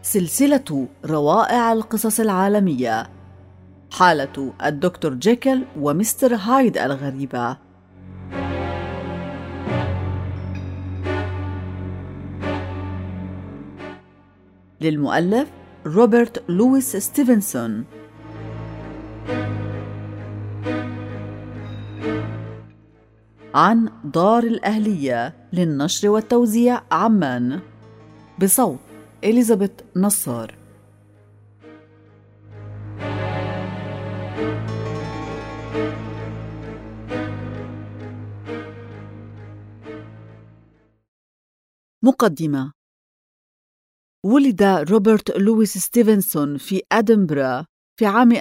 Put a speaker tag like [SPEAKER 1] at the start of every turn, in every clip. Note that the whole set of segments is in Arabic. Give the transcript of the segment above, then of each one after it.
[SPEAKER 1] سلسلة روائع القصص العالمية، حالة الدكتور جيكل ومستر هايد الغريبة. للمؤلف روبرت لويس ستيفنسون. عن دار الأهلية للنشر والتوزيع عمان، بصوت إليزابيث نصار. مقدمة. ولد روبرت لويس ستيفنسون في أدنبرا في عام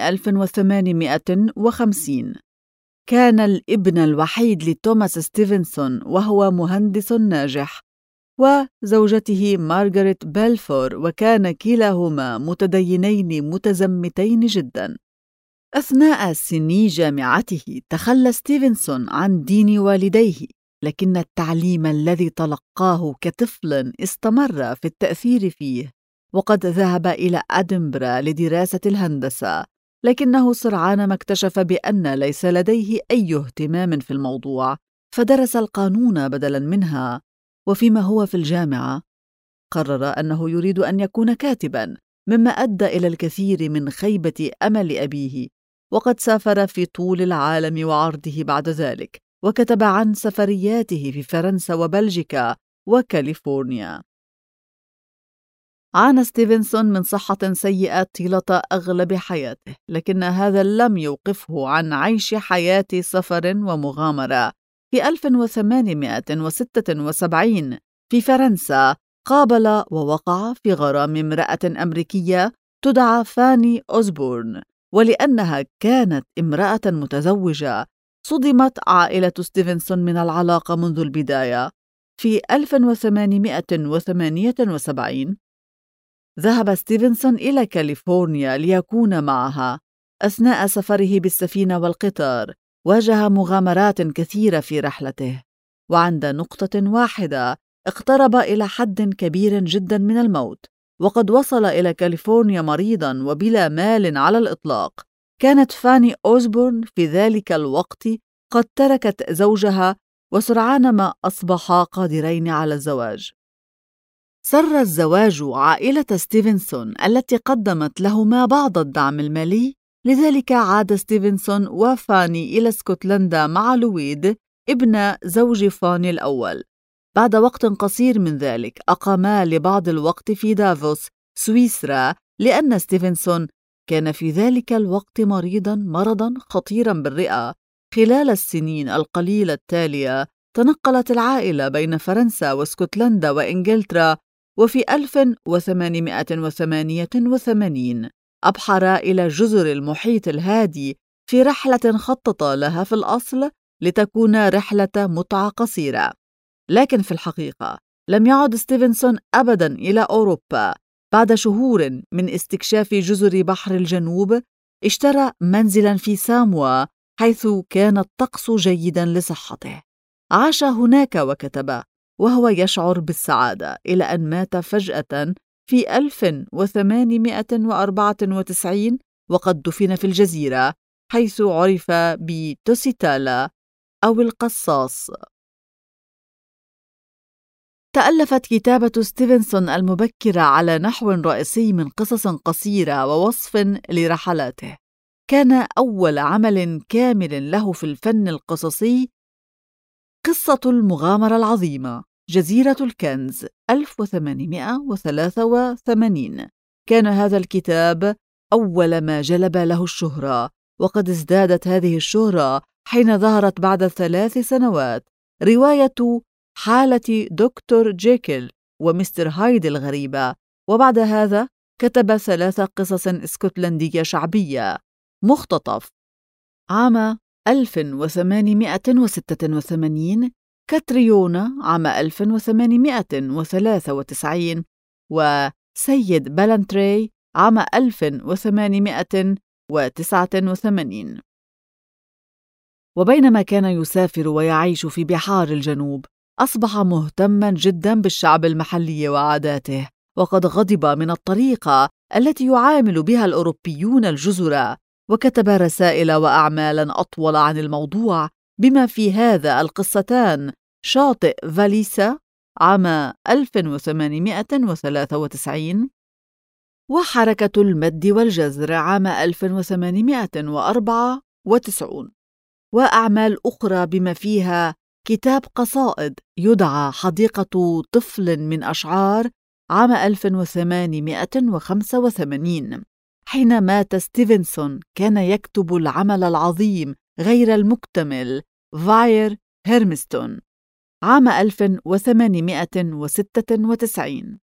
[SPEAKER 1] 1850. كان الابن الوحيد لتوماس ستيفنسون، وهو مهندس ناجح، وزوجته مارغريت بيلفور، وكان كلاهما متدينين متزمتين جدا. أثناء سني جامعته تخلى ستيفنسون عن دين والديه، لكن التعليم الذي تلقاه كطفل استمر في التأثير فيه، وقد ذهب إلى أدنبرا لدراسة الهندسة، لكنه سرعان ما اكتشف بأن ليس لديه أي اهتمام في الموضوع، فدرس القانون بدلاً منها. وفيما هو في الجامعة قرر أنه يريد أن يكون كاتباً، مما أدى إلى الكثير من خيبة أمل أبيه، وقد سافر في طول العالم وعرضه بعد ذلك، وكتب عن سفرياته في فرنسا وبلجيكا وكاليفورنيا. عانى ستيفنسون من صحة سيئة طيلة أغلب حياته، لكن هذا لم يوقفه عن عيش حياة سفر ومغامرة. في 1876 في فرنسا قابل ووقع في غرام امرأة أمريكية تدعى فاني أوزبورن، ولأنها كانت امرأة متزوجة صدمت عائلة ستيفنسون من العلاقة منذ البداية. في 1878 ذهب ستيفنسون إلى كاليفورنيا ليكون معها. أثناء سفره بالسفينة والقطار واجه مغامرات كثيرة في رحلته، وعند نقطة واحدة اقترب إلى حد كبير جدا من الموت، وقد وصل إلى كاليفورنيا مريضا وبلا مال على الإطلاق. كانت فاني أوزبورن في ذلك الوقت قد تركت زوجها، وسرعان ما أصبحا قادرين على الزواج. سر الزواج عائلة ستيفنسون التي قدمت لهما بعض الدعم المالي، لذلك عاد ستيفنسون وفاني إلى اسكتلندا مع لويد ابن زوج فاني الأول. بعد وقت قصير من ذلك أقاما لبعض الوقت في دافوس سويسرا، لأن ستيفنسون كان في ذلك الوقت مرضاً خطيراً بالرئة. خلال السنين القليلة التالية تنقلت العائلة بين فرنسا واسكتلندا وإنجلترا، وفي 1888 أبحر إلى جزر المحيط الهادي في رحلة خطط لها في الأصل لتكون رحلة متعة قصيرة. لكن في الحقيقة لم يعد ستيفنسون أبداً إلى أوروبا. بعد شهور من استكشاف جزر بحر الجنوب اشترى منزلاً في ساموا، حيث كان الطقس جيداً لصحته. عاش هناك وكتب وهو يشعر بالسعادة، إلى أن مات فجأة في 1894، وقد دفن في الجزيرة حيث عرف بتوسيتالا أو القصاص. تألفت كتابة ستيفنسون المبكرة على نحو رئيسي من قصص قصيرة ووصف لرحلاته. كان أول عمل كامل له في الفن القصصي قصة المغامرة العظيمة جزيرة الكنز 1883. كان هذا الكتاب أول ما جلب له الشهرة، وقد ازدادت هذه الشهرة حين ظهرت بعد 3 سنوات رواية حالة دكتور جيكل ومستر هايد الغريبة. وبعد هذا كتب 3 قصص اسكتلندية شعبية. مختطف عام 1886، كاتريونا عام 1893، وسيد بالانتري عام 1889. وبينما كان يسافر ويعيش في بحار الجنوب، أصبح مهتماً جداً بالشعب المحلي وعاداته، وقد غضب من الطريقة التي يعامل بها الأوروبيون الجزر، وكتب رسائل وأعمالاً أطول عن الموضوع، بما في هذا القصتان: شاطئ فاليسا عام 1893 وحركة المد والجزر عام 1894، وأعمال أخرى بما فيها كتاب قصائد يدعى حديقة طفل من أشعار عام 1885. حين مات ستيفنسون كان يكتب العمل العظيم غير المكتمل فاير هيرمستون عام 1896.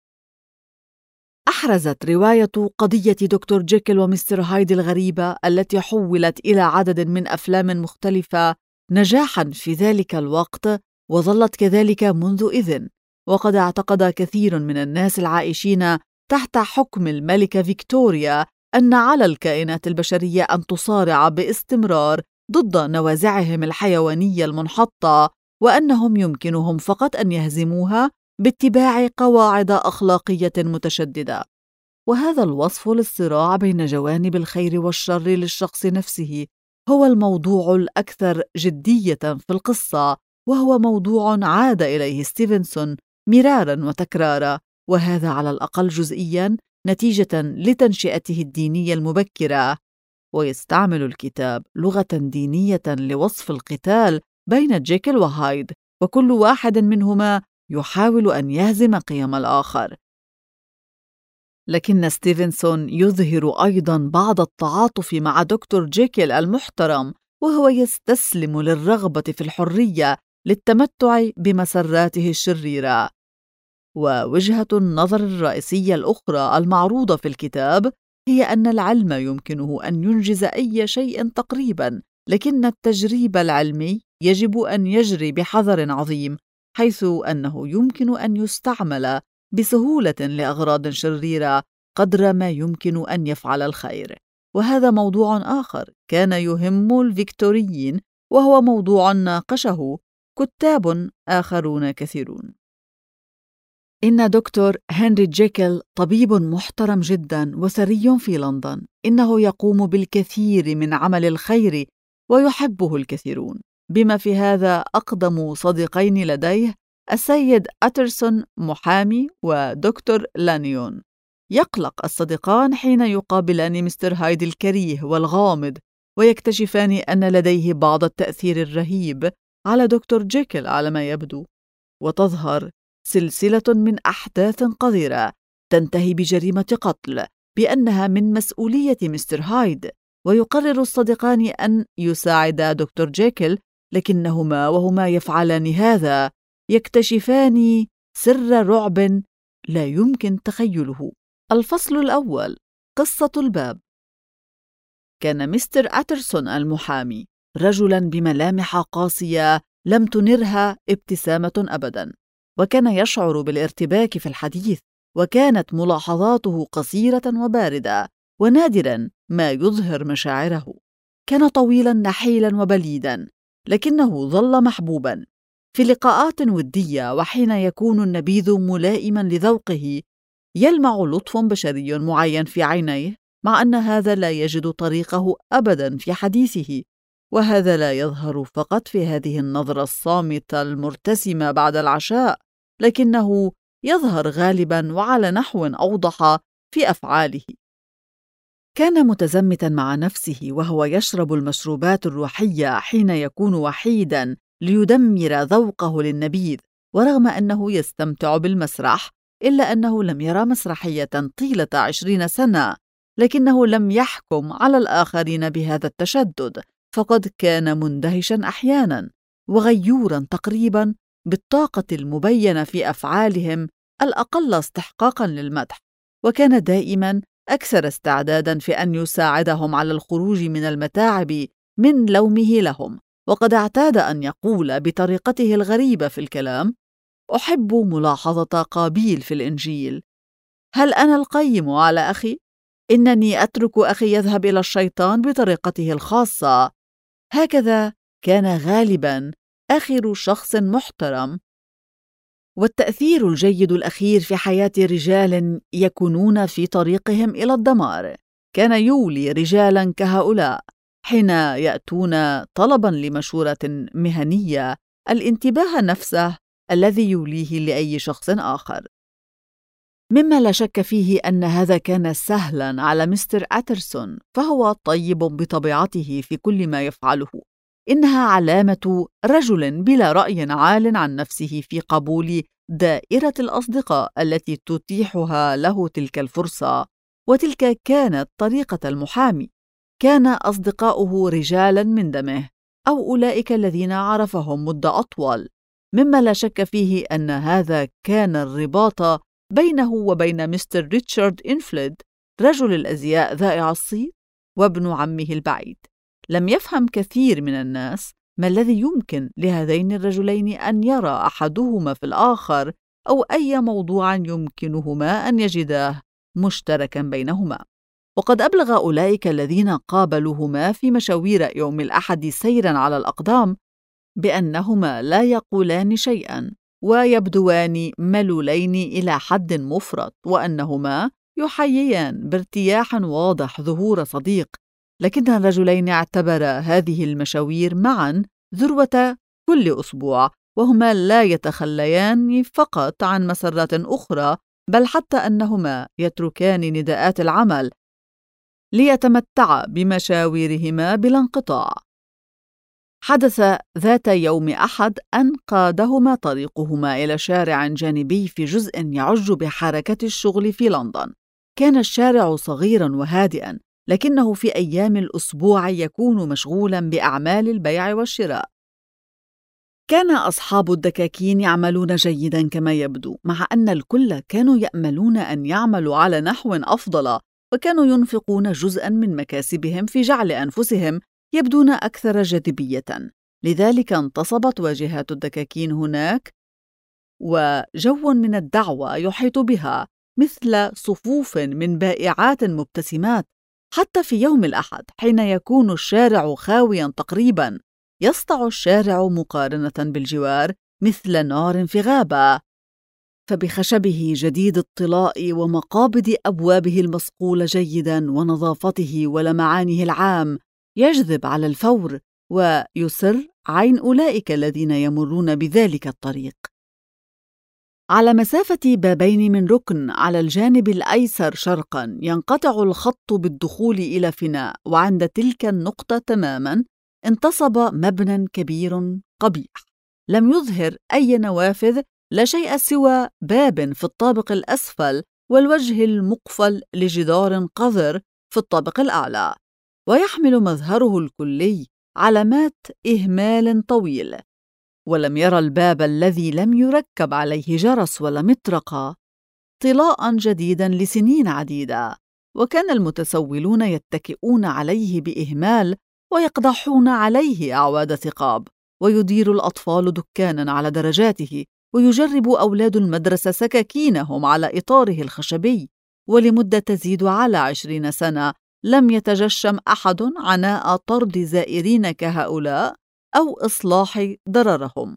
[SPEAKER 1] أحرزت رواية قضية دكتور جيكل ومستر هايد الغريبة التي حولت إلى عدد من أفلام مختلفة نجاحاً في ذلك الوقت، وظلت كذلك منذ إذن. وقد اعتقد كثير من الناس العائشين تحت حكم الملكة فيكتوريا أن على الكائنات البشرية أن تصارع باستمرار ضد نوازعهم الحيوانية المنحطة، وأنهم يمكنهم فقط أن يهزموها باتباع قواعد أخلاقية متشددة. وهذا الوصف للصراع بين جوانب الخير والشر للشخص نفسه هو الموضوع الأكثر جدية في القصة، وهو موضوع عاد إليه ستيفنسون مراراً وتكراراً، وهذا على الأقل جزئياً نتيجة لتنشئته الدينية المبكرة. ويستعمل الكتاب لغة دينية لوصف القتال بين جيكل وهايد، وكل واحد منهما يحاول أن يهزم قيم الآخر. لكن ستيفنسون يظهر أيضاً بعض التعاطف مع دكتور جيكل المحترم، وهو يستسلم للرغبة في الحرية للتمتع بمسراته الشريرة. ووجهة النظر الرئيسية الأخرى المعروضة في الكتاب هي أن العلم يمكنه أن ينجز أي شيء تقريباً، لكن التجريب العلمي يجب أن يجري بحذر عظيم، حيث أنه يمكن أن يستعمل بسهولة لأغراض شريرة قدر ما يمكن أن يفعل الخير. وهذا موضوع آخر كان يهم الفيكتوريين، وهو موضوع ناقشه كتاب آخرون كثيرون. إن دكتور هنري جيكل طبيب محترم جدا وثري في لندن، إنه يقوم بالكثير من عمل الخير ويحبه الكثيرون، بما في هذا أقدم صديقين لديه السيد أترسون محامي ودكتور لانيون. يقلق الصديقان حين يقابلان مستر هايد الكريه والغامض، ويكتشفان أن لديه بعض التأثير الرهيب على دكتور جيكل على ما يبدو، وتظهر سلسلة من أحداث قذرة تنتهي بجريمة قتل بأنها من مسؤولية مستر هايد. ويقرر الصديقان أن يساعدا دكتور جيكل، لكنهما وهما يفعلان هذا يكتشفان سر رعب لا يمكن تخيله. الفصل الأول: قصة الباب. كان مستر أترسون المحامي رجلاً بملامح قاسية لم تنرها ابتسامة أبداً، وكان يشعر بالارتباك في الحديث، وكانت ملاحظاته قصيرة وباردة، ونادراً ما يظهر مشاعره. كان طويلاً نحيلاً وبليداً، لكنه ظل محبوباً. في لقاءات ودية وحين يكون النبيذ ملائماً لذوقه يلمع لطف بشري معين في عينيه، مع أن هذا لا يجد طريقه أبداً في حديثه. وهذا لا يظهر فقط في هذه النظرة الصامتة المرتسمة بعد العشاء، لكنه يظهر غالباً وعلى نحو أوضح في أفعاله. كان متزمتاً مع نفسه وهو يشرب المشروبات الروحية حين يكون وحيداً ليدمر ذوقه للنبيذ، ورغم أنه يستمتع بالمسرح إلا أنه لم يرى مسرحية طيلة 20 سنة، لكنه لم يحكم على الآخرين بهذا التشدد، فقد كان مندهشاً أحياناً وغيوراً تقريباً بالطاقة المبينة في أفعالهم الأقل استحقاقاً للمدح، وكان دائماً أكثر استعداداً في أن يساعدهم على الخروج من المتاعب من لومه لهم. وقد اعتاد أن يقول بطريقته الغريبة في الكلام: أحب ملاحظة قابيل في الإنجيل: هل أنا القيم على أخي؟ إنني أترك أخي يذهب إلى الشيطان بطريقته الخاصة. هكذا كان غالباً آخر شخص محترم والتأثير الجيد الأخير في حياة رجال يكونون في طريقهم إلى الدمار. كان يولي رجالاً كهؤلاء حين يأتون طلباً لمشورة مهنية الانتباه نفسه الذي يوليه لأي شخص آخر، مما لا شك فيه أن هذا كان سهلاً على مستر أترسون، فهو طيب بطبيعته في كل ما يفعله. إنها علامة رجل بلا رأي عال عن نفسه في قبول دائرة الأصدقاء التي تتيحها له تلك الفرصة، وتلك كانت طريقة المحامي. كان أصدقاؤه رجالاً من دمه أو أولئك الذين عرفهم مدة أطول، مما لا شك فيه أن هذا كان الرباط بينه وبين مستر ريتشارد إنفلد رجل الأزياء ذائع الصيت وابن عمه البعيد. لم يفهم كثير من الناس ما الذي يمكن لهذين الرجلين أن يرى أحدهما في الآخر، أو أي موضوع يمكنهما أن يجداه مشتركا بينهما. وقد أبلغ أولئك الذين قابلوهما في مشاوير يوم الأحد سيرا على الأقدام بأنهما لا يقولان شيئا ويبدوان ملولين إلى حد مفرط، وأنهما يحييان بارتياح واضح ظهور صديق. لكن الرجلين اعتبرا هذه المشاوير معا ذروة كل أسبوع، وهما لا يتخليان فقط عن مسرات أخرى، بل حتى أنهما يتركان نداءات العمل ليتمتعا بمشاويرهما بلا انقطاع. حدث ذات يوم أحد أن قادهما طريقهما إلى شارع جانبي في جزء يعج بحركة الشغل في لندن. كان الشارع صغيراً وهادئاً، لكنه في أيام الأسبوع يكون مشغولاً بأعمال البيع والشراء. كان أصحاب الدكاكين يعملون جيداً كما يبدو، مع أن الكل كانوا يأملون أن يعملوا على نحو أفضل، وكانوا ينفقون جزءاً من مكاسبهم في جعل أنفسهم يبدون أكثر جاذبية. لذلك انتصبت واجهات الدكاكين هناك، وجو من الدعوة يحيط بها مثل صفوف من بائعات مبتسمات. حتى في يوم الأحد حين يكون الشارع خاوياً تقريباً، يسطع الشارع مقارنة بالجوار مثل نار في غابة، فبخشبه جديد الطلاء ومقابض أبوابه المصقولة جيداً ونظافته ولمعانه العام يجذب على الفور ويسر عين أولئك الذين يمرون بذلك الطريق. على مسافة بابين من ركن على الجانب الأيسر شرقاً ينقطع الخط بالدخول إلى فناء، وعند تلك النقطة تماماً انتصب مبنى كبير قبيح لم يظهر أي نوافذ، لا شيء سوى باب في الطابق الأسفل والوجه المقفل لجدار قذر في الطابق الأعلى، ويحمل مظهره الكلي علامات إهمال طويل. ولم يرى الباب الذي لم يركب عليه جرس ولا مطرقة طلاء جديدا لسنين عديدة، وكان المتسولون يتكئون عليه بإهمال ويقدحون عليه أعواد ثقاب، ويدير الأطفال دكانا على درجاته، ويجرب أولاد المدرسة سكاكينهم على إطاره الخشبي. ولمدة تزيد على 20 سنة لم يتجشم أحد عناء طرد زائرين كهؤلاء أو إصلاح ضررهم.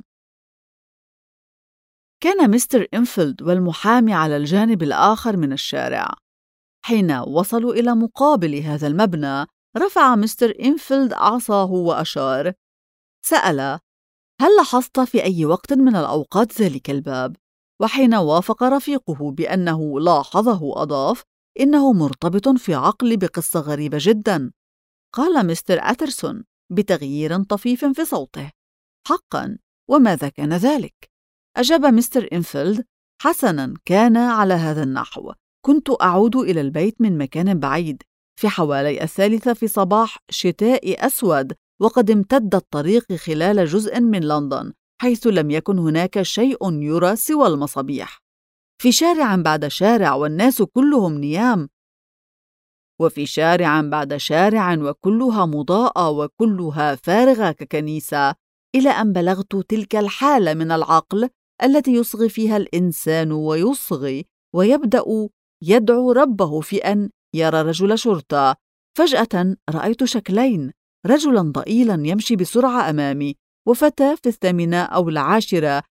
[SPEAKER 1] كان مستر إنفيلد والمحامي على الجانب الآخر من الشارع. حين وصلوا إلى مقابل هذا المبنى رفع مستر إنفيلد عصاه وأشار. سأل: هل لاحظت في أي وقت من الأوقات ذلك الباب؟ وحين وافق رفيقه بأنه لاحظه أضاف: إنه مرتبط في عقلي بقصة غريبة جدا. قال مستر أترسون بتغيير طفيف في صوته: حقا، وماذا كان ذلك؟ أجاب مستر إنفيلد: حسنا، كان على هذا النحو. كنت أعود إلى البيت من مكان بعيد في حوالي 3 في صباح شتاء أسود، وقد امتد الطريق خلال جزء من لندن حيث لم يكن هناك شيء يرى سوى المصابيح، في شارع بعد شارع والناس كلهم نيام، وفي شارع بعد شارع وكلها مضاءة وكلها فارغة ككنيسة، إلى أن بلغت تلك الحالة من العقل التي يصغي فيها الإنسان ويصغي ويبدأ يدعو ربه في أن يرى رجل شرطة. فجأة رأيت شكلين: رجلا ضئيلا يمشي بسرعة أمامي، وفتى في 18 أو 10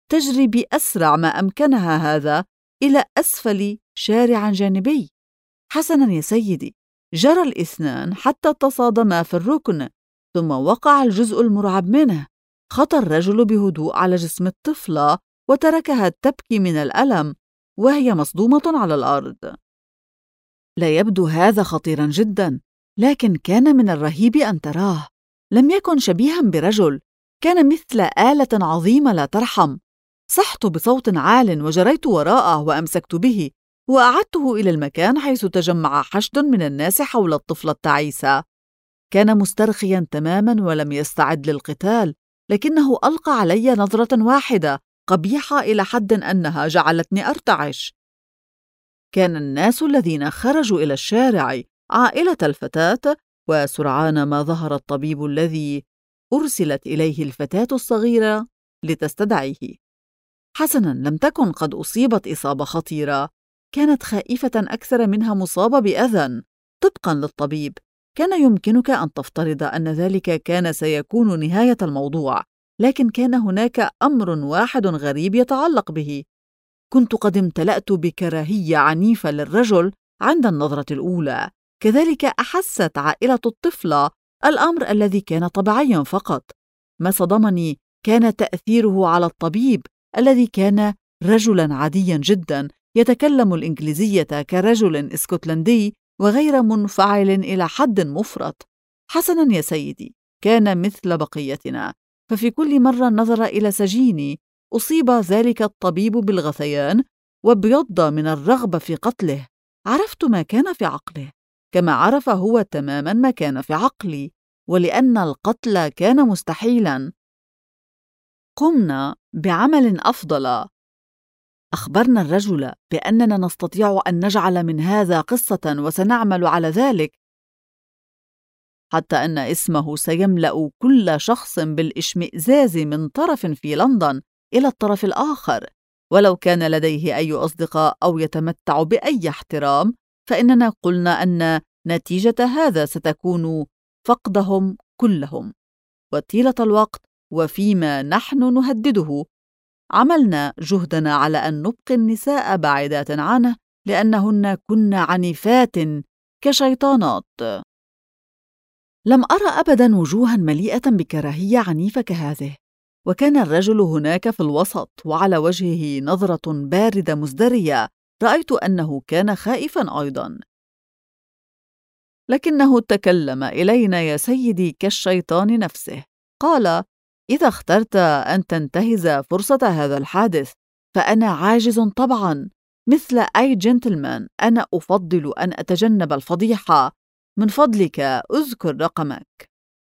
[SPEAKER 1] تجري بأسرع ما أمكنها هذا إلى أسفل شارع جانبي. حسناً يا سيدي، جرى الاثنان حتى تصادما في الركن، ثم وقع الجزء المرعب منه. خطى الرجل بهدوء على جسم الطفلة وتركها تبكي من الألم وهي مصدومة على الأرض. لا يبدو هذا خطيراً جداً، لكن كان من الرهيب أن تراه. لم يكن شبيهاً برجل، كان مثل آلة عظيمة لا ترحم. صحت بصوت عال وجريت وراءه وأمسكت به وأعدته إلى المكان حيث تجمع حشد من الناس حول الطفلة التعيسة. كان مسترخياً تماماً ولم يستعد للقتال، لكنه ألقى علي نظرة واحدة قبيحة إلى حد أنها جعلتني أرتعش. كان الناس الذين خرجوا إلى الشارع عائلة الفتاة، وسرعان ما ظهر الطبيب الذي أرسلت إليه الفتاة الصغيرة لتستدعيه. حسناً، لم تكن قد أصيبت إصابة خطيرة، كانت خائفة أكثر منها مصابة بأذى. طبقاً للطبيب، كان يمكنك أن تفترض أن ذلك كان سيكون نهاية الموضوع، لكن كان هناك أمر واحد غريب يتعلق به. كنت قد امتلأت بكراهية عنيفة للرجل عند النظرة الأولى. كذلك أحست عائلة الطفلة، الأمر الذي كان طبيعياً فقط. ما صدمني كان تأثيره على الطبيب الذي كان رجلاً عادياً جداً يتكلم الإنجليزية كرجل اسكتلندي وغير منفعل إلى حد مفرط. حسناً يا سيدي، كان مثل بقيتنا، ففي كل مرة نظر إلى سجيني أصيب ذلك الطبيب بالغثيان وابيض من الرغبة في قتله. عرفت ما كان في عقله، كما عرف هو تماماً ما كان في عقلي، ولأن القتل كان مستحيلاً قمنا بعمل أفضل. أخبرنا الرجل بأننا نستطيع أن نجعل من هذا قصة، وسنعمل على ذلك حتى أن اسمه سيملأ كل شخص بالاشمئزاز من طرف في لندن إلى الطرف الآخر. ولو كان لديه أي أصدقاء أو يتمتع بأي احترام، فإننا قلنا أن نتيجة هذا ستكون فقدهم كلهم. وطيلة الوقت وفيما نحن نهدده، عملنا جهدنا على أن نبقي النساء بعيدات عنه، لأنهن كن عنيفات كشيطانات. لم أرى أبداً وجوهاً مليئة بكراهية عنيفة كهذه. وكان الرجل هناك في الوسط وعلى وجهه نظرة باردة مزدرية. رأيت أنه كان خائفاً أيضاً، لكنه تكلم إلينا يا سيدي كالشيطان نفسه. قال: إذا اخترت أن تنتهز فرصة هذا الحادث فأنا عاجز طبعاً. مثل أي جنتلمان أنا أفضل أن أتجنب الفضيحة. من فضلك أذكر رقمك.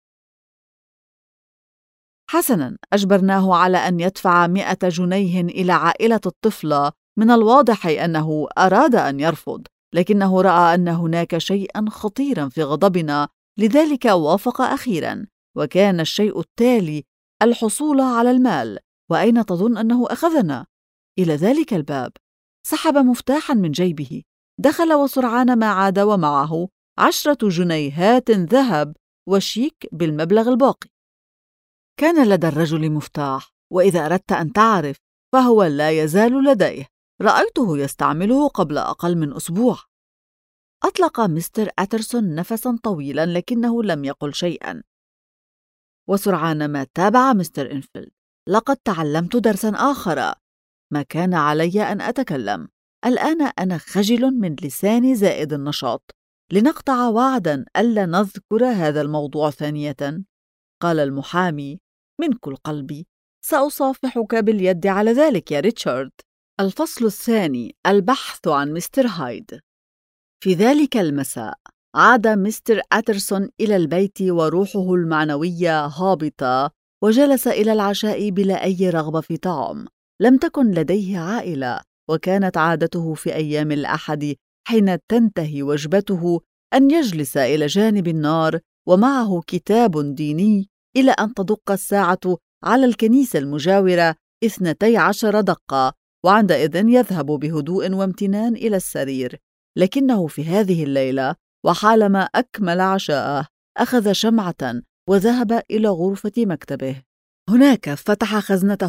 [SPEAKER 1] حسناً، أجبرناه على أن يدفع 100 جنيه إلى عائلة الطفلة. من الواضح أنه أراد أن يرفض، لكنه رأى أن هناك شيئاً خطيراً في غضبنا، لذلك وافق أخيراً. وكان الشيء التالي الحصول على المال. وأين تظن أنه أخذنا؟ إلى ذلك الباب. سحب مفتاحاً من جيبه، دخل، وسرعان ما عاد ومعه 10 جنيهات ذهب وشيك بالمبلغ الباقي. كان لدى الرجل مفتاح، وإذا أردت أن تعرف فهو لا يزال لديه. رأيته يستعمله قبل أقل من أسبوع. أطلق مستر أترسون نفساً طويلاً، لكنه لم يقل شيئاً. وسرعان ما تابع مستر إنفيلد: لقد تعلمت درساً آخر. ما كان علي أن أتكلم. الآن أنا خجل من لساني زائد النشاط. لنقطع وعداً ألا نذكر هذا الموضوع ثانية. قال المحامي: من كل قلبي سأصافحك باليد على ذلك يا ريتشارد. الفصل الثاني: البحث عن مستر هايد. في ذلك المساء عاد مستر أترسون إلى البيت وروحه المعنوية هابطة، وجلس إلى العشاء بلا أي رغبة في طعام. لم تكن لديه عائلة، وكانت عادته في أيام الأحد حين تنتهي وجبته أن يجلس إلى جانب النار ومعه كتاب ديني إلى أن تدق الساعة على الكنيسة المجاورة 12 دقة، وعندئذ يذهب بهدوء وامتنان إلى السرير. لكنه في هذه الليلة وحالما أكمل عشاءه أخذ شمعة وذهب إلى غرفة مكتبه. هناك فتح خزنته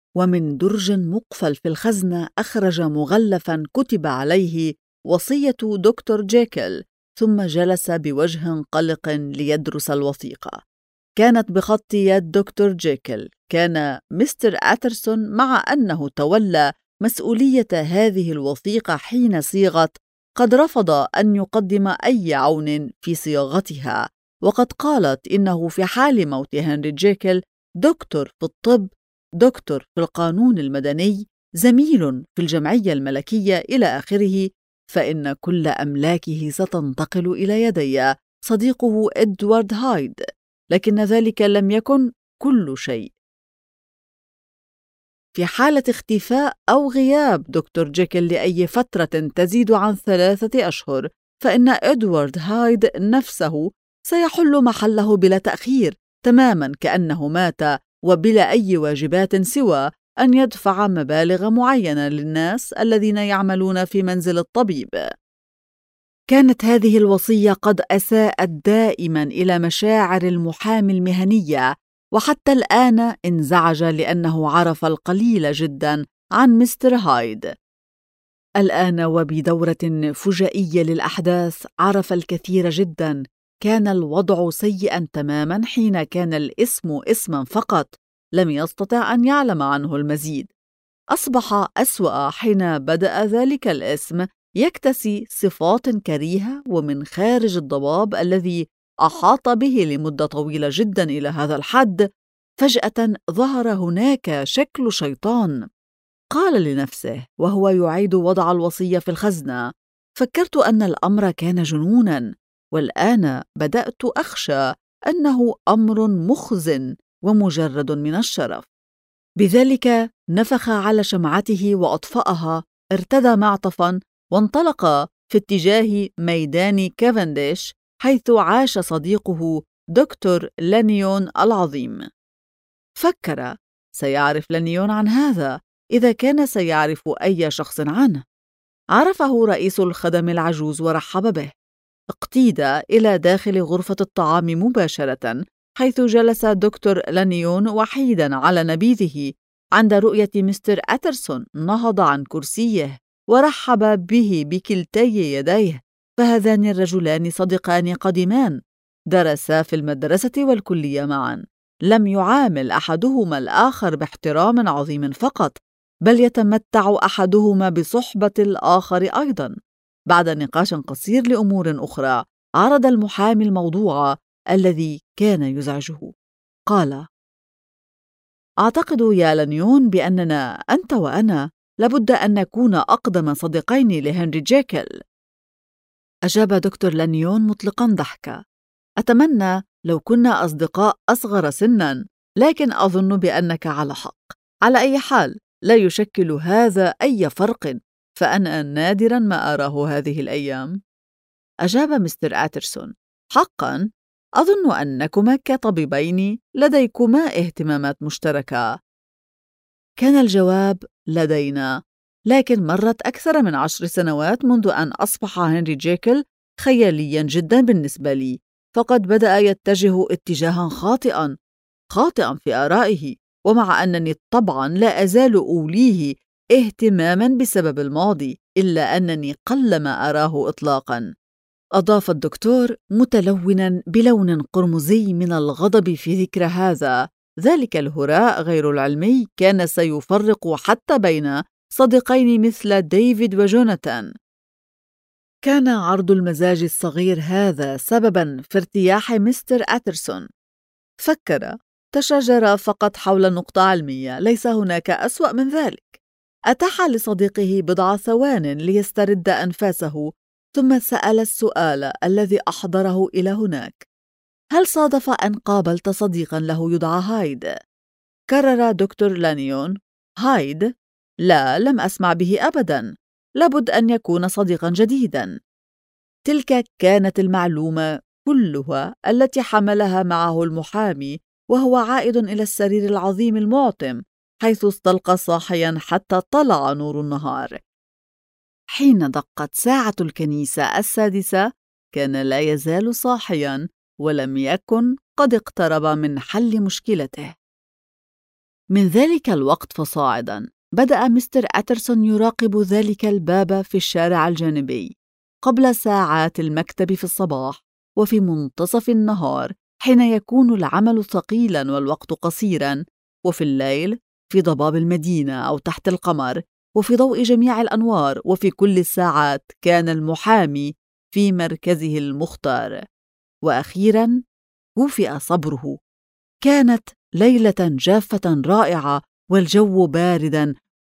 [SPEAKER 1] ومن درج مقفل في الخزنة أخرج مغلفاً كتب عليه وصية دكتور جيكل، ثم جلس بوجه قلق ليدرس الوثيقة. كانت بخط يد دكتور جيكل. كان مستر آترسون مع أنه تولى مسؤولية هذه الوثيقة حين صيغت قد رفض أن يقدم أي عون في صياغتها، وقد قالت إنه في حال موت هنري جيكل دكتور في الطب، دكتور في القانون المدني، زميل في الجمعية الملكية إلى آخره، فإن كل أملاكه ستنتقل إلى يدي صديقه إدوارد هايد. لكن ذلك لم يكن كل شيء. في حالة اختفاء أو غياب دكتور جيكل لأي فترة تزيد عن 3 أشهر، فإن إدوارد هايد نفسه سيحل محله بلا تأخير، تماماً كأنه مات، وبلا أي واجبات سوى أن يدفع مبالغ معينة للناس الذين يعملون في منزل الطبيب. كانت هذه الوصية قد أساءت دائماً إلى مشاعر المحامي المهنية، وحتى الآن انزعج لأنه عرف القليل جداً عن مستر هايد. الآن وبدورة فجائية للأحداث عرف الكثير جداً. كان الوضع سيئاً تماماً حين كان الاسم اسماً فقط، لم يستطع أن يعلم عنه المزيد. أصبح أسوأ حين بدأ ذلك الاسم يكتسي صفات كريهة ومن خارج الضباب الذي أحاط به لمدة طويلة جدا إلى هذا الحد. فجأة ظهر هناك شكل شيطان. قال لنفسه وهو يعيد وضع الوصية في الخزنة: فكرت أن الأمر كان جنونا، والآن بدأت أخشى أنه أمر مخزن ومجرد من الشرف. بذلك نفخ على شمعته وأطفأها، ارتدى معطفاً وانطلق في اتجاه ميدان كافنديش حيث عاش صديقه دكتور لانيون العظيم. فكر: سيعرف لانيون عن هذا إذا كان سيعرف أي شخص عنه. عرفه رئيس الخدم العجوز ورحب به. اقتيد إلى داخل غرفة الطعام مباشرة، حيث جلس دكتور لانيون وحيداً على نبيذه. عند رؤية مستر آترسون نهض عن كرسيه ورحب به بكلتي يديه، فهذان الرجلان صديقان قديمان، درسا في المدرسة والكلية معاً. لم يعامل أحدهما الآخر باحترام عظيم فقط، بل يتمتع أحدهما بصحبة الآخر أيضاً. بعد نقاش قصير لأمور أخرى، عرض المحامي الموضوع الذي كان يزعجه. قال: أعتقد يا لانيون بأننا أنت وأنا لابد أن نكون أقدم صديقين لهنري جيكل. أجاب دكتور لانيون مطلقاً ضحكا: أتمنى لو كنا أصدقاء أصغر سناً، لكن أظن بأنك على حق. على أي حال لا يشكل هذا أي فرق، فأنا نادراً ما أراه هذه الأيام. أجاب مستر آترسون: حقاً، أظن أنكما كطبيبين لديكما اهتمامات مشتركة. كان الجواب: لدينا، لكن مرت أكثر من 10 سنوات منذ أن أصبح هنري جيكل خيالياً جداً بالنسبة لي، فقد بدأ يتجه اتجاهاً خاطئاً في آرائه، ومع أنني طبعاً لا أزال أوليه اهتماماً بسبب الماضي، إلا أنني قلما أراه إطلاقاً. أضاف الدكتور متلوناً بلون قرمزي من الغضب في ذكر هذا. ذلك الهراء غير العلمي كان سيفرق حتى بين صديقين مثل ديفيد وجوناثان. كان عرض المزاج الصغير هذا سبباً في ارتياح مستر آترسون. فكر: تشاجر فقط حول نقطة علمية، ليس هناك أسوأ من ذلك. أتاح لصديقه بضع ثوان ليسترد أنفاسه، ثم سأل السؤال الذي أحضره إلى هناك: هل صادف أن قابلت صديقاً له يدعى هايد؟ كرر دكتور لانيون: هايد؟ لا، لم أسمع به أبداً. لابد أن يكون صديقاً جديداً. تلك كانت المعلومة كلها التي حملها معه المحامي وهو عائد إلى السرير العظيم المعتم، حيث استلقى صاحياً حتى طلع نور النهار. حين دقت ساعة الكنيسة 6، كان لا يزال صاحياً، ولم يكن قد اقترب من حل مشكلته. من ذلك الوقت فصاعدا بدأ مستر أترسون يراقب ذلك الباب في الشارع الجانبي قبل ساعات المكتب في الصباح وفي منتصف النهار حين يكون العمل ثقيلا والوقت قصيرا، وفي الليل في ضباب المدينة أو تحت القمر وفي ضوء جميع الأنوار، وفي كل الساعات كان المحامي في مركزه المختار. وأخيرا كُفئ صبره. كانت ليلة جافة رائعة والجو باردا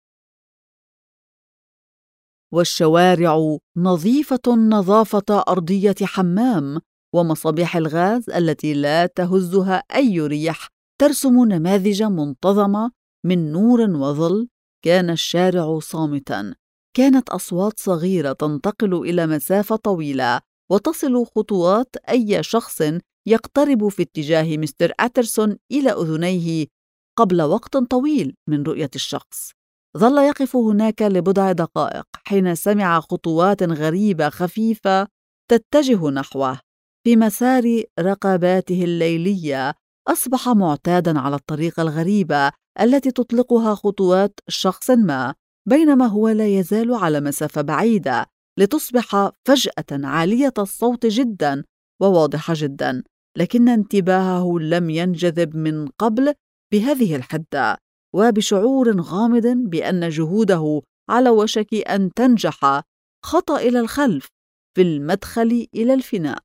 [SPEAKER 1] والشوارع نظيفة نظافة أرضية حمام، ومصابيح الغاز التي لا تهزها أي ريح ترسم نماذج منتظمة من نور وظل. كان الشارع صامتا، كانت أصوات صغيرة تنتقل إلى مسافة طويلة وتصل خطوات أي شخص يقترب في اتجاه مستر أترسون إلى أذنيه قبل وقت طويل من رؤية الشخص. ظل يقف هناك لبضع دقائق حين سمع خطوات غريبة خفيفة تتجه نحوه في مسار رقباته الليلية. أصبح معتاداً على الطريقة الغريبة التي تطلقها خطوات شخص ما، بينما هو لا يزال على مسافة بعيدة، لتصبح فجأة عالية الصوت جداً وواضحة جداً، لكن انتباهه لم ينجذب من قبل بهذه الحدة، وبشعور غامض بأن جهوده على وشك أن تنجح خطأ إلى الخلف في المدخل إلى الفناء.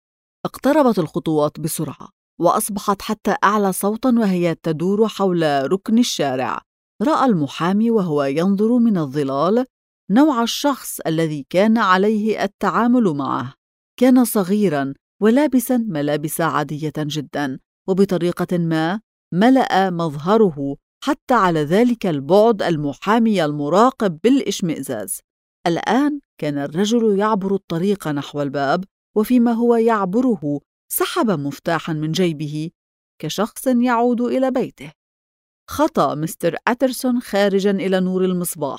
[SPEAKER 1] اقتربت الخطوات بسرعة وأصبحت حتى أعلى صوتاً وهي تدور حول ركن الشارع. رأى المحامي وهو ينظر من الظلال نوع الشخص الذي كان عليه التعامل معه. كان صغيراً ولابساً ملابس عادية جداً، وبطريقة ما ملأ مظهره حتى على ذلك البعد المحامي المراقب بالإشمئزاز. الآن كان الرجل يعبر الطريق نحو الباب، وفيما هو يعبره سحب مفتاحاً من جيبه كشخص يعود إلى بيته. خطأ مستر أترسون خارجاً إلى نور المصباح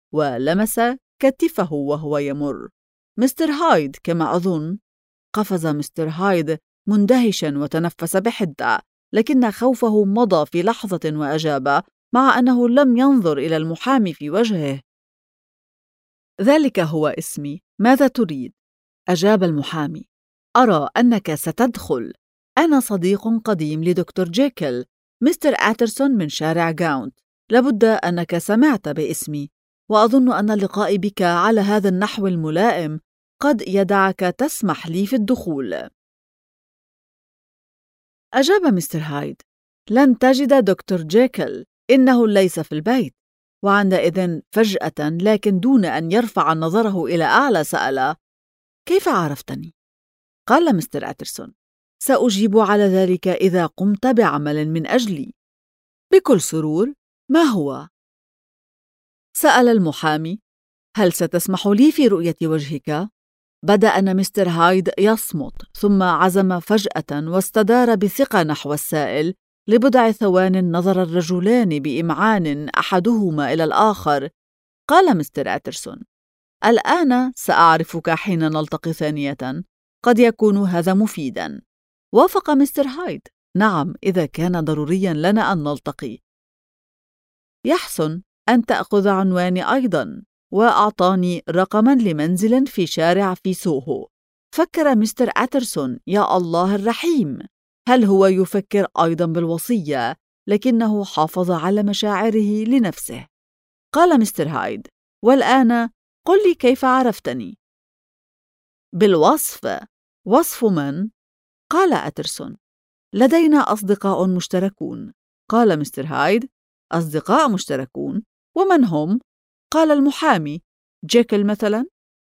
[SPEAKER 1] ولمس كتفه وهو يمر. مستر هايد كما أظن. قفز مستر هايد مندهشاً وتنفس بحدة، لكن خوفه مضى في لحظة وأجاب مع أنه لم ينظر إلى المحامي في وجهه. ذلك هو اسمي، ماذا تريد؟ أجاب المحامي. أرى أنك ستدخل. أنا صديق قديم لدكتور جيكل، مستر أترسون من شارع جاونت. لابد أنك سمعت باسمي، وأظن أن لقائي بك على هذا النحو الملائم قد يدعك تسمح لي في الدخول. أجاب مستر هايد. لن تجد دكتور جيكل، إنه ليس في البيت. وعندئذ فجأة لكن دون أن يرفع نظره إلى أعلى سأل: كيف عرفتني؟ قال مستر أترسون: سأجيب على ذلك إذا قمت بعمل من أجلي. بكل سرور. ما هو؟ سأل المحامي: هل ستسمح لي في رؤية وجهك؟ بدأ مستر هايد يصمت، ثم عزم فجأة واستدار بثقة نحو السائل. لبضع ثوان نظر الرجلان بإمعان أحدهما إلى الآخر. قال مستر أترسون: الآن سأعرفك حين نلتقي ثانية، قد يكون هذا مفيداً. وافق مستر هايد: نعم، إذا كان ضرورياً لنا أن نلتقي. يحسن أن تأخذ عنواني أيضاً. وأعطاني رقماً لمنزل في شارع في سوهو. فكر مستر أترسون: يا الله الرحيم، هل هو يفكر أيضاً بالوصية؟ لكنه حافظ على مشاعره لنفسه. قال مستر هايد: والآن قل لي كيف عرفتني؟ بالوصف. وصف من؟ قال أترسون: لدينا أصدقاء مشتركون. قال مستر هايد: أصدقاء مشتركون؟ ومن هم؟ قال المحامي: جيكل مثلا.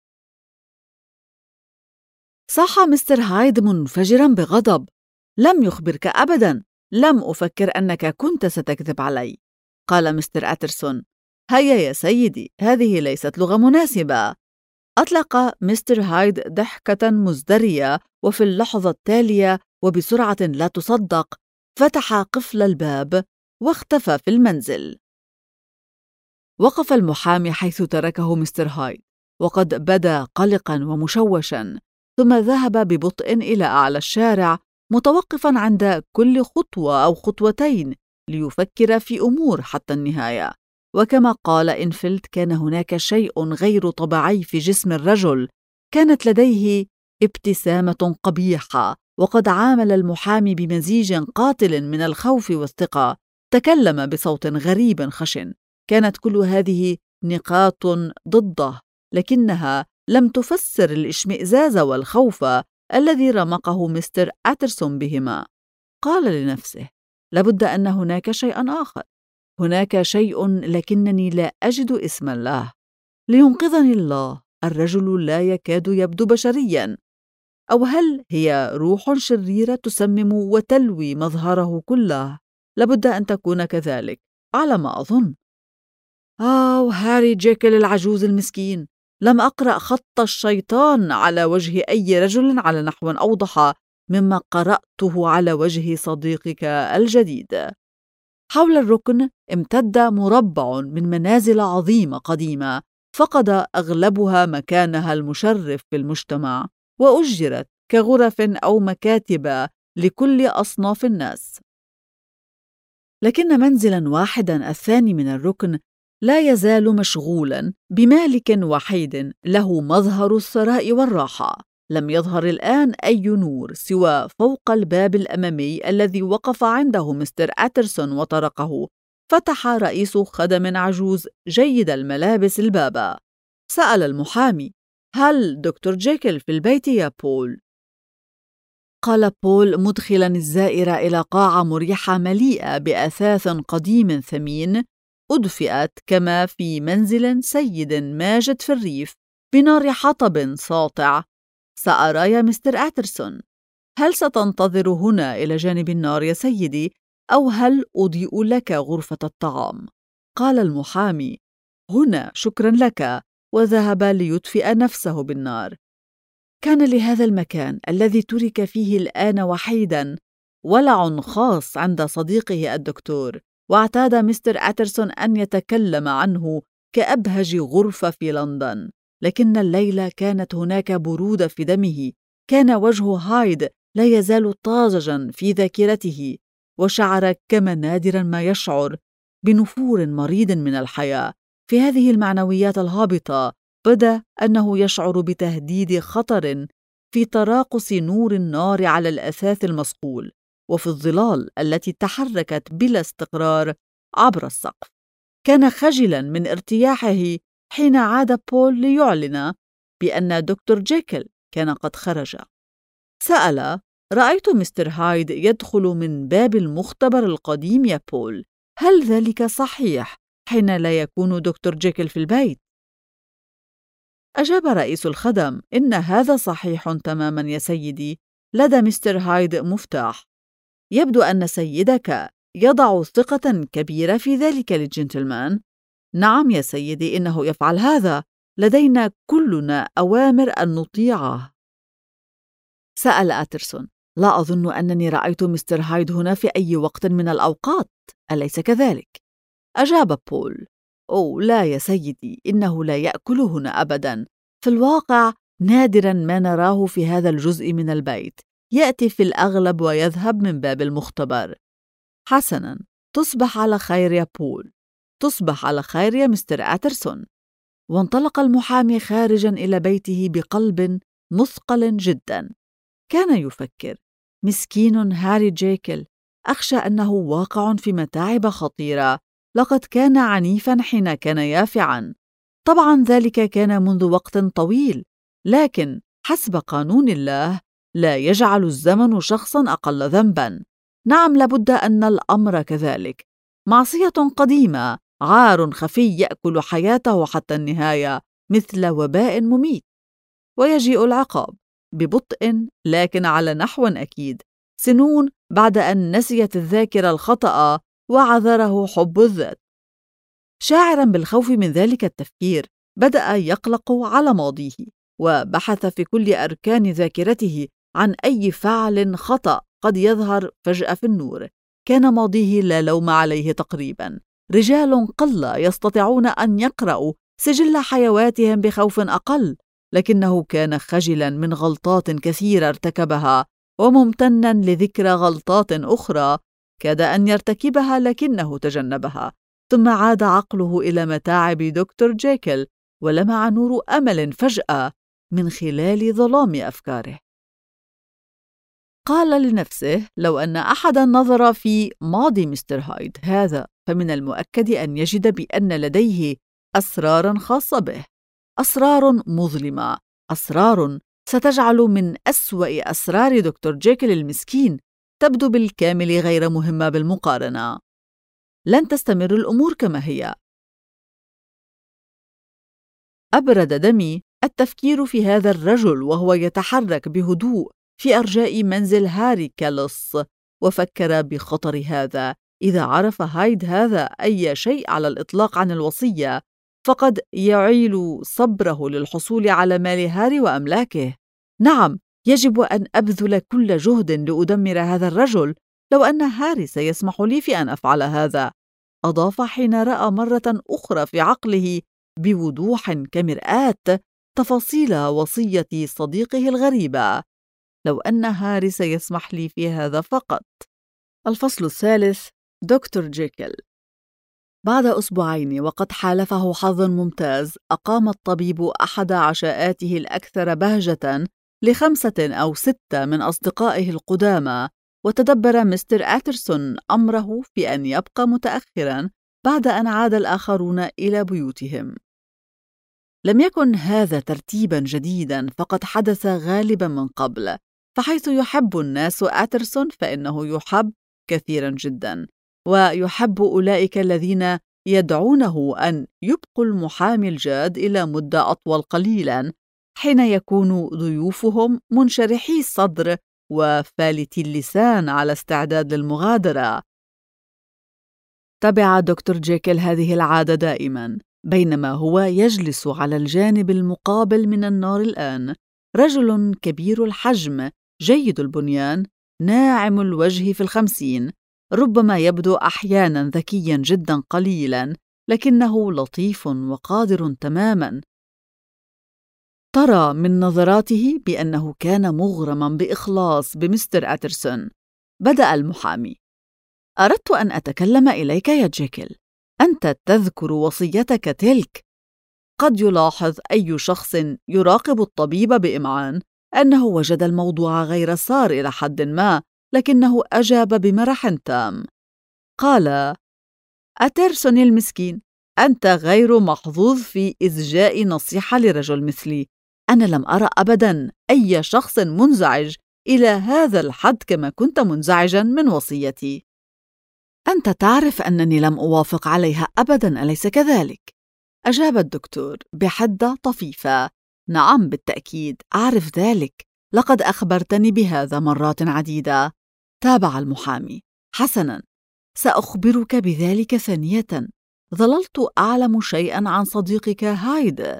[SPEAKER 1] صاح مستر هايد منفجرا بغضب: لم يخبرك أبدا، لم أفكر أنك كنت ستكذب علي. قال مستر أترسون: هيا يا سيدي، هذه ليست لغة مناسبة. أطلق مستر هايد ضحكة مزدرية، وفي اللحظة التالية وبسرعة لا تصدق فتح قفل الباب واختفى في المنزل. وقف المحامي حيث تركه مستر هايد، وقد بدا قلقاً ومشوشاً، ثم ذهب ببطء إلى أعلى الشارع، متوقفاً عند كل خطوة أو خطوتين ليفكر في أمور حتى النهاية. وكما قال إنفيلد، كان هناك شيء غير طبيعي في جسم الرجل، كانت لديه ابتسامة قبيحة، وقد عامل المحامي بمزيج قاتل من الخوف والثقة. تكلم بصوت غريب خشن. كانت كل هذه نقاط ضده، لكنها لم تفسر الاشمئزاز والخوف الذي رمقه مستر آترسون بهما. قال لنفسه: لابد أن هناك شيئا آخر، هناك شيء لكنني لا أجد اسما له. لينقذني الله، الرجل لا يكاد يبدو بشريا، أو هل هي روح شريرة تسمم وتلوي مظهره كله؟ لابد أن تكون كذلك على ما أظن. هاري جيكل العجوز المسكين، لم أقرأ خط الشيطان على وجه أي رجل على نحو أوضح مما قرأته على وجه صديقك الجديد. حول الركن امتد مربع من منازل عظيمة قديمة، فقد أغلبها مكانها المشرف في المجتمع، وأجرت كغرف أو مكاتب لكل أصناف الناس. لكن منزلاً واحداً الثاني من الركن لا يزال مشغولاً بمالك وحيد له مظهر الثراء والراحة. لم يظهر الآن أي نور سوى فوق الباب الأمامي الذي وقف عنده مستر آترسون وطرقه. فتح رئيس خدم عجوز جيد الملابس الباب. سأل المحامي: هل دكتور جيكل في البيت يا بول؟ قال بول مدخلا الزائر إلى قاعة مريحة مليئة بأثاث قديم ثمين، أدفئت كما في منزل سيد ماجد في الريف بنار حطب ساطع. سأرى يا مستر آترسون، هل ستنتظر هنا إلى جانب النار يا سيدي، أو هل أضيء لك غرفة الطعام؟ قال المحامي: هنا شكرا لك، وذهب ليطفئ نفسه بالنار. كان لهذا المكان الذي ترك فيه الآن وحيدا ولع خاص عند صديقه الدكتور، واعتاد مستر آترسون أن يتكلم عنه كأبهج غرفة في لندن. لكن الليلة كانت هناك برودة في دمه. كان وجه هايد لا يزال طازجا في ذاكرته، وشعر كما نادرا ما يشعر بنفور مريض من الحياة. في هذه المعنويات الهابطة بدا أنه يشعر بتهديد خطر في تراقص نور النار على الأثاث المصقول، وفي الظلال التي تحركت بلا استقرار عبر السقف. كان خجلا من ارتياحه حين عاد بول ليعلن بأن دكتور جيكل كان قد خرج. سأل: رأيت مستر هايد يدخل من باب المختبر القديم يا بول، هل ذلك صحيح حين لا يكون دكتور جيكل في البيت؟ أجاب رئيس الخدم: إن هذا صحيح تماما يا سيدي، لدى مستر هايد مفتاح. يبدو أن سيدك يضع ثقة كبيرة في ذلك للجنتلمان. نعم يا سيدي، إنه يفعل هذا، لدينا كلنا أوامر أن نطيعه. سأل آترسون: لا أظن أنني رأيت مستر هايد هنا في أي وقت من الأوقات، أليس كذلك؟ أجاب بول: لا يا سيدي، إنه لا يأكل هنا أبدا. في الواقع نادرا ما نراه في هذا الجزء من البيت، يأتي في الأغلب ويذهب من باب المختبر. حسنا، تصبح على خير يا بول. تصبح على خير يا مستر آترسون. وانطلق المحامي خارجا إلى بيته بقلب مثقل جدا. كان يفكر: مسكين هاري جيكل، أخشى أنه واقع في متاعب خطيرة. لقد كان عنيفا حين كان يافعا. طبعا ذلك كان منذ وقت طويل، لكن حسب قانون الله لا يجعل الزمن شخصا أقل ذنبا. نعم، لابد أن الأمر كذلك. معصية قديمة، عار خفي يأكل حياته حتى النهاية مثل وباء مميت. ويجيء العقاب ببطء لكن على نحو أكيد، سنون بعد أن نسيت الذاكرة الخطأ وعذره حب الذات. شاعرا بالخوف من ذلك التفكير، بدأ يقلق على ماضيه، وبحث في كل أركان ذاكرته عن أي فعل خطأ قد يظهر فجأة في النور. كان ماضيه لا لوم عليه تقريبا. رجال قل يستطيعون أن يقرأوا سجل حيواتهم بخوف أقل، لكنه كان خجلا من غلطات كثيرة ارتكبها، وممتنا لذكرى غلطات أخرى كاد أن يرتكبها لكنه تجنبها، ثم عاد عقله إلى متاعب دكتور جيكل، ولمع نور أمل فجأة من خلال ظلام أفكاره. قال لنفسه: لو أن أحداً نظر في ماضي مستر هايد هذا، فمن المؤكد أن يجد بأن لديه أسراراً خاصة به، أسرار مظلمة، أسرار ستجعل من أسوأ أسرار دكتور جيكل المسكين تبدو بالكامل غير مهمة بالمقارنة. لن تستمر الأمور كما هي. أبرد دمي التفكير في هذا الرجل وهو يتحرك بهدوء في أرجاء منزل هاري كالوس، وفكر بخطر هذا. إذا عرف هايد هذا أي شيء على الإطلاق عن الوصية، فقد يعيل صبره للحصول على مال هاري وأملاكه. نعم، يجب أن أبذل كل جهد لأدمر هذا الرجل لو أن هاري سيسمح لي في أن أفعل هذا، أضاف حين رأى مرة أخرى في عقله بوضوح كمرآة تفاصيل وصية صديقه الغريبة. لو أن هاري سيسمح لي في هذا فقط. الفصل الثالث. دكتور جيكل. بعد أسبوعين وقد حالفه حظ ممتاز، أقام الطبيب أحد عشاءاته الأكثر بهجة ل5 أو 6 من أصدقائه القدامى، وتدبر مستر آترسون أمره في أن يبقى متأخراً بعد أن عاد الآخرون إلى بيوتهم. لم يكن هذا ترتيباً جديداً، فقد حدث غالباً من قبل، فحيث يحب الناس آترسون فإنه يحب كثيراً جداً، ويحب أولئك الذين يدعونه أن يبقوا المحامي الجاد إلى مدة أطول قليلاً، حين يكون ضيوفهم منشرحي الصدر وفالتي اللسان على استعداد للمغادرة. تبع دكتور جيكل هذه العادة دائماً. بينما هو يجلس على الجانب المقابل من النار الآن، رجل كبير الحجم، جيد البنيان، ناعم الوجه في 50، ربما يبدو أحياناً ذكياً جداً قليلاً، لكنه لطيف وقادر تماماً. ترى من نظراته بأنه كان مغرماً بإخلاص بمستر آترسون. بدأ المحامي: أردت أن أتكلم إليك يا جيكل. أنت تذكر وصيتك تلك. قد يلاحظ أي شخص يراقب الطبيب بإمعان أنه وجد الموضوع غير سار إلى حد ما، لكنه أجاب بمرح تام. قال: آترسون المسكين، أنت غير محظوظ في إزجاء نصيحة لرجل مثلي. أنا لم أرى أبداً أي شخص منزعج إلى هذا الحد كما كنت منزعجاً من وصيتي. أنت تعرف أنني لم أوافق عليها أبداً، أليس كذلك؟ أجاب الدكتور بحدة طفيفة: نعم بالتأكيد، أعرف ذلك، لقد أخبرتني بهذا مرات عديدة. تابع المحامي: حسناً، سأخبرك بذلك ثانية. ظللت أعلم شيئاً عن صديقك هايد.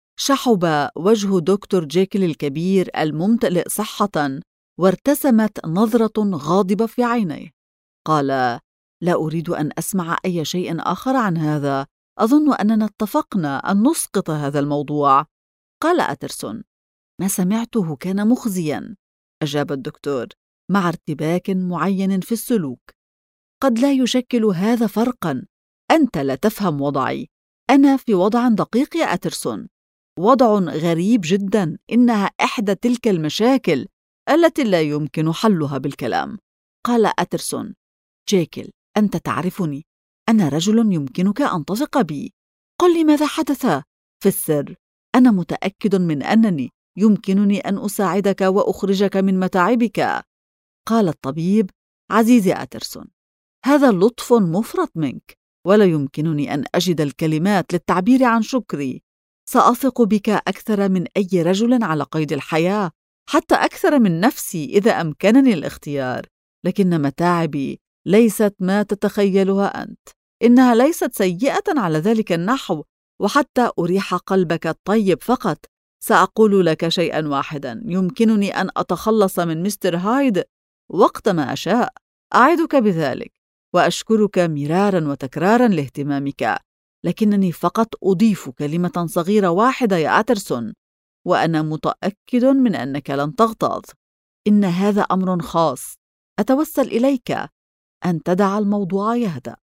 [SPEAKER 1] شحب وجه دكتور جيكل الكبير الممتلئ صحة، وارتسمت نظرة غاضبة في عينيه. قال: لا أريد أن أسمع أي شيء آخر عن هذا. أظن أننا اتفقنا أن نسقط هذا الموضوع. قال آترسون: ما سمعته كان مخزياً. أجاب الدكتور مع ارتباك معين في السلوك: قد لا يشكل هذا فرقاً. أنت لا تفهم وضعي. أنا في وضع دقيق يا آترسون، وضع غريب جداً. إنها إحدى تلك المشاكل التي لا يمكن حلها بالكلام. قال آترسون: جيكل، أنت تعرفني، أنا رجل يمكنك أن تثق بي. قل لي ماذا حدث في السر. أنا متأكد من أنني يمكنني أن أساعدك وأخرجك من متاعبك. قال الطبيب: عزيزي آترسون، هذا لطف مفرط منك، ولا يمكنني أن أجد الكلمات للتعبير عن شكري. سأثق بك أكثر من أي رجل على قيد الحياة، حتى أكثر من نفسي إذا أمكنني الاختيار. لكن متاعبي ليست ما تتخيلها أنت. إنها ليست سيئة على ذلك النحو، وحتى أريح قلبك الطيب فقط سأقول لك شيئا واحدا: يمكنني أن أتخلص من مستر هايد وقت ما أشاء. أعدك بذلك، وأشكرك مرارا وتكرارا لاهتمامك. لكنني فقط أضيف كلمة صغيرة واحدة يا آترسون، وأنا متأكد من أنك لن تغتاظ. إن هذا أمر خاص. أتوسل إليك، أن تدع الموضوع يهدأ.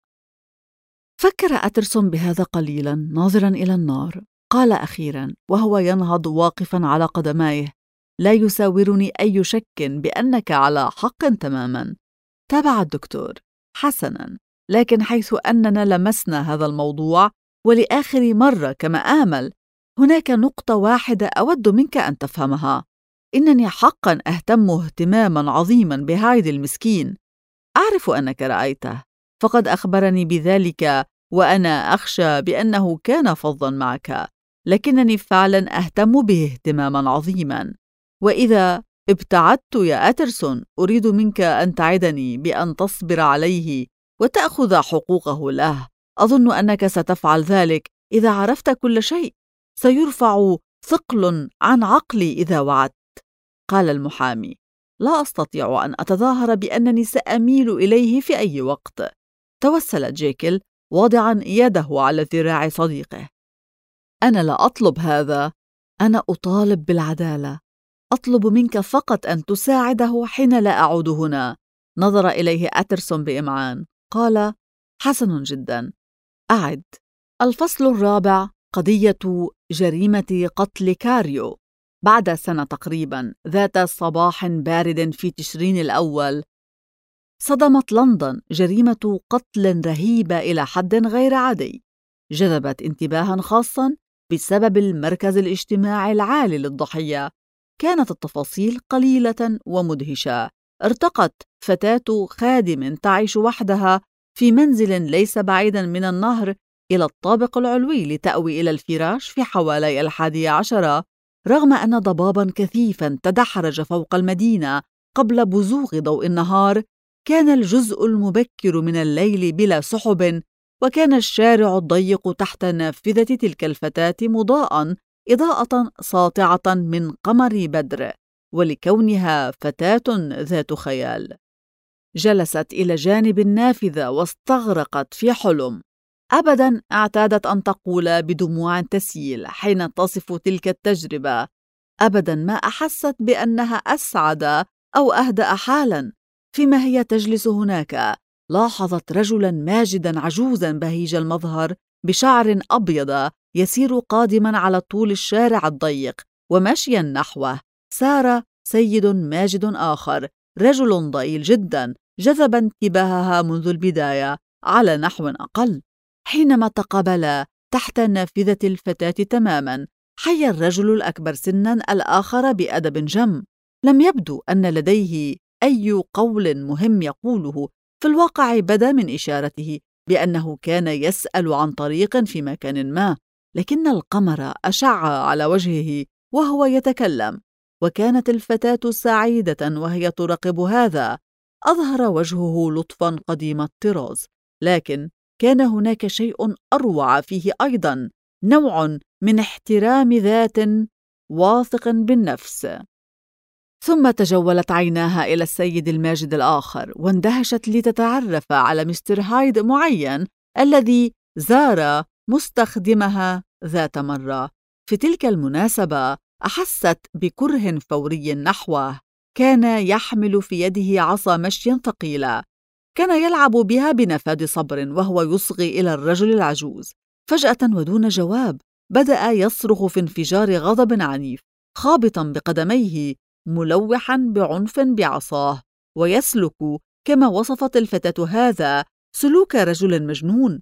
[SPEAKER 1] فكر أترسون بهذا قليلاً ناظراً إلى النار. قال أخيراً وهو ينهض واقفاً على قدميه: لا يساورني أي شك بأنك على حق تماماً. تابع الدكتور: حسناً، لكن حيث أننا لمسنا هذا الموضوع ولآخر مرة كما آمل، هناك نقطة واحدة أود منك أن تفهمها. إنني حقاً أهتم اهتماماً عظيماً بهايد المسكين. أعرف أنك رأيته، فقد أخبرني بذلك، وأنا أخشى بأنه كان فظاً معك، لكنني فعلاً أهتم به اهتماماً عظيماً. وإذا ابتعدت يا أترسون، أريد منك أن تعدني بأن تصبر عليه وتأخذ حقوقه له. أظن أنك ستفعل ذلك إذا عرفت كل شيء. سيرفع ثقل عن عقلي إذا وعدت. قال المحامي: لا أستطيع أن أتظاهر بأنني سأميل إليه في أي وقت. توسل جيكل واضعا يده على ذراع صديقه: أنا لا أطلب هذا، أنا أطالب بالعدالة. أطلب منك فقط أن تساعده حين لا أعود هنا. نظر إليه أترسون بإمعان. قال: حسن جدا، أعد. الفصل الرابع: قضية جريمة قتل كاريو. بعد سنة تقريبا، ذات صباح بارد في تشرين الأول، صدمت لندن جريمة قتل رهيبة إلى حد غير عادي. جذبت انتباها خاصا بسبب المركز الاجتماعي العالي للضحية. كانت التفاصيل قليلة ومدهشة. ارتقت فتاة خادم تعيش وحدها في منزل ليس بعيدا من النهر إلى الطابق العلوي لتأوي إلى الفراش في حوالي 11، رغم أن ضبابا كثيفا تدحرج فوق المدينة قبل بزوغ ضوء النهار. كان الجزء المبكر من الليل بلا سحب، وكان الشارع الضيق تحت نافذة تلك الفتاة مضاءً إضاءة ساطعة من قمر بدر، ولكونها فتاة ذات خيال. جلست إلى جانب النافذة واستغرقت في حلم. أبداً اعتادت أن تقول بدموع تسيل حين تصف تلك التجربة: أبداً ما أحست بأنها أسعد أو أهدأ حالاً. فيما هي تجلس هناك، لاحظت رجلاً ماجداً عجوزاً بهيج المظهر بشعر أبيض يسير قادماً على طول الشارع الضيق، ومشياً نحوه سار سيد ماجد آخر، رجل ضئيل جداً، جذب انتباهها منذ البداية على نحو أقل. حينما تقابلا تحت نافذة الفتاة تماماً، حيا الرجل الأكبر سناً الآخر بأدب جم. لم يبدو أن لديه أي قول مهم يقوله. في الواقع بدا من إشارته بأنه كان يسأل عن طريق في مكان ما، لكن القمر أشع على وجهه وهو يتكلم، وكانت الفتاة سعيدة وهي تراقب هذا. أظهر وجهه لطفاً قديم الطراز، لكن كان هناك شيء أروع فيه أيضاً، نوع من احترام ذات، واثق بالنفس. ثم تجولت عيناها إلى السيد الماجد الآخر، واندهشت لتتعرف على مستر هايد معين الذي زار مستخدمها ذات مرة. في تلك المناسبة أحست بكره فوري نحوه. كان يحمل في يده عصا مشي ثقيلة، كان يلعب بها بنفاد صبر وهو يصغي إلى الرجل العجوز. فجأة ودون جواب بدأ يصرخ في انفجار غضب عنيف، خابطا بقدميه، ملوحا بعنف بعصاه، ويسلك كما وصفت الفتاة هذا سلوك رجل مجنون.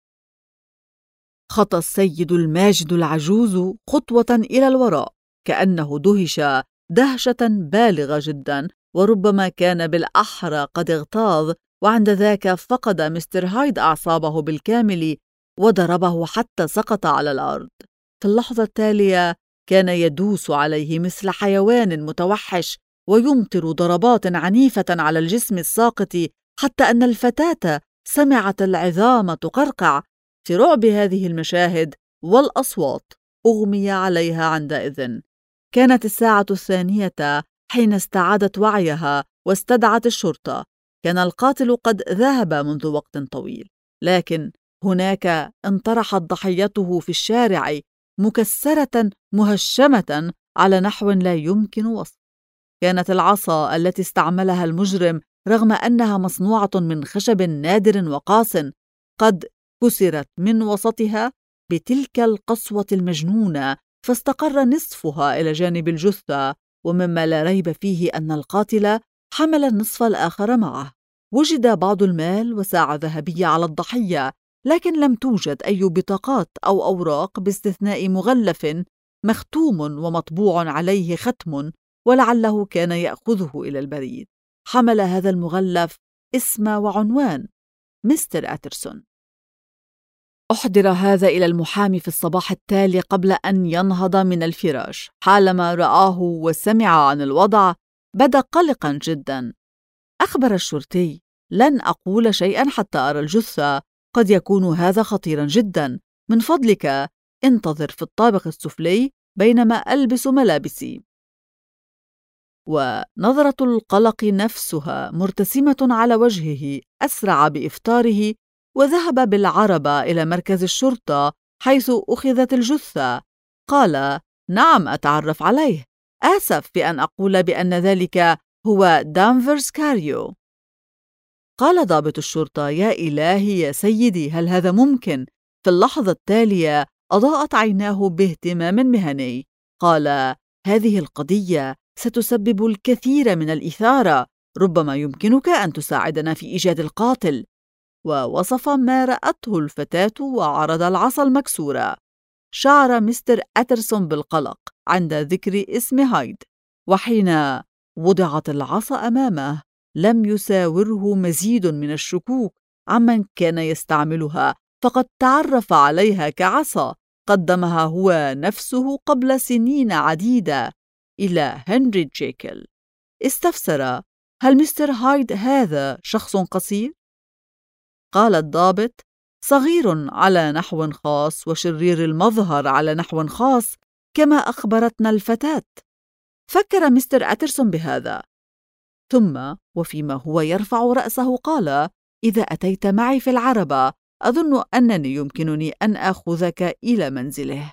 [SPEAKER 1] خطى السيد الماجد العجوز خطوة إلى الوراء، كأنه دهش دهشة بالغة جدا، وربما كان بالأحرى قد اغتاظ، وعند ذاك فقد مستر هايد أعصابه بالكامل وضربه حتى سقط على الأرض. في اللحظة التالية كان يدوس عليه مثل حيوان متوحش ويمطر ضربات عنيفة على الجسم الساقط، حتى أن الفتاة سمعت العظام تقرقع. في رعب هذه المشاهد والأصوات أغمي عليها عندئذ. كانت الساعة 2 حين استعادت وعيها واستدعت الشرطة. كان القاتل قد ذهب منذ وقت طويل، لكن هناك انطرحت ضحيته في الشارع مكسرة مهشمة على نحو لا يمكن وصف. كانت العصا التي استعملها المجرم رغم أنها مصنوعة من خشب نادر وقاس قد كسرت من وسطها بتلك القسوة المجنونة، فاستقر نصفها إلى جانب الجثة، ومما لا ريب فيه أن القاتل حمل النصف الآخر معه. وجد بعض المال وساعة ذهبية على الضحية، لكن لم توجد أي بطاقات أو أوراق باستثناء مغلف مختوم ومطبوع عليه ختم، ولعله كان يأخذه إلى البريد. حمل هذا المغلف اسم وعنوان مستر أترسون. أحضر هذا إلى المحامي في الصباح التالي قبل أن ينهض من الفراش. حالما رآه وسمع عن الوضع بدا قلقا جدا. أخبر الشرطي: لن أقول شيئا حتى أرى الجثة، قد يكون هذا خطيرا جدا، من فضلك انتظر في الطابق السفلي بينما ألبس ملابسي. ونظرة القلق نفسها مرتسمة على وجهه أسرع بإفطاره، وذهب بالعربة إلى مركز الشرطة حيث أخذت الجثة. قال: نعم، أتعرف عليه. آسف في أن أقول بأن ذلك هو دانفرز كاريو. قال ضابط الشرطة: يا إلهي يا سيدي، هل هذا ممكن؟ في اللحظة التالية أضاءت عيناه باهتمام مهني. قال: هذه القضية ستسبب الكثير من الإثارة، ربما يمكنك أن تساعدنا في إيجاد القاتل. ووصف ما رأته الفتاة وعرض العصا المكسورة. شعر مستر أترسون بالقلق عند ذكر اسم هايد، وحين وضعت العصا أمامه لم يساوره مزيد من الشكوك عمن كان يستعملها، فقد تعرف عليها كعصا قدمها هو نفسه قبل سنين عديدة إلى هنري جيكل. استفسر: هل مستر هايد هذا شخص قصير؟ قال الضابط: صغير على نحو خاص وشرير المظهر على نحو خاص كما أخبرتنا الفتاة. فكر مستر أترسون بهذا، ثم وفيما هو يرفع رأسه قال: إذا أتيت معي في العربة أظن أنني يمكنني أن آخذك إلى منزله.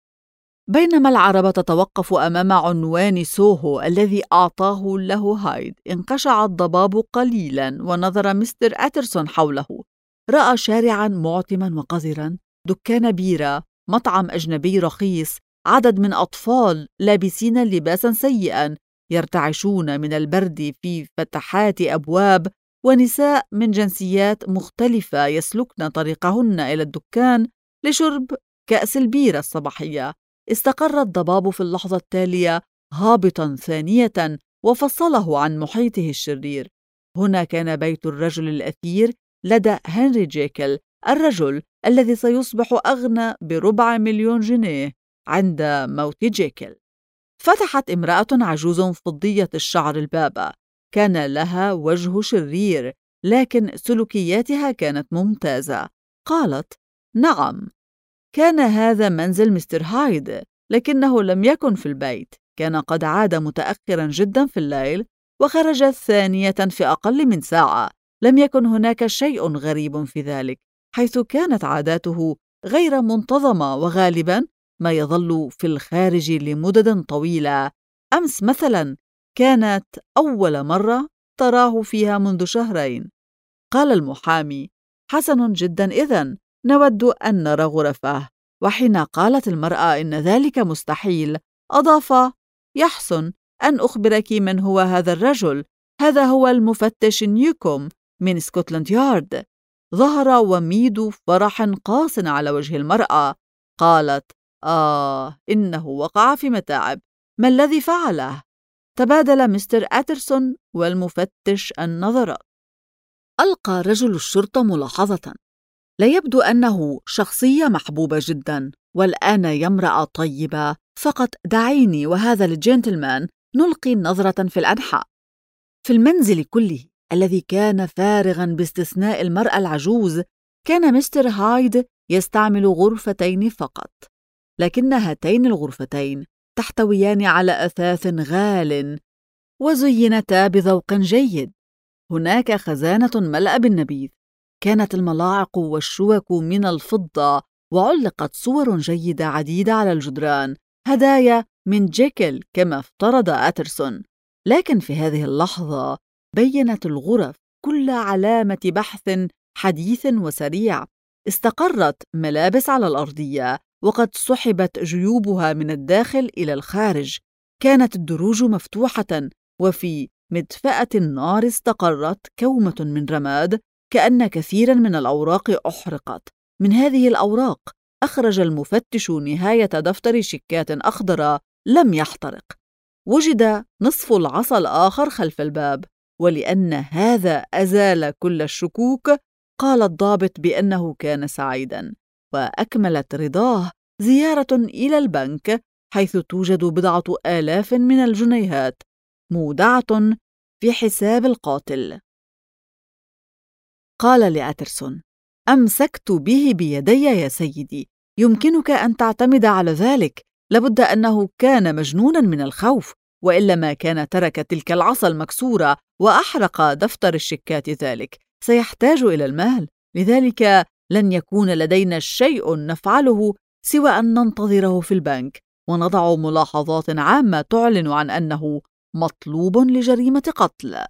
[SPEAKER 1] بينما العربة تتوقف أمام عنوان سوهو الذي أعطاه له هايد، انقشع الضباب قليلا ونظر مستر أترسون حوله. رأى شارعا معتما وقذرا، دكان بيرة، مطعم أجنبي رخيص، عدد من أطفال لابسين لباسا سيئا يرتعشون من البرد في فتحات أبواب، ونساء من جنسيات مختلفة يسلكن طريقهن إلى الدكان لشرب كأس البيرة الصباحية. استقر الضباب في اللحظة التالية هابطا ثانية وفصله عن محيطه الشرير. هنا كان بيت الرجل الأثير لدى هنري جيكل، الرجل الذي سيصبح أغنى ب250,000 جنيه عند موت جيكل. فتحت امرأة عجوز فضية الشعر الباب، كان لها وجه شرير لكن سلوكياتها كانت ممتازة. قالت: نعم، كان هذا منزل مستر هايد، لكنه لم يكن في البيت، كان قد عاد متأخرا جدا في الليل وخرج ثانية في أقل من ساعة. لم يكن هناك شيء غريب في ذلك، حيث كانت عاداته غير منتظمة وغالبا ما يظل في الخارج لمدد طويلة. أمس مثلا كانت أول مرة تراه فيها منذ 2 شهر. قال المحامي: حسن جدا، إذن نود أن نرى غرفه. وحين قالت المرأة إن ذلك مستحيل أضاف: يحسن أن أخبرك من هو هذا الرجل. هذا هو المفتش نيوكوم من سكوتلاند يارد. ظهر وميد فرح قاس على وجه المرأة. قالت: إنه وقع في متاعب. ما الذي فعله؟ تبادل مستر أترسون والمفتش النظرات. ألقى رجل الشرطة ملاحظة: لا يبدو أنه شخصية محبوبة جدا، والآن يا امرأة طيبة، فقط دعيني وهذا الجنتلمان نلقي نظرة في الأنحاء. في المنزل كله الذي كان فارغا باستثناء المرأة العجوز، كان مستر هايد يستعمل غرفتين فقط، لكن هاتين الغرفتين تحتويان على أثاث غال وزينتا بذوق جيد. هناك خزانة ملأ بالنبيذ، كانت الملاعق والشوك من الفضة، وعلقت صور جيدة عديدة على الجدران، هدايا من جيكل كما افترض أترسون. لكن في هذه اللحظة بيّنت الغرف كل علامة بحث حديث وسريع. استقرت ملابس على الأرضية وقد سحبت جيوبها من الداخل إلى الخارج. كانت الدروج مفتوحة، وفي مدفأة النار استقرت كومة من رماد، كأن كثيرا من الأوراق أحرقت. من هذه الأوراق أخرج المفتش نهاية دفتر شيكات أخضر لم يحترق. وجد نصف العصا الآخر خلف الباب، ولأن هذا أزال كل الشكوك قال الضابط بأنه كان سعيداً. وأكملت رضاه زيارة إلى البنك حيث توجد 10,000 من الجنيهات مودعة في حساب القاتل. قال لأترسون: أمسكت به بيدي يا سيدي، يمكنك أن تعتمد على ذلك. لابد أنه كان مجنوناً من الخوف، وإلا ما كان ترك تلك العصا المكسورة وأحرق دفتر الشيكات. ذلك سيحتاج إلى المال، لذلك لن يكون لدينا شيء نفعله سوى أن ننتظره في البنك ونضع ملاحظات عامة تعلن عن أنه مطلوب لجريمة قتل.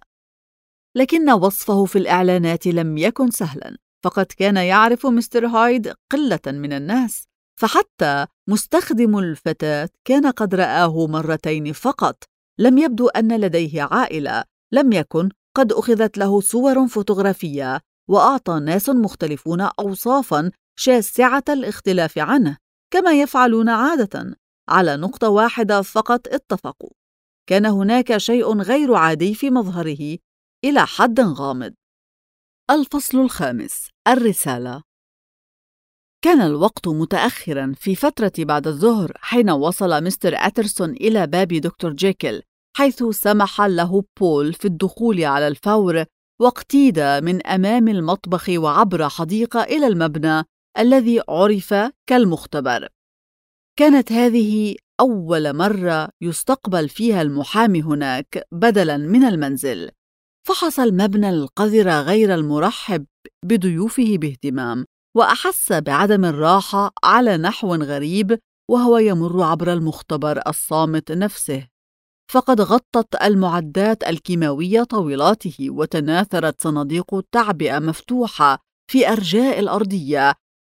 [SPEAKER 1] لكن وصفه في الإعلانات لم يكن سهلاً، فقد كان يعرف مستر هايد قلة من الناس، فحتى مستخدم الفتاة كان قد رآه مرتين فقط. لم يبدو أن لديه عائلة، لم يكن قد أخذت له صور فوتوغرافية، وأعطى ناس مختلفون أوصافاً شاسعة الاختلاف عنه كما يفعلون عادة. على نقطة واحدة فقط اتفقوا: كان هناك شيء غير عادي في مظهره إلى حد غامض. الفصل 5: الرسالة. كان الوقت متأخراً في فترة بعد الظهر حين وصل مستر أترسون إلى باب دكتور جيكل، حيث سمح له بول في الدخول على الفور، واقتيد من أمام المطبخ وعبر حديقة إلى المبنى الذي عرف كالمختبر. كانت هذه أول مرة يستقبل فيها المحامي هناك بدلاً من المنزل. فحص المبنى القذر غير المرحب بضيوفه باهتمام، وأحس بعدم الراحة على نحو غريب وهو يمر عبر المختبر الصامت نفسه. فقد غطت المعدات الكيماوية طاولاته، وتناثرت صناديق التعبئة مفتوحة في أرجاء الأرضية،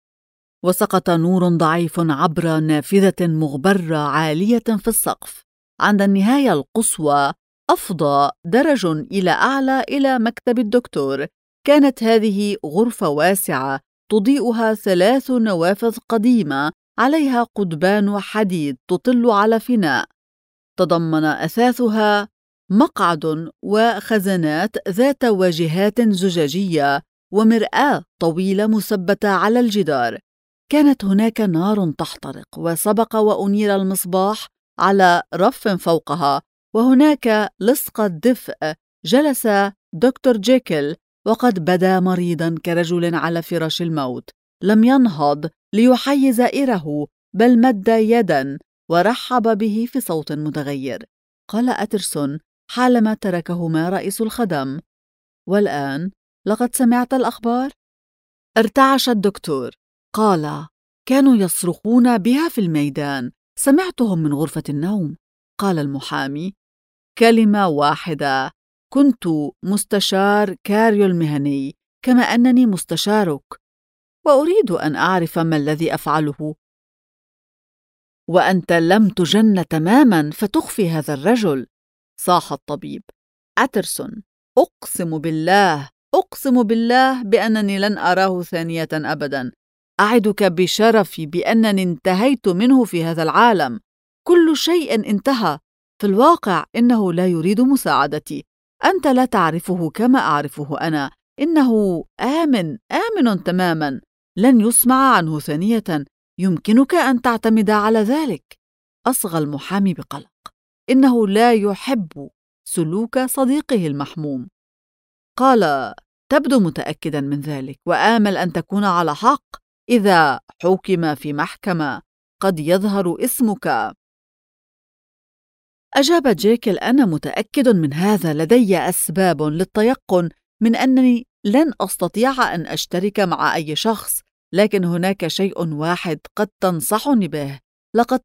[SPEAKER 1] وسقط نور ضعيف عبر نافذة مغبرة عالية في السقف. عند النهاية القصوى أفضى درج إلى أعلى إلى مكتب الدكتور. كانت هذه غرفة واسعة تضيئها 3 نوافذ قديمة عليها قضبان حديد تطل على فناء. تضمن أثاثها مقعد وخزانات ذات واجهات زجاجية ومرآة طويلة مثبتة على الجدار. كانت هناك نار تحترق، وسبق وأنير المصباح على رف فوقها، وهناك لصقة دفء. جلس دكتور جيكل وقد بدا مريضاً كرجل على فراش الموت. لم ينهض ليحيي زائره، بل مد يداً ورحب به في صوت متغير. قال أترسون حالما تركهما رئيس الخدم: والآن لقد سمعت الأخبار؟ ارتعش الدكتور. قال: كانوا يصرخون بها في الميدان، سمعتهم من غرفة النوم. قال المحامي: كلمة واحدة، كنت مستشار كاريو المهني كما أنني مستشارك، وأريد أن أعرف ما الذي أفعله. وأنت لم تجن تماماً فتخفي هذا الرجل. صاح الطبيب. أترسون: أقسم بالله بأنني لن أراه ثانية أبداً. أعدك بشرفي بأنني انتهيت منه في هذا العالم. كل شيء انتهى. في الواقع إنه لا يريد مساعدتي. أنت لا تعرفه كما أعرفه أنا. إنه آمن تماماً، لن يسمع عنه ثانية. يمكنك أن تعتمد على ذلك. أصغى المحامي بقلق. إنه لا يحب سلوك صديقه المحموم. قال: تبدو متأكدا من ذلك، وآمل أن تكون على حق. إذا حُكم في محكمة قد يظهر اسمك. أجاب جيكل: أنا متأكد من هذا. لدي أسباب للتيقن من أنني لن أستطيع أن أشترك مع أي شخص، لكن هناك شيء واحد قد تنصحني به. لقد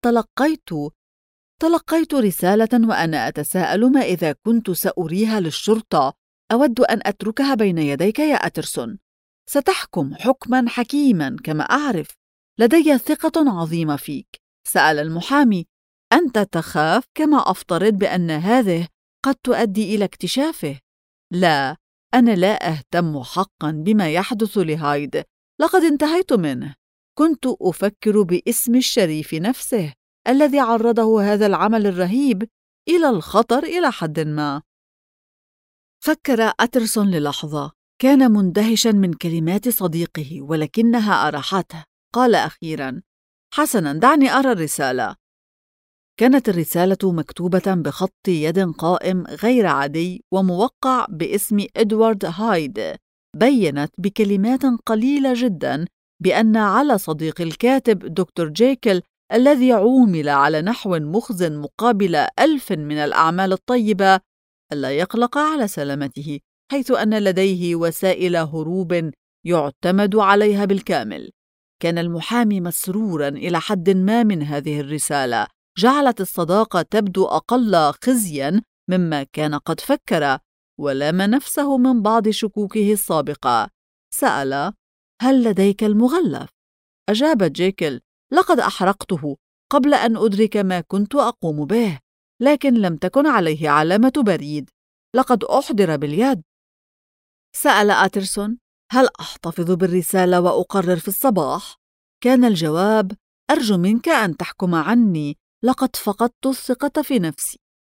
[SPEAKER 1] تلقيت رسالة وأنا أتساءل ما إذا كنت سأريها للشرطة أود أن أتركها بين يديك يا أترسون. ستحكم حكماً حكيماً كما أعرف. لدي ثقة عظيمة فيك. سأل المحامي: أنت تخاف كما أفترض بأن هذه قد تؤدي إلى اكتشافه. لا، أنا لا أهتم حقاً بما يحدث لهايد. لقد انتهيت منه. كنت أفكر باسم الشريف نفسه الذي عرضه هذا العمل الرهيب إلى الخطر إلى حد ما. فكر أترسون للحظة. كان مندهشاً من كلمات صديقه ولكنها أراحته. قال أخيراً: حسناً، دعني أرى الرسالة. كانت الرسالة مكتوبة بخط يد قائم غير عادي وموقع باسم إدوارد هايد. بيّنت بكلمات قليلة جداً بأن على صديق الكاتب دكتور جيكل الذي عومل على نحو مخزن مقابل 1000 من الأعمال الطيبة ألا يقلق على سلامته، حيث أن لديه وسائل هروب يعتمد عليها بالكامل. كان المحامي مسروراً إلى حد ما من هذه الرسالة. جعلت الصداقة تبدو أقل خزياً مما كان قد فكر، ولام نفسه من بعض شكوكه السابقة. سأل: هل لديك المغلف؟ أجاب جيكل: لقد أحرقته قبل أن أدرك ما كنت أقوم به، لكن لم تكن عليه علامة بريد. لقد أحضر باليد. سأل أترسون: هل أحتفظ بالرسالة وأقرر في الصباح؟ كان الجواب: أرجو منك أن تحكم عني، لقد فقدت الثقة في نفسي.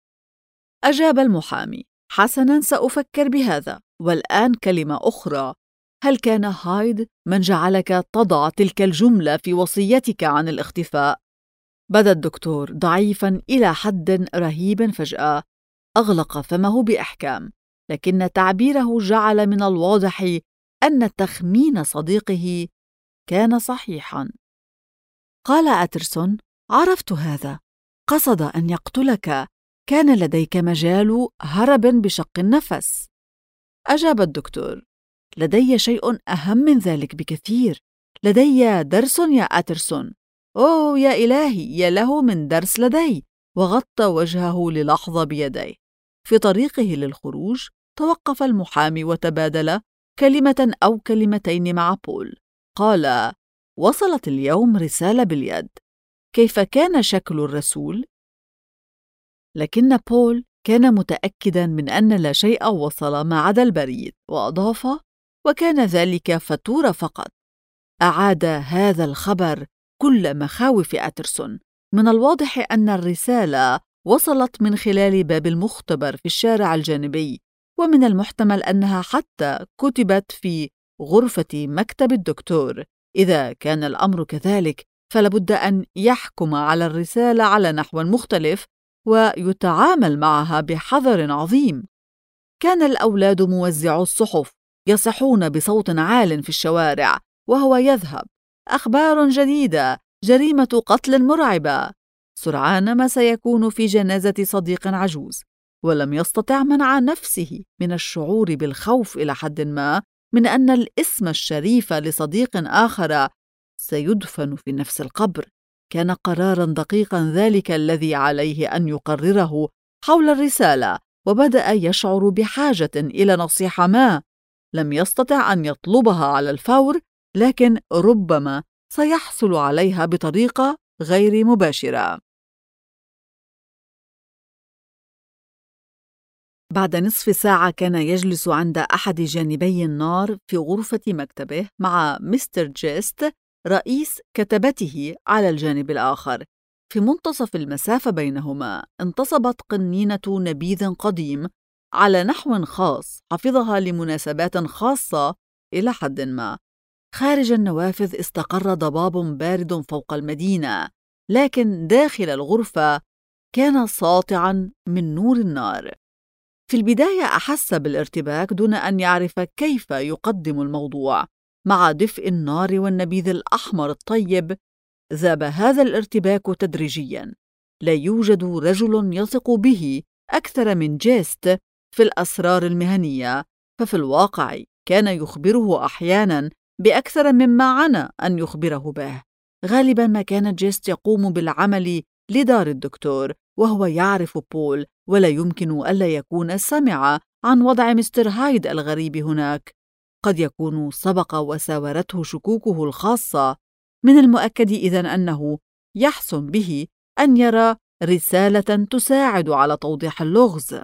[SPEAKER 1] أجاب المحامي: حسناً، سأفكر بهذا. والآن كلمة أخرى: هل كان هايد من جعلك تضع تلك الجملة في وصيتك عن الاختفاء؟ بدا الدكتور ضعيفاً إلى حد رهيب فجأة. أغلق فمه بإحكام، لكن تعبيره جعل من الواضح أن تخمين صديقه كان صحيحاً. قال أترسون: عرفت هذا. قصد أن يقتلك. كان لديك مجال هرب بشق النفس. أجاب الدكتور: لدي شيء أهم من ذلك بكثير. لدي درس يا أترسون. أوه يا إلهي، يا له من درس لدي. وغطى وجهه للحظة بيديه. في طريقه للخروج توقف المحامي وتبادل كلمة أو كلمتين مع بول. قال: وصلت اليوم رسالة باليد. كيف كان شكل الرسول؟ لكن بول كان متأكداً من أن لا شيء وصل ما عدا البريد، وأضاف: وكان ذلك فاتورة فقط. أعاد هذا الخبر كل مخاوف أترسون. من الواضح أن الرسالة وصلت من خلال باب المختبر في الشارع الجانبي، ومن المحتمل أنها حتى كتبت في غرفة مكتب الدكتور. إذا كان الأمر كذلك فلابد أن يحكم على الرسالة على نحو مختلف ويتعامل معها بحذر عظيم. كان الأولاد موزعو الصحف يصيحون بصوت عال في الشوارع وهو يذهب: أخبار جديدة، جريمة قتل مرعبة. سرعان ما سيكون في جنازة صديق عجوز. ولم يستطع منع نفسه من الشعور بالخوف إلى حد ما من أن الاسم الشريف لصديق آخر سيدفن في نفس القبر. كان قراراً دقيقاً ذلك الذي عليه أن يقرره حول الرسالة، وبدأ يشعر بحاجة إلى نصيحة ما. لم يستطع أن يطلبها على الفور، لكن ربما سيحصل عليها بطريقة غير مباشرة. بعد نصف ساعة كان يجلس عند أحد جانبي النار في غرفة مكتبه مع مستر جيست رئيس كتبته على الجانب الآخر. في منتصف المسافة بينهما انتصبت قنينة نبيذ قديم على نحو خاص حفظها لمناسبات خاصة إلى حد ما. خارج النوافذ استقر ضباب بارد فوق المدينة، لكن داخل الغرفة كان ساطعاً من نور النار. في البداية أحس بالارتباك دون أن يعرف كيف يقدم الموضوع. مع دفء النار والنبيذ الأحمر الطيب ذاب هذا الارتباك تدريجياً. لا يوجد رجل يثق به أكثر من جيست في الأسرار المهنية، ففي الواقع كان يخبره أحياناً بأكثر مما عنى أن يخبره به. غالباً ما كان جيست يقوم بالعمل لدار الدكتور وهو يعرف بول، ولا يمكن ألا يكون سمع عن وضع مستر هايد الغريب هناك. قد يكون سبق وساورته شكوكه الخاصة. من المؤكد إذن أنه يحسن به أن يرى رسالة تساعد على توضيح اللغز،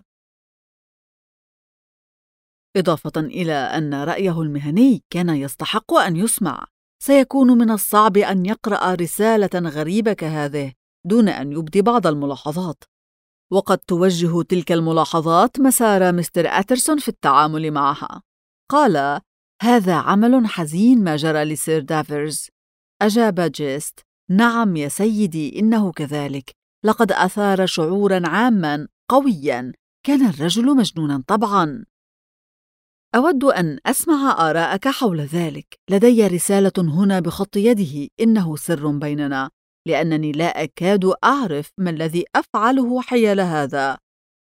[SPEAKER 1] إضافة إلى أن رأيه المهني كان يستحق أن يسمع. سيكون من الصعب أن يقرأ رسالة غريبة كهذه دون أن يبدي بعض الملاحظات، وقد توجه تلك الملاحظات مسار مستر أترسون في التعامل معها. قال: هذا عمل حزين ما جرى لسير دافرز. أجاب جيست: نعم يا سيدي، إنه كذلك. لقد أثار شعوراً عاماً قوياً. كان الرجل مجنوناً طبعاً. أود أن أسمع آراءك حول ذلك. لدي رسالة هنا بخط يده، إنه سر بيننا، لأنني لا أكاد أعرف ما الذي أفعله حيال هذا.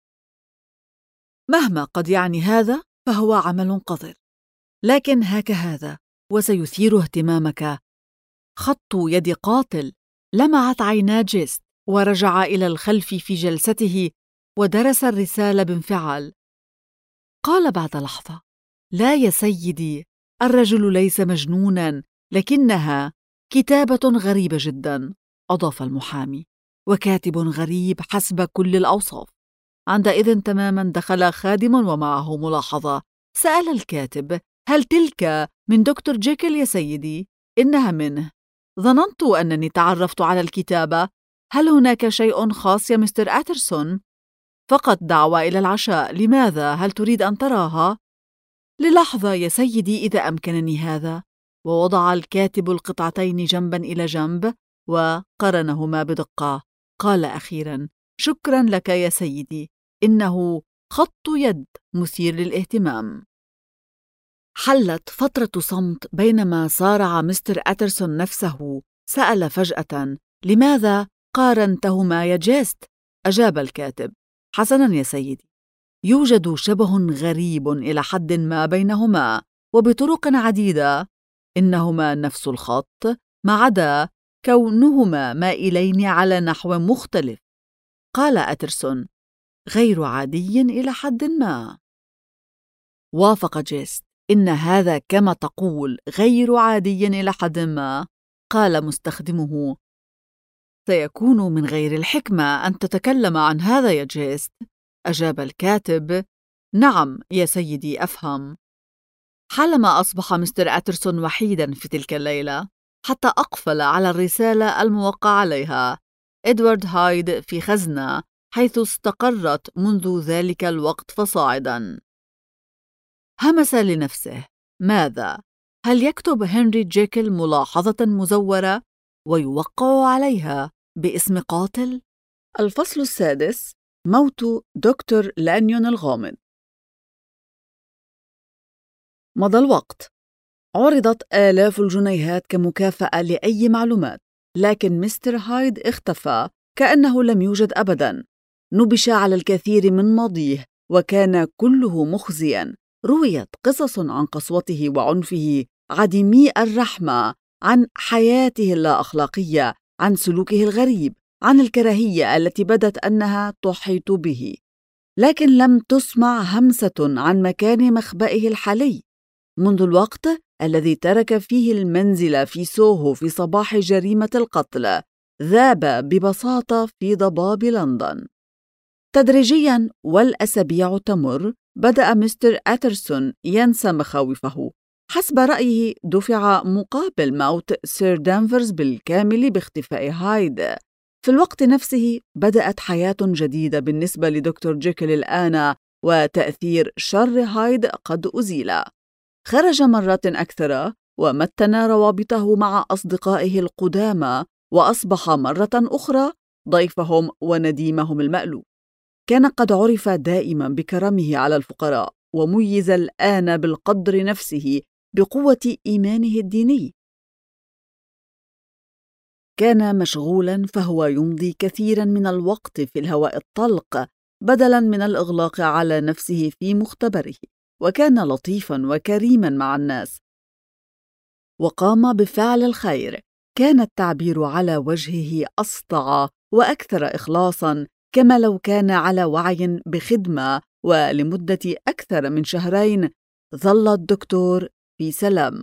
[SPEAKER 1] مهما قد يعني هذا فهو عمل قذر، لكن هاك هذا وسيثير اهتمامك. خط يد قاتل. لمعت عينا جيست ورجع إلى الخلف في جلسته ودرس الرسالة بانفعال. قال بعد لحظة: لا يا سيدي، الرجل ليس مجنوناً، لكنها كتابة غريبة جداً، أضاف المحامي، وكاتب غريب حسب كل الأوصاف. عندئذ تماماً دخل خادم ومعه ملاحظة. سأل الكاتب: هل تلك من دكتور جيكل يا سيدي؟ إنها منه. ظننت أنني تعرفت على الكتابة. هل هناك شيء خاص يا مستر أترسون؟ فقط دعوة إلى العشاء. لماذا؟ هل تريد أن تراها؟ للحظة يا سيدي إذا أمكنني هذا. ووضع الكاتب القطعتين جنبا إلى جنب وقرنهما بدقة. قال أخيرا: شكرا لك يا سيدي، إنه خط يد مثير للاهتمام. حلت فترة صمت بينما صارع مستر أترسون نفسه. سأل فجأة: لماذا قارنتهما يا جيست؟ أجاب الكاتب: حسنا يا سيدي، يوجد شبه غريب إلى حد ما بينهما وبطرق عديدة. إنهما نفس الخط ما عدا كونهما مائلين على نحو مختلف. قال أترسون: غير عادي إلى حد ما. وافق جيست: إن هذا كما تقول غير عادي إلى حد ما. قال مستخدمه: سيكون من غير الحكمة أن تتكلم عن هذا يا جيست. أجاب الكاتب: نعم يا سيدي، أفهم. حالما أصبح مستر أترسون وحيداً في تلك الليلة، حتى أقفل على الرسالة الموقع عليها إدوارد هايد في خزنة حيث استقرت منذ ذلك الوقت فصاعداً. همس لنفسه: ماذا؟ هل يكتب هنري جيكل ملاحظة مزورة ويوقع عليها باسم قاتل؟ الفصل السادس: موت دكتور لانيون الغامض. مضى الوقت. عرضت آلاف الجنيهات كمكافأة لأي معلومات، لكن مستر هايد اختفى كأنه لم يوجد أبداً. نبش على الكثير من ماضيه وكان كله مخزياً. رويت قصص عن قسوته وعنفه عديمي الرحمة، عن حياته اللا أخلاقية، عن سلوكه الغريب، عن الكراهية التي بدت أنها تحيط به، لكن لم تسمع همسة عن مكان مخبئه الحالي. منذ الوقت الذي ترك فيه المنزل في سوهو في صباح جريمة القتل، ذاب ببساطة في ضباب لندن. تدريجياً والأسابيع تمر، بدأ مستر أترسون ينسى مخاوفه. حسب رأيه دفع مقابل موت سير دانفرز بالكامل باختفاء هايد. في الوقت نفسه بدأت حياة جديدة بالنسبة لدكتور جيكل الآن، وتأثير شر هايد قد أزيل. خرج مرات أكثر ومتن روابطه مع أصدقائه القدامى، وأصبح مرة أخرى ضيفهم ونديمهم المألوف. كان قد عرف دائما بكرمه على الفقراء، وميز الآن بالقدر نفسه بقوة إيمانه الديني. كان مشغولا، فهو يمضي كثيرا من الوقت في الهواء الطلق بدلا من الإغلاق على نفسه في مختبره، وكان لطيفا وكريما مع الناس وقام بفعل الخير. كان التعبير على وجهه أسطع وأكثر إخلاصا، كما لو كان على وعي بخدمة ولمدة أكثر من شهرين ظل الدكتور في سلام.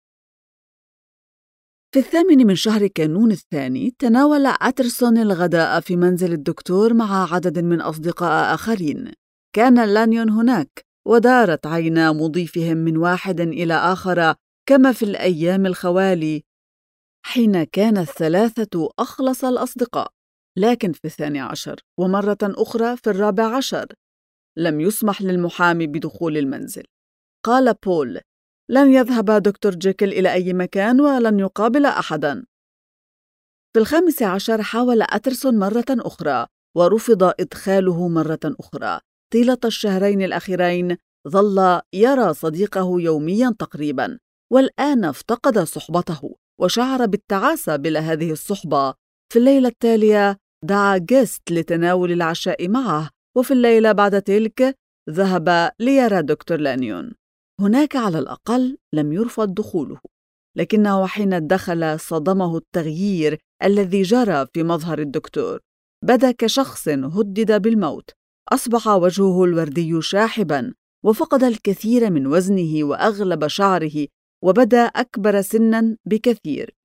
[SPEAKER 1] في 8 من شهر كانون الثاني تناول أترسون الغداء في منزل الدكتور مع عدد من أصدقاء آخرين. كان لانيون هناك، ودارت عينا مضيفهم من واحد إلى آخر كما في الأيام الخوالي حين كان الثلاثة أخلص الأصدقاء. لكن في 12 ومرة أخرى في 14 لم يسمح للمحامي بدخول المنزل. قال بول: لن يذهب دكتور جيكل إلى أي مكان ولن يقابل أحداً. في 15 حاول أترسون مرة أخرى ورفض إدخاله مرة أخرى. طيلة الشهرين الأخيرين ظل يرى صديقه يومياً تقريباً، والآن افتقد صحبته وشعر بالتعاسة بلا هذه الصحبة. في الليلة التالية دعا جيست لتناول العشاء معه، وفي الليلة بعد تلك ذهب ليرى دكتور لانيون. هناك على الأقل لم يرفض دخوله، لكنه حين دخل صدمه التغيير الذي جرى في مظهر الدكتور. بدا كشخص هدد بالموت، أصبح وجهه الوردي شاحباً، وفقد الكثير من وزنه وأغلب شعره، وبدا أكبر سناً بكثير.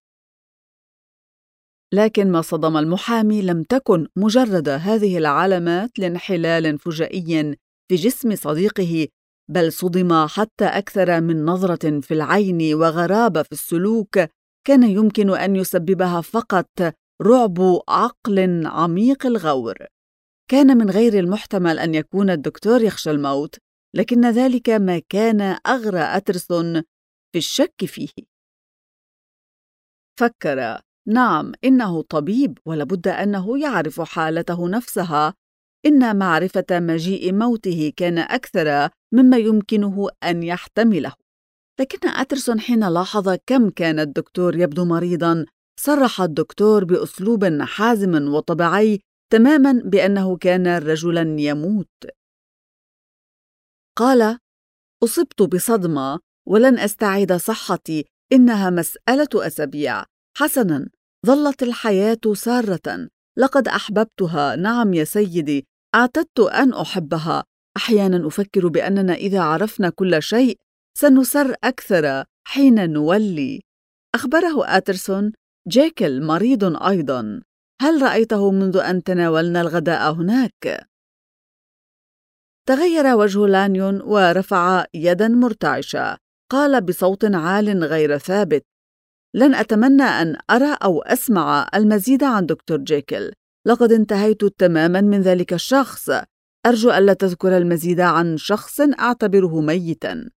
[SPEAKER 1] لكن ما صدم المحامي لم تكن مجرد هذه العلامات لانحلال فجائي في جسم صديقه، بل صدم حتى أكثر من نظرة في العين وغرابة في السلوك كان يمكن أن يسببها فقط رعب عقل عميق الغور. كان من غير المحتمل أن يكون الدكتور يخشى الموت، لكن ذلك ما كان أغرى أترسون في الشك فيه. فكر: نعم، إنه طبيب ولابد أنه يعرف حالته نفسها. إن معرفة مجيء موته كان أكثر مما يمكنه أن يحتمله. لكن أترسون حين لاحظ كم كان الدكتور يبدو مريضاً، صرح الدكتور بأسلوب حازم وطبيعي تماماً بأنه كان رجلاً يموت. قال: أصبت بصدمة ولن أستعيد صحتي، إنها مسألة أسابيع. حسناً، ظلت الحياة سارة، لقد أحببتها. نعم يا سيدي، اعتدت أن أحبها. أحياناً أفكر بأننا إذا عرفنا كل شيء سنسر أكثر حين نولي. أخبره أترسون: جيكل مريض أيضاً. هل رأيته منذ أن تناولنا الغداء هناك؟ تغير وجه لانيون ورفع يداً مرتعشة. قال بصوت عال غير ثابت: لن أتمنى أن أرى أو أسمع المزيد عن دكتور جيكل. لقد انتهيت تماماً من ذلك الشخص. أرجو ألا تذكر المزيد عن شخص أعتبره ميتاً.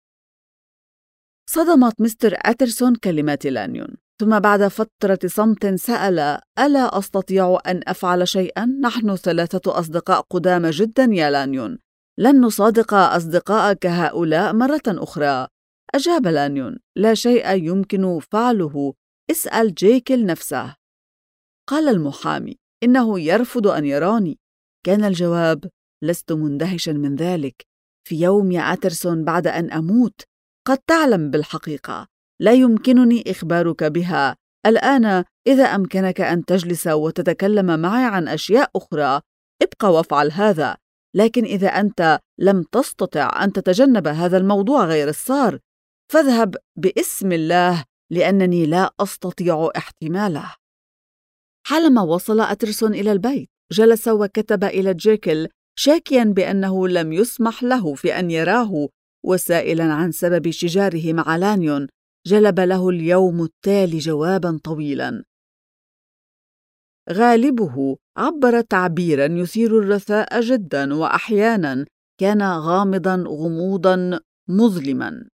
[SPEAKER 1] صدمت مستر أترسون كلمات لانيون، ثم بعد فترة صمت سأل: ألا أستطيع أن أفعل شيئاً؟ نحن 3 أصدقاء قدامى جداً يا لانيون، لن نصادق أصدقائك هؤلاء مرة أخرى. أجاب لانيون: لا شيء يمكن فعله، اسأل جيكل نفسه. قال المحامي: إنه يرفض أن يراني. كان الجواب: لست مندهشاً من ذلك. في يوم يا أترسون بعد أن أموت قد تعلم بالحقيقة، لا يمكنني إخبارك بها الآن. إذا أمكنك أن تجلس وتتكلم معي عن أشياء أخرى ابقى وافعل هذا، لكن إذا أنت لم تستطع أن تتجنب هذا الموضوع غير الصار فاذهب باسم الله، لأنني لا أستطيع احتماله. حالما وصل أترسون إلى البيت جلس وكتب إلى جيكل شاكيا بأنه لم يسمح له في أن يراه، وسائلا عن سبب شجاره مع لانيون. جلب له اليوم التالي جوابا طويلا غالبه عبر تعبيرا يثير الرثاء جدا، وأحيانا كان غامضا غموضا مظلما.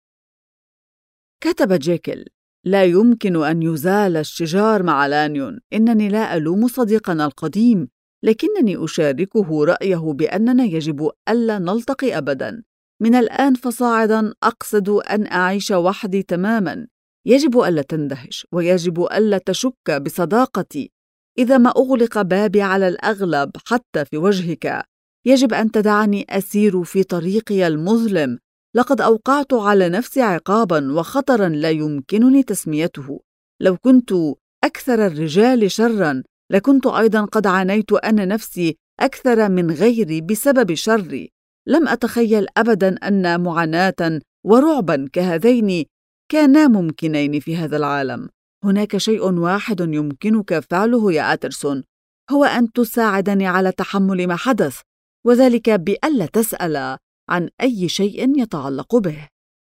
[SPEAKER 1] كتب جيكل: لا يمكن أن يزال الشجار مع لانيون. إنني لا ألوم صديقنا القديم، لكنني أشاركه رأيه بأننا يجب ألا نلتقي أبداً. من الآن فصاعداً أقصد أن أعيش وحدي تماماً. يجب ألا تندهش، ويجب ألا تشك بصداقتي. إذا ما أغلق بابي على الأغلب حتى في وجهك، يجب أن تدعني أسير في طريقي المظلم. لقد أوقعت على نفسي عقاباً وخطراً لا يمكنني تسميته. لو كنت أكثر الرجال شراً لكنت أيضاً قد عانيت أنا نفسي أكثر من غيري بسبب شري. لم أتخيل أبداً أن معاناة ورعباً كهذين كانا ممكنين في هذا العالم. هناك شيء واحد يمكنك فعله يا آترسون، هو أن تساعدني على تحمل ما حدث، وذلك بألا تسأل عن أي شيء يتعلق به.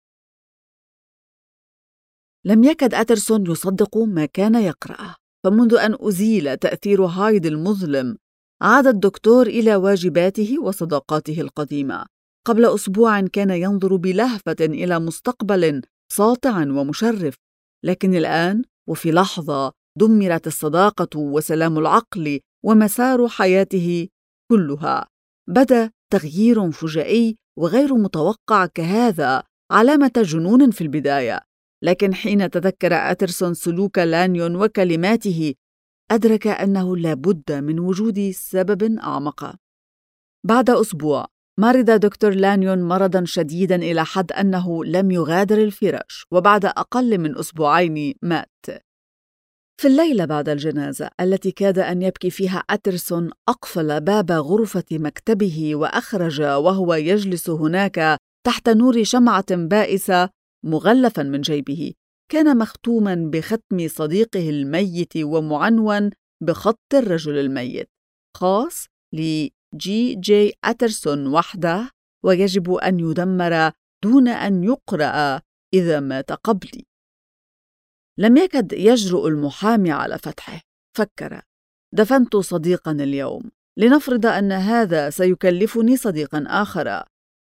[SPEAKER 1] لم يكد آترسون يصدق ما كان يقرأه، فمنذ أن أزيل تأثير هايد المظلم عاد الدكتور إلى واجباته وصداقاته القديمة. قبل أسبوع كان ينظر بلهفة إلى مستقبل ساطع ومشرف، لكن الآن وفي لحظة دمرت الصداقة وسلام العقل ومسار حياته كلها. بدا تغيير فجائي وغير متوقع كهذا علامة جنون في البداية، لكن حين تذكر آترسون سلوك لانيون وكلماته أدرك أنه لا بد من وجود سبب أعمق. بعد أسبوع مرض دكتور لانيون مرضاً شديداً إلى حد أنه لم يغادر الفراش، وبعد أقل من أسبوعين مات. في الليلة بعد الجنازة التي كاد أن يبكي فيها آترسون أقفل باب غرفة مكتبه وأخرج وهو يجلس هناك تحت نور شمعة بائسة مغلفاً من جيبه. كان مختوماً بختم صديقه الميت ومعنون بخط الرجل الميت، خاص لجي جي آترسون وحده، ويجب أن يدمر دون أن يقرأ إذا مات قبلي. لم يكد يجرؤ المحامي على فتحه. فكر: دفنت صديقاً اليوم، لنفرض أن هذا سيكلفني صديقاً آخر.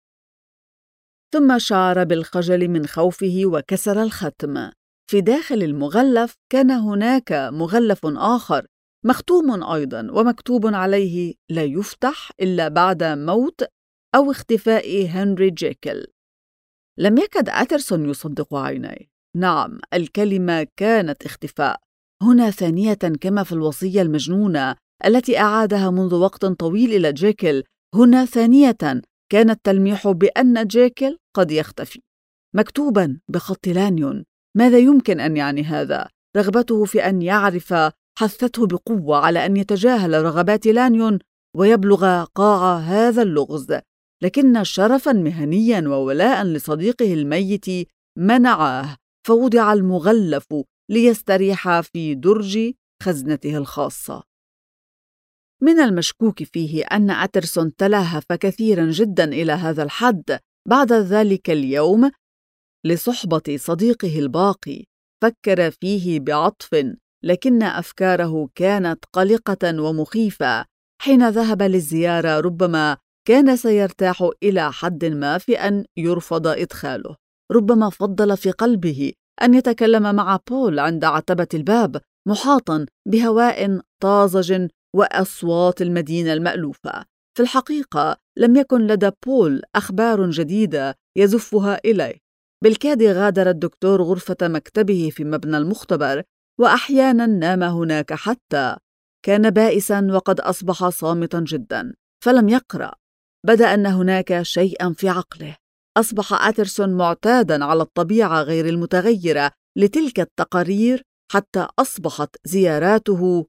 [SPEAKER 1] ثم شعر بالخجل من خوفه وكسر الختم. في داخل المغلف كان هناك مغلف آخر مختوم أيضاً ومكتوب عليه: لا يفتح إلا بعد موت أو اختفاء هنري جيكل. لم يكد آترسون يصدق عينيه. نعم، الكلمة كانت اختفاء. هنا ثانية كما في الوصية المجنونة التي أعادها منذ وقت طويل إلى جيكل، هنا ثانية كان التلميح بأن جيكل قد يختفي، مكتوباً بخط لانيون. ماذا يمكن أن يعني هذا؟ رغبته في أن يعرف حثته بقوة على أن يتجاهل رغبات لانيون ويبلغ قاع هذا اللغز، لكن شرفاً مهنياً وولاءً لصديقه الميت منعه، فوضع المغلف ليستريح في درج خزنته الخاصة. من المشكوك فيه أن آترسون تلهف كثيراً جداً إلى هذا الحد بعد ذلك اليوم لصحبة صديقه الباقي. فكر فيه بعطف، لكن أفكاره كانت قلقة ومخيفة. حين ذهب للزيارة ربما كان سيرتاح إلى حد ما في أن يرفض إدخاله. ربما فضل في قلبه أن يتكلم مع بول عند عتبة الباب محاطاً بهواء طازج وأصوات المدينة المألوفة. في الحقيقة لم يكن لدى بول أخبار جديدة يزفها إليه. بالكاد غادر الدكتور غرفة مكتبه في مبنى المختبر، وأحياناً نام هناك حتى. كان بائساً وقد أصبح صامتاً جداً، فلم يقرأ. بدأ أن هناك شيئاً في عقله. أصبح آترسون معتاداً على الطبيعة غير المتغيرة لتلك التقارير، حتى أصبحت زياراته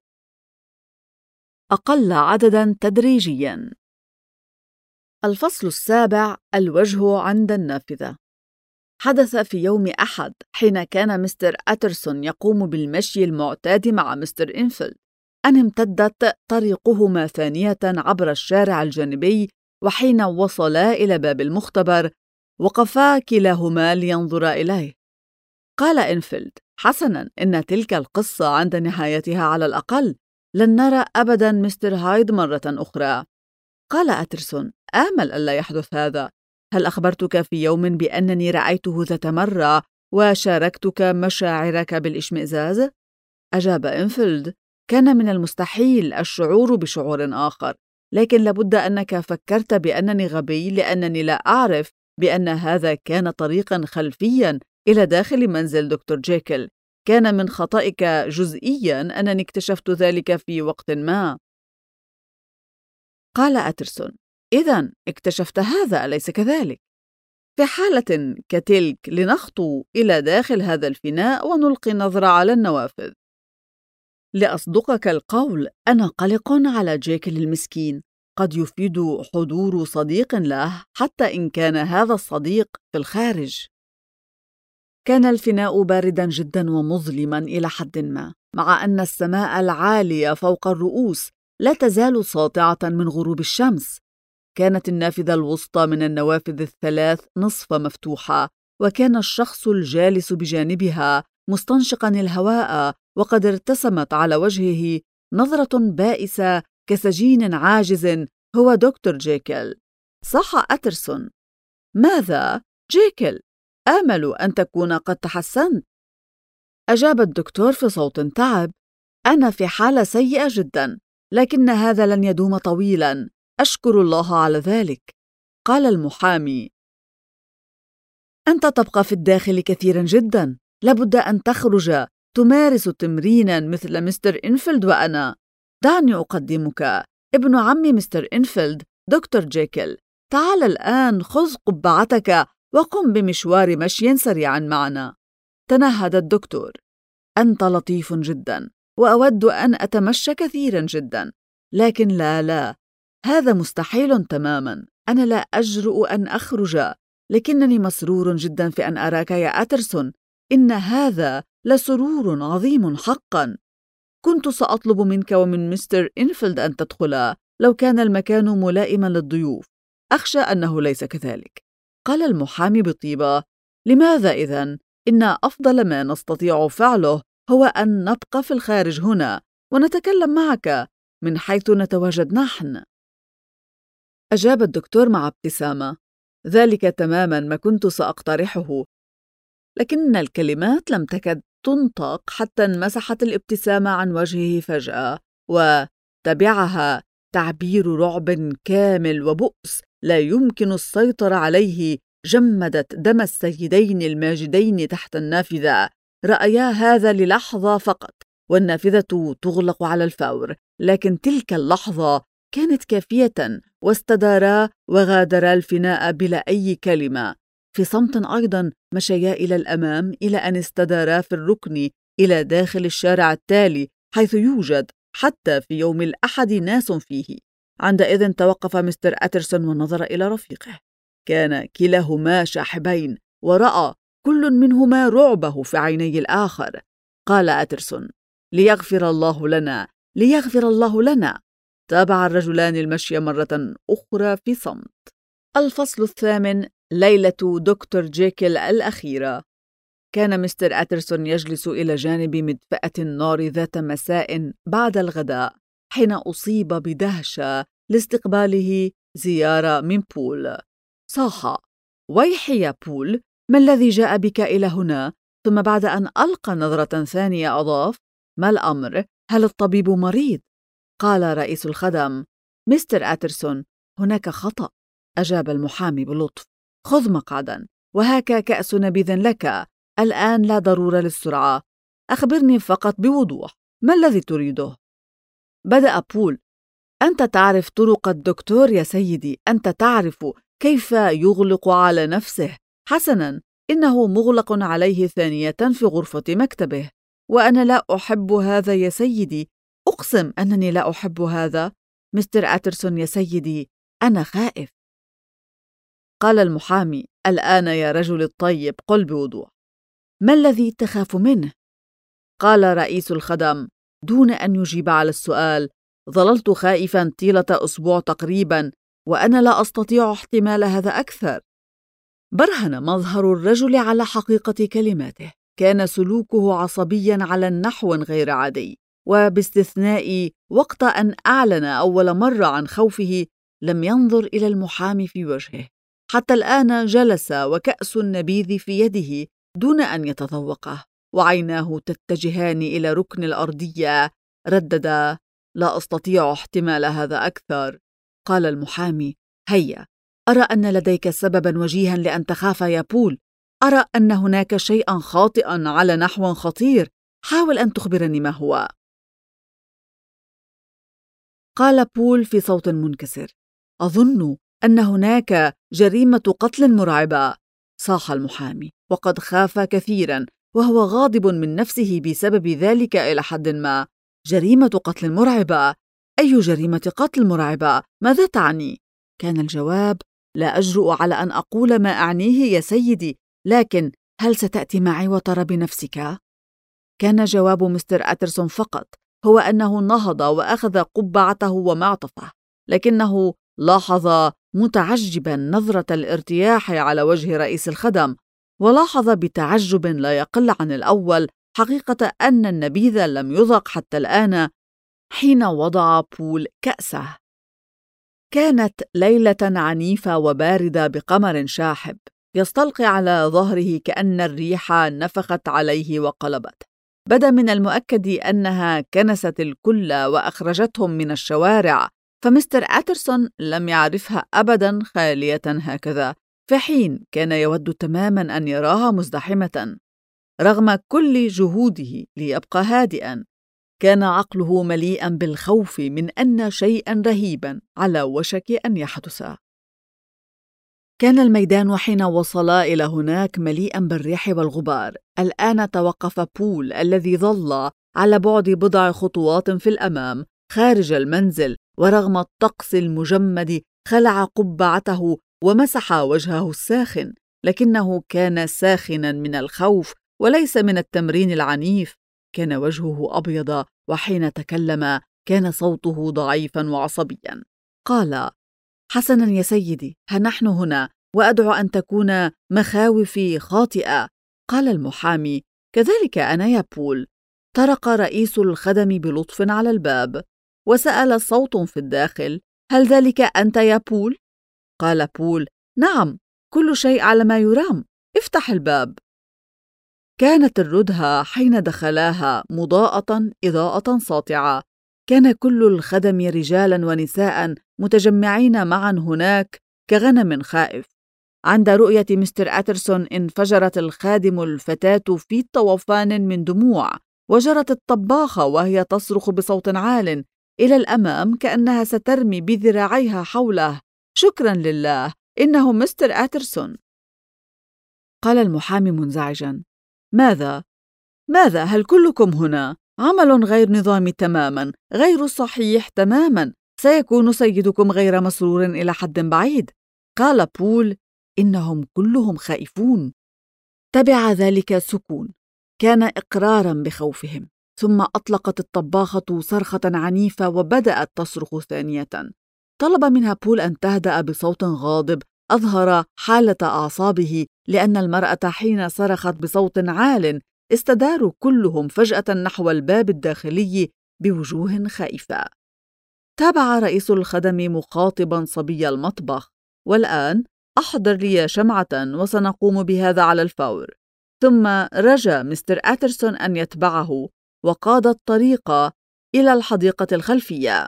[SPEAKER 1] أقل عدداً تدريجياً. الفصل 7: الوجه عند النافذة. حدث في يوم أحد حين كان مستر آترسون يقوم بالمشي المعتاد مع مستر إنفيلد أن امتدت طريقهما ثانية عبر الشارع الجانبي، وحين وصلا إلى باب المختبر وقفا كلاهما لينظرا إليه. قال إنفيلد: حسناً، إن تلك القصة عند نهايتها على الأقل لن نرى أبداً مستر هايد مرة أخرى. قال آترسون: آمل ألا يحدث هذا. هل أخبرتك في يوم بأنني رأيته ذات مرة وشاركتك مشاعرك بالإشمئزاز؟ أجاب إنفيلد: كان من المستحيل الشعور بشعور آخر، لكن لابد أنك فكرت بأنني غبي لأنني لا أعرف بأن هذا كان طريقاً خلفياً إلى داخل منزل دكتور جيكل. كان من خطئك جزئياً أنني اكتشفت ذلك في وقت ما. قال آترسون: إذن اكتشفت هذا، أليس كذلك؟ في حالة كتلك لنخطو إلى داخل هذا الفناء ونلقي نظرة على النوافذ. لأصدقك القول، أنا قلق على جيكل المسكين. قد يفيد حضور صديق له حتى إن كان هذا الصديق في الخارج. كان الفناء بارداً جداً ومظلماً إلى حد ما، مع أن السماء العالية فوق الرؤوس لا تزال ساطعة من غروب الشمس. كانت النافذة الوسطى من النوافذ الثلاث نصف مفتوحة، وكان الشخص الجالس بجانبها مستنشقاً الهواء، وقد ارتسمت على وجهه نظرة بائسة كسجين عاجز. هو دكتور جيكل، صاح أترسون. ماذا؟ جيكل، آمل أن تكون قد تحسنت. أجاب الدكتور في صوت تعب: أنا في حالة سيئة جدا، لكن هذا لن يدوم طويلا، أشكر الله على ذلك. قال المحامي: أنت تبقى في الداخل كثيرا جدا، لابد أن تخرج تمارس تمرينا مثل مستر إنفيلد وأنا. دعني أقدمك ابن عم مستر إنفيلد، دكتور جيكل. تعال الآن، خذ قبعتك وقم بمشوار مشي سريعا معنا. تنهد الدكتور: أنت لطيف جدا، وأود أن أتمشى كثيرا جدا، لكن لا، هذا مستحيل تماما. أنا لا أجرؤ أن أخرج، لكنني مسرور جدا في أن أراك يا أترسون. إن هذا لسرور عظيم حقا. كنت سأطلب منك ومن مستر إنفيلد أن تدخلا لو كان المكان ملائما للضيوف. أخشى أنه ليس كذلك. قال المحامي بطيبة: لماذا إذن؟ إن أفضل ما نستطيع فعله هو أن نبقى في الخارج هنا ونتكلم معك من حيث نتواجد نحن. أجاب الدكتور مع ابتسامة: ذلك تماما ما كنت سأقترحه. لكن الكلمات لم تكد تنطق حتى انمسحت الابتسامة عن وجهه فجأة، وتبعها تعبير رعب كامل وبؤس لا يمكن السيطرة عليه جمدت دم السيدين الماجدين تحت النافذة. رأيا هذا للحظة فقط، والنافذة تغلق على الفور، لكن تلك اللحظة كانت كافية، واستدارا وغادرا الفناء بلا أي كلمة. في صمت أيضا مشيا إلى الأمام إلى أن استدارا في الركن إلى داخل الشارع التالي، حيث يوجد حتى في يوم الأحد ناس فيه. عندئذ توقف مستر أترسون ونظر إلى رفيقه. كان كلاهما شاحبين، ورأى كل منهما رعبه في عيني الآخر. قال أترسون: ليغفر الله لنا، ليغفر الله لنا. تابع الرجلان المشي مرة أخرى في صمت. الفصل الثامن، ليلة دكتور جيكل الأخيرة. كان مستر أترسون يجلس إلى جانب مدفأة النار ذات مساء بعد الغداء، حين أصيب بدهشة لاستقباله زيارة من بول. صاح: ويحي يا بول، ما الذي جاء بك إلى هنا؟ ثم بعد أن ألقى نظرة ثانية أضاف: ما الأمر؟ هل الطبيب مريض؟ قال رئيس الخدم: مستر أترسون، هناك خطأ. أجاب المحامي بلطف: خذ مقعدا، وهاك كأس نبيذ لك. الآن لا ضرورة للسرعة. أخبرني فقط بوضوح، ما الذي تريده؟ بدأ بول: أنت تعرف طرق الدكتور يا سيدي، أنت تعرف كيف يغلق على نفسه. حسناً، إنه مغلق عليه ثانية في غرفة مكتبه، وأنا لا أحب هذا يا سيدي، أقسم أنني لا أحب هذا. مستر أترسون يا سيدي، أنا خائف. قال المحامي: الآن يا رجل الطيب، قل بوضوح، ما الذي تخاف منه؟ قال رئيس الخدم دون أن يجيب على السؤال: ظللت خائفاً طيلة أسبوع تقريباً، وأنا لا أستطيع احتمال هذا أكثر. برهن مظهر الرجل على حقيقة كلماته. كان سلوكه عصبياً على النحو غير عادي، وباستثناء وقت أن أعلن أول مرة عن خوفه لم ينظر إلى المحامي في وجهه. حتى الآن جلس وكأس النبيذ في يده دون أن يتذوقه، وعيناه تتجهان إلى ركن الأرضية. ردد: لا أستطيع احتمال هذا أكثر. قال المحامي: هيا، أرى أن لديك سببا وجيها لأن تخاف يا بول. أرى أن هناك شيئا خاطئا على نحو خطير. حاول أن تخبرني ما هو. قال بول في صوت منكسر: أظن أن هناك جريمة قتل مرعبة. صاح المحامي، وقد خاف كثيرا، وهو غاضب من نفسه بسبب ذلك إلى حد ما. جريمة قتل مرعبة؟ أي جريمة قتل مرعبة؟ ماذا تعني؟ كان الجواب: لا أجرؤ على أن أقول ما أعنيه يا سيدي، لكن هل ستأتي معي وترى بنفسك؟ كان جواب مستر أترسون فقط هو أنه نهض وأخذ قبعته ومعطفه، لكنه لاحظ متعجبا نظرة الارتياح على وجه رئيس الخدم، ولاحظ بتعجب لا يقل عن الأول حقيقة أن النبيذ لم يذق حتى الآن حين وضع بول كأسه. كانت ليلة عنيفة وباردة بقمر شاحب يستلقي على ظهره كأن الريح نفخت عليه وقلبت. بدا من المؤكد أنها كنست الكل وأخرجتهم من الشوارع، فمستر أترسون لم يعرفها أبدا خالية هكذا، في حين كان يود تماما أن يراها مزدحمة. رغم كل جهوده ليبقى هادئا، كان عقله مليئا بالخوف من أن شيئا رهيبا على وشك أن يحدث. كان الميدان حين وصلا إلى هناك مليئا بالريح والغبار. الآن توقف بول الذي ظل على بعد بضع خطوات في الأمام خارج المنزل، ورغم الطقس المجمد خلع قبعته ومسح وجهه الساخن، لكنه كان ساخنا من الخوف وليس من التمرين العنيف. كان وجهه أبيض، وحين تكلم كان صوته ضعيفا وعصبيا. قال: حسنا يا سيدي، ها نحن هنا، وأدعو أن تكون مخاوفي خاطئة. قال المحامي: كذلك أنا يا بول. طرق رئيس الخدم بلطف على الباب، وسأل صوت في الداخل: هل ذلك أنت يا بول؟ قال بول: نعم، كل شيء على ما يرام، افتح الباب. كانت الردهة حين دخلاها مضاءة إضاءة ساطعة. كان كل الخدم رجالا ونساء متجمعين معا هناك كغنم خائف. عند رؤية مستر أترسون انفجرت الخادم الفتاة في طوفان من دموع، وجرت الطباخة وهي تصرخ بصوت عال إلى الأمام كأنها سترمي بذراعيها حوله: شكرا لله، إنه مستر أترسون. قال المحامي منزعجا: ماذا؟ هل كلكم هنا؟ عمل غير نظامي تماما، غير صحيح تماما، سيكون سيدكم غير مسرور إلى حد بعيد. قال بول: إنهم كلهم خائفون. تبع ذلك سكون كان إقرارا بخوفهم، ثم أطلقت الطباخة صرخة عنيفة وبدأت تصرخ ثانية. طلب منها بول أن تهدأ بصوت غاضب أظهر حالة أعصابه، لأن المرأة حين صرخت بصوت عال استداروا كلهم فجأة نحو الباب الداخلي بوجوه خائفة. تابع رئيس الخدم مخاطبا صبي المطبخ: والآن أحضر لي شمعة وسنقوم بهذا على الفور. ثم رجا مستر أترسون أن يتبعه، وقاد الطريق إلى الحديقة الخلفية.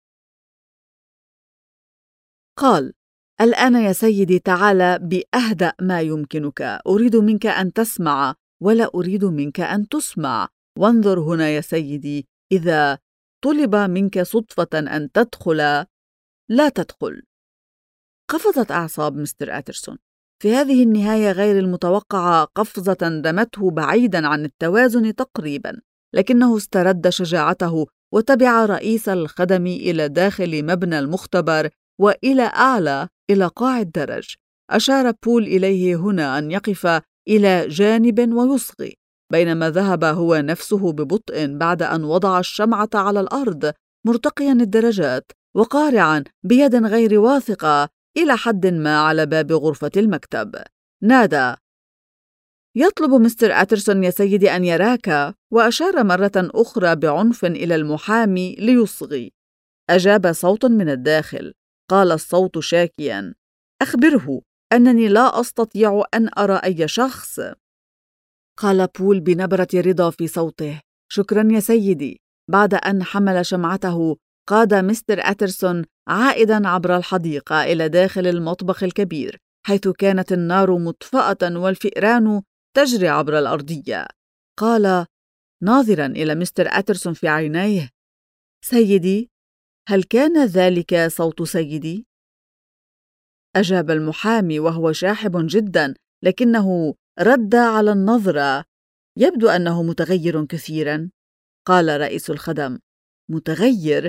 [SPEAKER 1] قال: الآن يا سيدي تعال بأهدأ ما يمكنك، أريد منك أن تسمع ولا أريد منك أن تسمع. وانظر هنا يا سيدي، إذا طلب منك صدفة أن تدخل لا تدخل. قفزت أعصاب مستر أترسون. في هذه النهاية غير المتوقعة قفزة رمته بعيدا عن التوازن تقريبا، لكنه استرد شجاعته وتبع رئيس الخدم إلى داخل مبنى المختبر وإلى أعلى إلى قاع الدرج. أشار بول إليه هنا أن يقف إلى جانب ويصغي، بينما ذهب هو نفسه ببطء بعد أن وضع الشمعة على الأرض مرتقيا الدرجات وقارعا بيد غير واثقة إلى حد ما على باب غرفة المكتب. نادى: يطلب مستر أترسون يا سيدي أن يراك. وأشار مرة أخرى بعنف إلى المحامي ليصغي. أجاب صوت من الداخل. قال الصوت شاكيا: أخبره أنني لا أستطيع أن أرى أي شخص. قال بول بنبرة رضا في صوته: شكرا يا سيدي. بعد أن حمل شمعته قاد مستر أترسون عائدا عبر الحديقة إلى داخل المطبخ الكبير، حيث كانت النار مطفأة والفئران تجري عبر الأرضية. قال ناظرا إلى مستر أترسون في عينيه: سيدي، هل كان ذلك صوت سيدي؟ أجاب المحامي وهو شاحب جدا، لكنه رد على النظرة: يبدو أنه متغير كثيرا. قال رئيس الخدم: متغير؟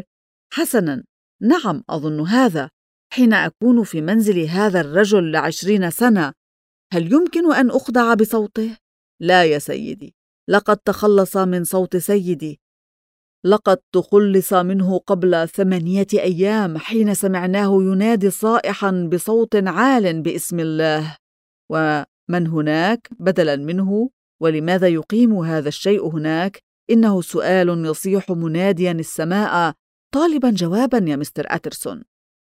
[SPEAKER 1] حسناً، نعم أظن هذا. حين أكون في منزل هذا الرجل ل20 سنة، هل يمكن أن أخدع بصوته؟ لا يا سيدي، لقد تخلص من صوت سيدي. لقد تخلص منه قبل 8 أيام حين سمعناه ينادي صائحاً بصوت عال باسم الله. ومن هناك بدلاً منه؟ ولماذا يقيم هذا الشيء هناك؟ إنه سؤال يصيح منادياً السماء طالباً جواباً يا مستر أترسون.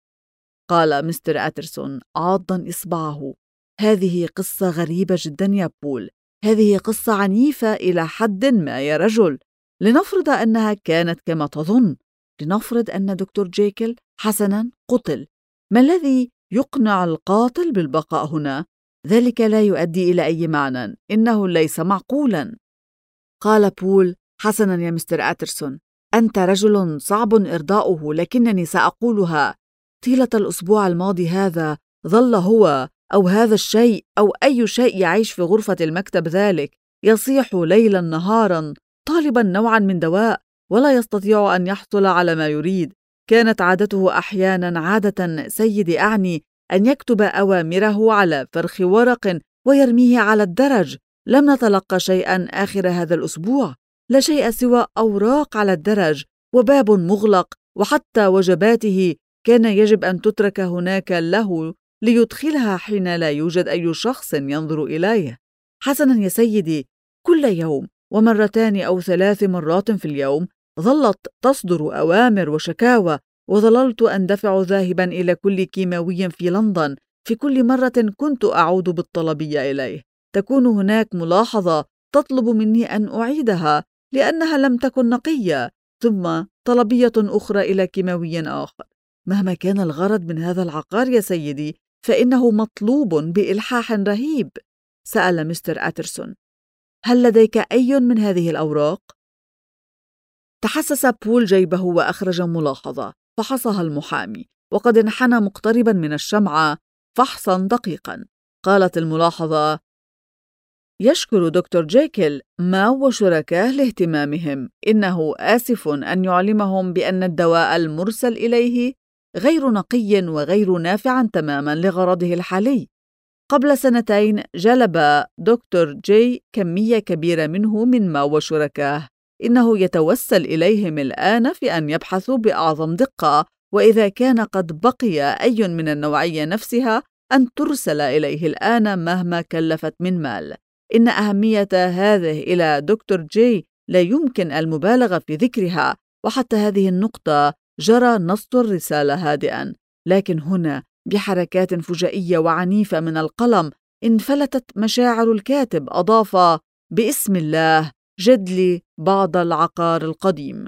[SPEAKER 1] قال مستر أترسون عاضاً إصبعه: هذه قصة غريبة جداً يا بول. هذه قصة عنيفة إلى حد ما يا رجل. لنفرض أنها كانت كما تظن. لنفرض أن دكتور جيكل حسناً قتل. ما الذي يقنع القاتل بالبقاء هنا؟ ذلك لا يؤدي إلى أي معنى. إنه ليس معقولاً. قال بول: حسناً يا مستر أترسون، أنت رجل صعب إرضاؤه، لكنني سأقولها. طيلة الأسبوع الماضي هذا ظل هو أو هذا الشيء أو أي شيء يعيش في غرفة المكتب ذلك يصيح ليلاً نهاراً طالباً نوعاً من دواء، ولا يستطيع أن يحصل على ما يريد. كانت عادته أحياناً، عادة سيدي أعني، أن يكتب أوامره على فرخ ورق ويرميه على الدرج. لم نتلقى شيئاً آخر هذا الأسبوع، لا شيء سوى أوراق على الدرج وباب مغلق، وحتى وجباته كان يجب أن تترك هناك له ليدخلها حين لا يوجد أي شخص ينظر إليه. حسناً يا سيدي، كل يوم ومرتان أو 3 مرات في اليوم ظلت تصدر أوامر وشكاوى، وظللت أندفع ذاهباً إلى كل كيماوي في لندن. في كل مرة كنت أعود بالطلبية إليه تكون هناك ملاحظة تطلب مني أن أعيدها لأنها لم تكن نقية، ثم طلبية أخرى إلى كيماوي آخر. مهما كان الغرض من هذا العقار يا سيدي، فإنه مطلوب بإلحاح رهيب. سأل مستر أترسون: هل لديك أي من هذه الأوراق؟ تحسس بول جيبه وأخرج ملاحظة، فحصها المحامي، وقد انحنى مقتربا من الشمعة فحصا دقيقا. قالت الملاحظة: يشكر دكتور جيكل ما وشركاه لاهتمامهم. إنه آسف أن يعلمهم بأن الدواء المرسل إليه غير نقي وغير نافع تماما لغرضه الحالي. قبل 2 جلب دكتور جي كمية كبيرة منه من ما وشركاه. إنه يتوسل إليهم الآن في أن يبحثوا بأعظم دقة، وإذا كان قد بقي أي من النوعية نفسها أن ترسل إليه الآن مهما كلفت من مال. إن أهمية هذه إلى دكتور جي لا يمكن المبالغة في ذكرها، وحتى هذه النقطة جرى نص الرسالة هادئاً، لكن هنا بحركات فجائية وعنيفة من القلم انفلتت مشاعر الكاتب. أضاف: باسم الله، جد لي بعض العقار القديم.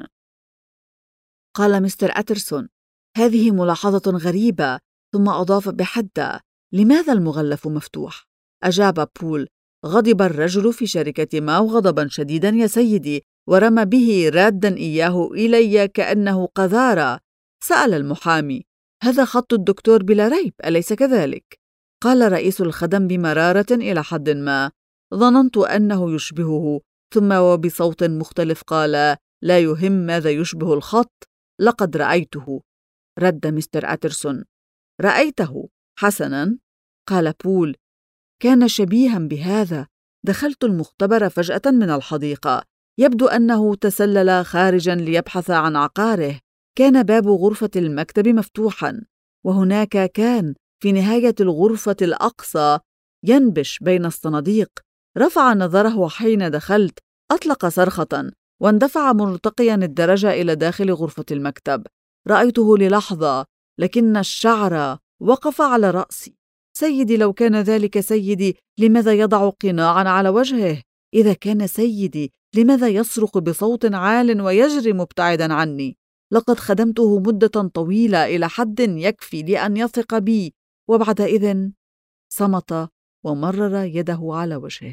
[SPEAKER 1] قال مستر أترسون: هذه ملاحظة غريبة. ثم أضاف بحدة: لماذا المغلف مفتوح؟ أجاب بول: غضب الرجل في شركة ماو غضبا شديدا يا سيدي، ورمى به رادا إياه إلي كأنه قذارة. سأل المحامي: هذا خط الدكتور بلا ريب، أليس كذلك؟ قال رئيس الخدم بمرارة إلى حد ما: ظننت أنه يشبهه. ثم وبصوت مختلف قال: لا يهم ماذا يشبه الخط، لقد رأيته. رد مستر أترسون: رأيته؟ حسناً. قال بول: كان شبيها بهذا. دخلت المختبر فجأة من الحديقة. يبدو أنه تسلل خارجاً ليبحث عن عقاره. كان باب غرفة المكتب مفتوحاً، وهناك كان في نهاية الغرفة الأقصى ينبش بين الصناديق. رفع نظره حين دخلت، أطلق صرخة، واندفع مرتقياً الدرجة إلى داخل غرفة المكتب. رأيته للحظة، لكن الشعر وقف على رأسي. سيدي، لو كان ذلك سيدي، لماذا يضع قناعاً على وجهه؟ إذا كان سيدي، لماذا يصرخ بصوت عال ويجري مبتعداً عني؟ لقد خدمته مدة طويلة إلى حد يكفي لأن يثق بي. وبعدئذ صمت ومرر يده على وجهه.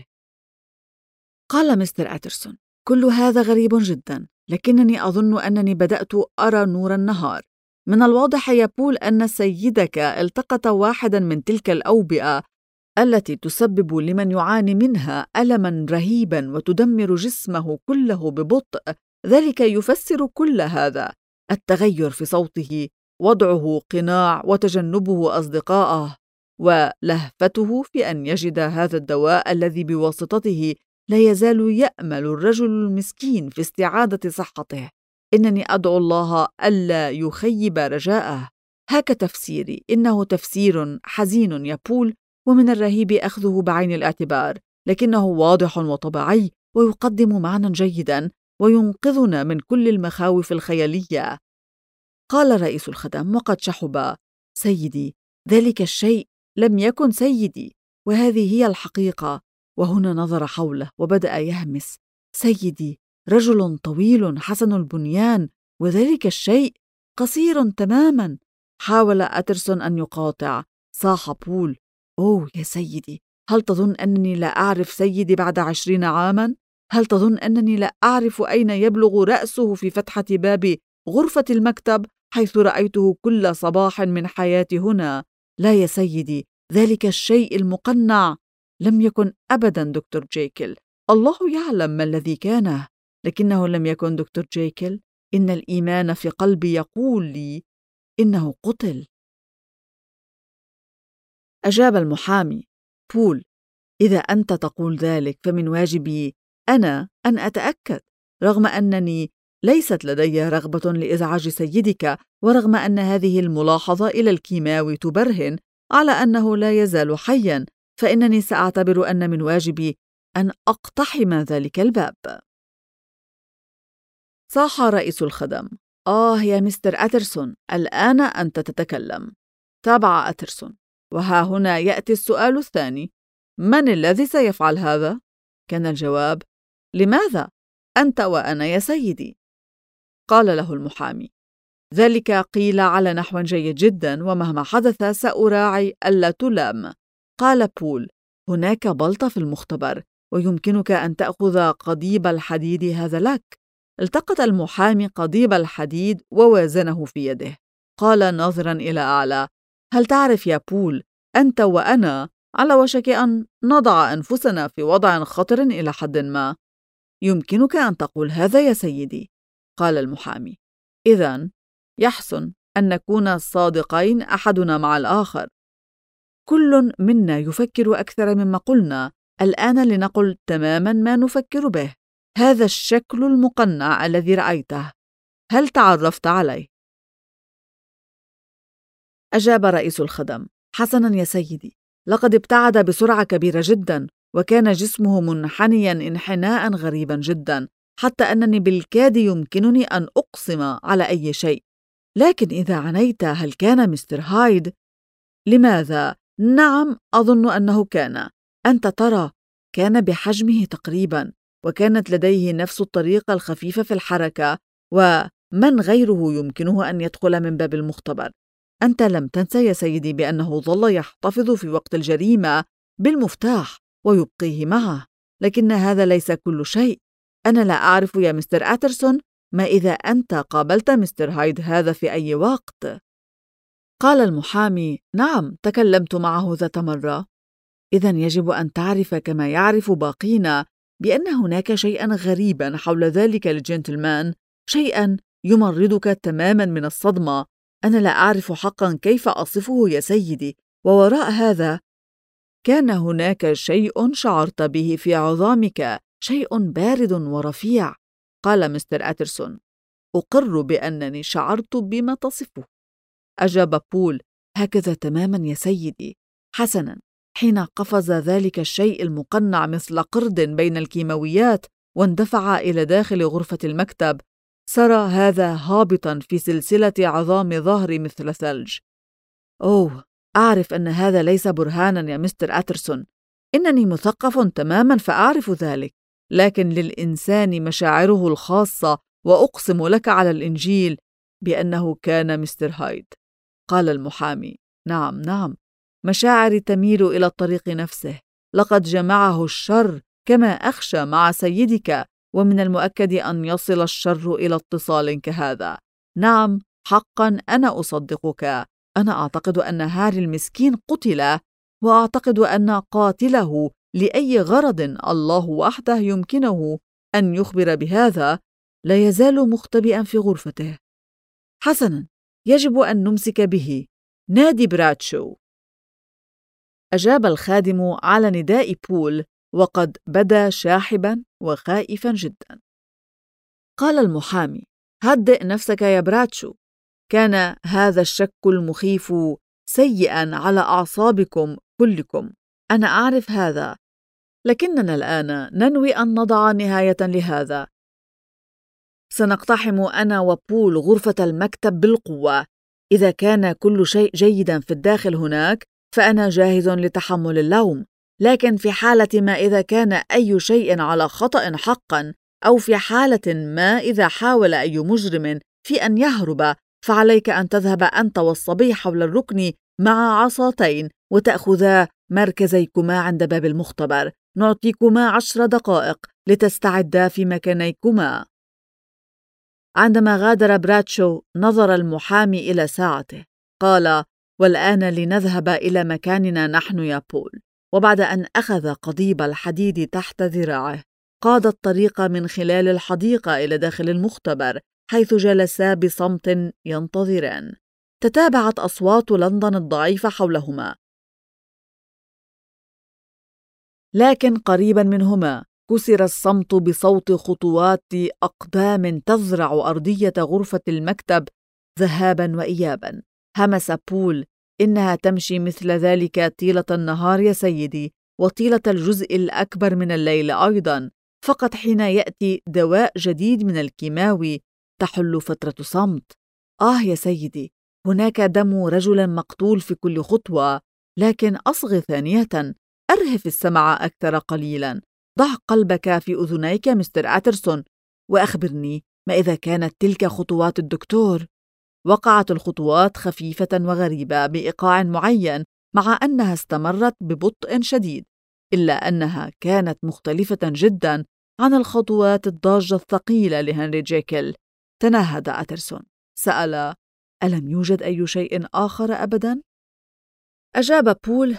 [SPEAKER 1] قال مستر أترسون: كل هذا غريب جدا، لكنني أظن أنني بدأت أرى نور النهار. من الواضح يا بول أن سيدك التقط واحدا من تلك الأوبئة التي تسبب لمن يعاني منها ألما رهيبا وتدمر جسمه كله ببطء. ذلك يفسر كل هذا. التغير في صوته، وضعه قناع وتجنبه أصدقائه، ولهفته في أن يجد هذا الدواء الذي بواسطته لا يزال يأمل الرجل المسكين في استعادة صحته. إنني أدعو الله ألا يخيب رجاءه. هاك تفسيري. إنه تفسير حزين يا بول، ومن الرهيب أخذه بعين الاعتبار، لكنه واضح وطبيعي ويقدم معنى جيدا وينقذنا من كل المخاوف الخيالية. قال رئيس الخدم وقد شحب: سيدي، ذلك الشيء لم يكن سيدي، وهذه هي الحقيقة. وهنا نظر حوله وبدأ يهمس: سيدي، رجل طويل حسن البنيان، وذلك الشيء قصير تماما. حاول أترسون أن يقاطع. صاح بول: أوه يا سيدي، هل تظن أنني لا أعرف سيدي بعد 20 عاما؟ هل تظن أنني لا أعرف أين يبلغ رأسه في فتحة باب غرفة المكتب حيث رأيته كل صباح من حياتي هنا؟ لا يا سيدي، ذلك الشيء المقنع لم يكن أبدا دكتور جيكل. الله يعلم ما الذي كانه، لكنه لم يكن دكتور جيكل. إن الإيمان في قلبي يقول لي إنه قتل. أجاب المحامي: بول، إذا أنت تقول ذلك فمن واجبي أنا أن أتأكد، رغم أنني ليست لدي رغبة لإزعاج سيدك، ورغم أن هذه الملاحظة إلى الكيماوي تبرهن على أنه لا يزال حياً، فإنني سأعتبر أن من واجبي أن أقتحم ذلك الباب. صاح رئيس الخدم: يا مستر أترسون، الآن أنت تتكلم. تابع أترسون: وها هنا يأتي السؤال الثاني: من الذي سيفعل هذا؟ كان الجواب: لماذا؟ أنت وأنا يا سيدي. قال له المحامي: ذلك قيل على نحو جيد جدا، ومهما حدث سأراعي ألا تلام. قال بول: هناك بلطة في المختبر، ويمكنك أن تأخذ قضيب الحديد هذا لك. التقط المحامي قضيب الحديد ووازنه في يده. قال ناظرا إلى أعلى: هل تعرف يا بول، أنت وأنا على وشك أن نضع أنفسنا في وضع خطر إلى حد ما. يمكنك أن تقول هذا يا سيدي. قال المحامي: إذن يحسن أن نكون صادقين أحدنا مع الآخر. كل منا يفكر أكثر مما قلنا. الآن لنقل تماما ما نفكر به. هذا الشكل المقنع الذي رأيته، هل تعرفت عليه؟ أجاب رئيس الخدم: حسنا يا سيدي، لقد ابتعد بسرعة كبيرة جدا، وكان جسمه منحنيا انحناء غريبا جدا، حتى أنني بالكاد يمكنني أن أقسم على أي شيء. لكن إذا عنيت، هل كان مستر هايد؟ لماذا؟ نعم، أظن أنه كان. أنت ترى، كان بحجمه تقريبا، وكانت لديه نفس الطريقة الخفيفة في الحركة، ومن غيره يمكنه أن يدخل من باب المختبر. أنت لم تنسى يا سيدي بأنه ظل يحتفظ في وقت الجريمة بالمفتاح ويبقيه معه. لكن هذا ليس كل شيء. أنا لا أعرف يا مستر أترسون ما إذا أنت قابلت مستر هايد هذا في أي وقت. قال المحامي: نعم، تكلمت معه ذات مرة. إذن يجب أن تعرف كما يعرف باقينا بأن هناك شيئا غريبا حول ذلك الجنتلمان، شيئا يمرضك تماما من الصدمة. أنا لا أعرف حقا كيف أصفه يا سيدي، ووراء هذا كان هناك شيء شعرت به في عظامك، شيء بارد ورفيع. قال مستر أترسون: أقر بأنني شعرت بما تصفه. أجاب بول: هكذا تماما يا سيدي. حسنا، حين قفز ذلك الشيء المقنع مثل قرد بين الكيماويات واندفع إلى داخل غرفة المكتب، سرى هذا هابطا في سلسلة عظام ظهري مثل ثلج. أعرف أن هذا ليس برهانا يا مستر أترسون، إنني مثقف تماما فأعرف ذلك، لكن للإنسان مشاعره الخاصة، وأقسم لك على الإنجيل بأنه كان مستر هايد. قال المحامي: نعم نعم، مشاعري تميل إلى الطريق نفسه. لقد جمعه الشر كما أخشى مع سيدك، ومن المؤكد أن يصل الشر إلى اتصال كهذا. نعم حقا، أنا أصدقك. أنا أعتقد أن هاري المسكين قتل، وأعتقد أن قاتله لأي غرض الله وحده يمكنه أن يخبر بهذا لا يزال مختبئا في غرفته. حسناً، يجب أن نمسك به. نادي برادشو. أجاب الخادم على نداء بول وقد بدا شاحباً وخائفاً جداً. قال المحامي: هدئ نفسك يا برادشو. كان هذا الشك المخيف سيئاً على أعصابكم كلكم. أنا أعرف هذا، لكننا الآن ننوي أن نضع نهاية لهذا. سنقتحم أنا وبول غرفة المكتب بالقوة. إذا كان كل شيء جيداً في الداخل هناك فأنا جاهز لتحمل اللوم، لكن في حالة ما إذا كان أي شيء على خطأ حقاً، أو في حالة ما إذا حاول أي مجرم في أن يهرب، فعليك أن تذهب أنت والصبي حول الركن مع عصاتين وتأخذا مركزيكما عند باب المختبر. نعطيكما 10 دقائق لتستعدا في مكانيكما. عندما غادر برادشو نظر المحامي إلى ساعته. قال: والآن لنذهب إلى مكاننا نحن يا بول. وبعد أن أخذ قضيب الحديد تحت ذراعه قاد الطريق من خلال الحديقة إلى داخل المختبر، حيث جلسا بصمت ينتظران. تتابعت أصوات لندن الضعيفة حولهما، لكن قريبا منهما كسر الصمت بصوت خطوات أقدام تزرع أرضية غرفة المكتب ذهابا وإيابا. همس بول: إنها تمشي مثل ذلك طيلة النهار يا سيدي، وطيلة الجزء الأكبر من الليل أيضا. فقط حين يأتي دواء جديد من الكيماوي تحل فترة صمت. يا سيدي، هناك دم رجل مقتول في كل خطوة. لكن أصغ ثانية، أرهف السمع أكثر قليلا. ضع قلبك في أذنيك مستر أترسون، وأخبرني ما إذا كانت تلك خطوات الدكتور. وقعت الخطوات خفيفة وغريبة بإيقاع معين، مع أنها استمرت ببطء شديد، إلا أنها كانت مختلفة جدا عن الخطوات الضاجة الثقيلة لهنري جيكل. تنهد أترسون. سأل: ألم يوجد أي شيء آخر أبدا؟ أجاب بول: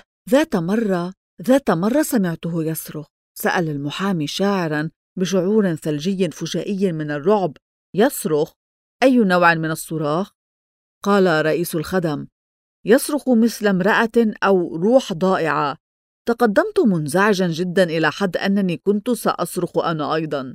[SPEAKER 1] ذات مرة سمعته يصرخ. سأل المحامي شاعرا بشعور ثلجي فجائي من الرعب: يصرخ؟ أي نوع من الصراخ؟ قال رئيس الخدم: يصرخ مثل امرأة أو روح ضائعة. تقدمت منزعجا جدا إلى حد أنني كنت سأصرخ أنا أيضا.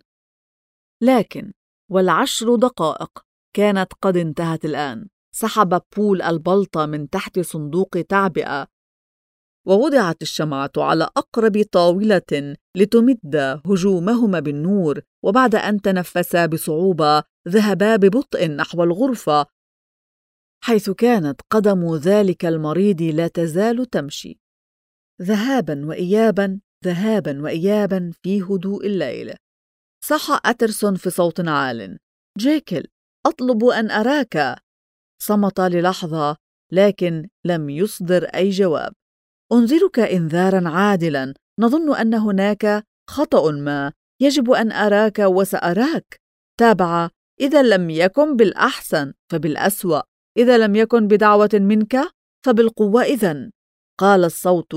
[SPEAKER 1] لكن 10 دقائق كانت قد انتهت الآن. سحب بول البلطة من تحت صندوق تعبئة، ووضعت الشمعة على أقرب طاولة لتمد هجومهما بالنور. وبعد أن تنفسا بصعوبة ذهبا ببطء نحو الغرفة، حيث كانت قدم ذلك المريض لا تزال تمشي، ذهابا وإيابا ذهابا وإيابا في هدوء الليل. صاح أترسون في صوت عال: جيكل، أطلب أن أراك. صمت للحظة، لكن لم يصدر أي جواب. أنذرك إنذارا عادلا، نظن أن هناك خطأ ما. يجب أن أراك وسأراك. تابع: إذا لم يكن بالأحسن فبالأسوأ، إذا لم يكن بدعوة منك فبالقوة إذن. قال الصوت: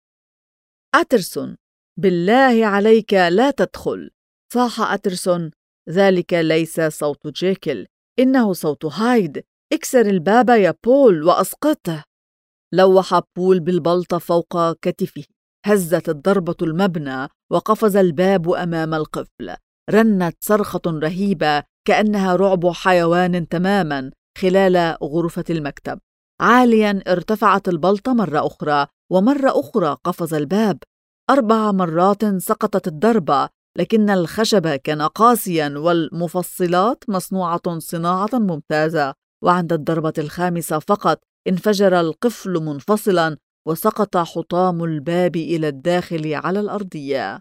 [SPEAKER 1] أترسون، بالله عليك لا تدخل. صاح أترسون: ذلك ليس صوت جيكل، إنه صوت هايد. اكسر الباب يا بول وأسقطه. لوح بول بالبلطة فوق كتفه. هزت الضربة المبنى وقفز الباب أمام القفل. رنت صرخة رهيبة كأنها رعب حيوان تماما خلال غرفة المكتب. عاليا ارتفعت البلطة مرة أخرى، ومرة أخرى قفز الباب. 4 مرات سقطت الضربة، لكن الخشب كان قاسيا والمفصلات مصنوعة صناعة ممتازة. وعند الضربة الخامسة فقط انفجر القفل منفصلا، وسقط حطام الباب إلى الداخل على الأرضية.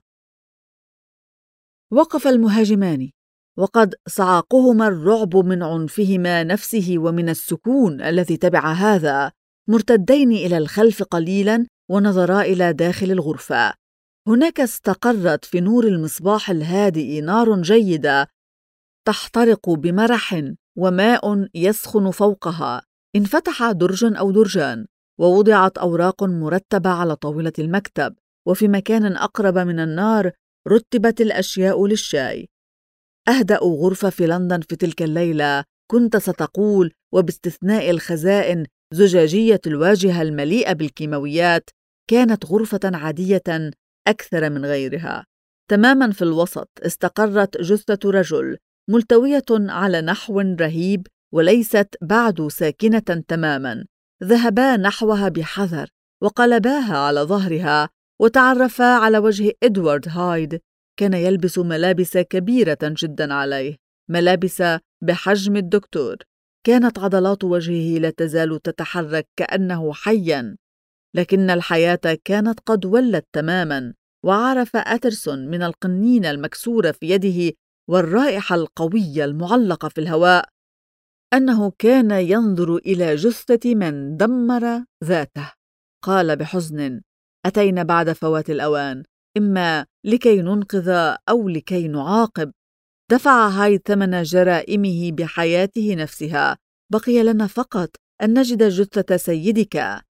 [SPEAKER 1] وقف المهاجمان، وقد صعقهما الرعب من عنفهما نفسه ومن السكون الذي تبع هذا، مرتدين إلى الخلف قليلا ونظرا إلى داخل الغرفة. هناك استقرت في نور المصباح الهادئ نار جيدة تحترق بمرح، وماء يسخن فوقها. انفتح درج أو درجان، ووضعت أوراق مرتبة على طاولة المكتب، وفي مكان أقرب من النار رتبت الأشياء للشاي. أهدأ غرفة في لندن في تلك الليلة، كنت ستقول وباستثناء الخزائن زجاجية الواجهة المليئة بالكيماويات، كانت غرفة عادية أكثر من غيرها. تماماً في الوسط استقرت جثة رجل ملتوية على نحو رهيب وليست بعد ساكنة تماماً. ذهبا نحوها بحذر وقلباها على ظهرها وتعرفا على وجه إدوارد هايد. كان يلبس ملابس كبيرة جدا عليه، ملابس بحجم الدكتور. كانت عضلات وجهه لا تزال تتحرك كأنه حيا، لكن الحياة كانت قد ولت تماما. وعرف أترسون من القنينة المكسورة في يده والرائحة القوية المعلقة في الهواء أنه كان ينظر إلى جثة من دمر ذاته. قال بحزن: أتينا بعد فوات الأوان، إما لكي ننقذ أو لكي نعاقب. دفع هايد ثمن جرائمه بحياته نفسها. بقي لنا فقط أن نجد جثة سيدك.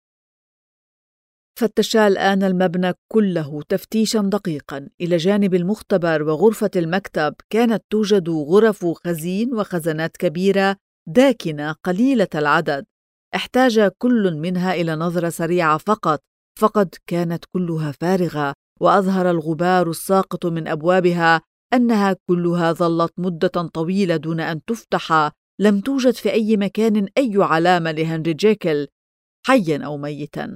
[SPEAKER 1] فتشا الآن المبنى كله تفتيشاً دقيقاً. إلى جانب المختبر وغرفة المكتب كانت توجد غرف خزين وخزانات كبيرة داكنة قليلة العدد. احتاج كل منها إلى نظرة سريعة فقط، فقد كانت كلها فارغة، وأظهر الغبار الساقط من أبوابها أنها كلها ظلت مدة طويلة دون أن تفتح. لم توجد في أي مكان أي علامة لهنري جيكل حياً أو ميتاً.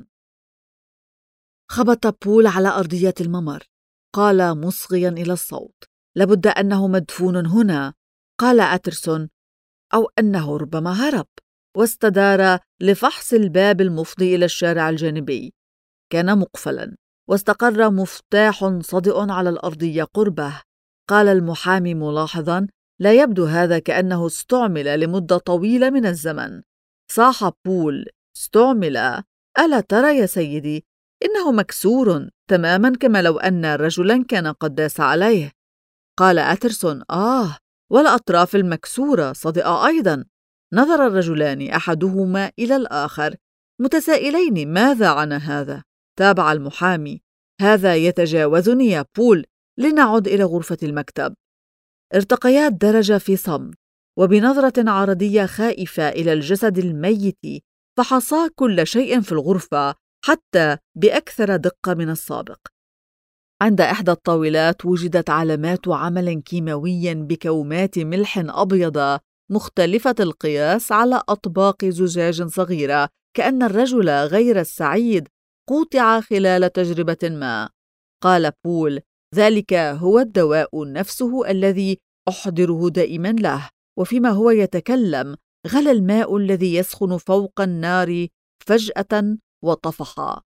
[SPEAKER 1] خبط بول على أرضية الممر. قال مصغياً إلى الصوت: لابد أنه مدفون هنا. قال أترسون: أو أنه ربما هرب. واستدار لفحص الباب المفضي إلى الشارع الجانبي. كان مقفلاً، واستقر مفتاح صدئ على الأرضية قربه. قال المحامي ملاحظاً: لا يبدو هذا كأنه استعمل لمدة طويلة من الزمن. صاح بول: استعمل؟ ألا ترى يا سيدي، إنه مكسور تماماً كما لو أن رجلاً كان قد داس عليه. قال أترسون: والأطراف المكسورة صدئة أيضاً. نظر الرجلان أحدهما إلى الآخر متسائلين ماذا عن هذا. تابع المحامي: هذا يتجاوزني يا بول، لنعد إلى غرفة المكتب. ارتقيا الدرجة في صمت، وبنظرة عرضية خائفة إلى الجسد الميت فحصا كل شيء في الغرفة حتى بأكثر دقة من السابق. عند إحدى الطاولات وجدت علامات عمل كيماوي بكومات ملح أبيض مختلفة القياس على أطباق زجاج صغيرة، كأن الرجل غير السعيد قوطع خلال تجربة ما. قال بول: ذلك هو الدواء نفسه الذي أحضره دائما له. وفيما هو يتكلم غلى الماء الذي يسخن فوق النار فجأة وطفح.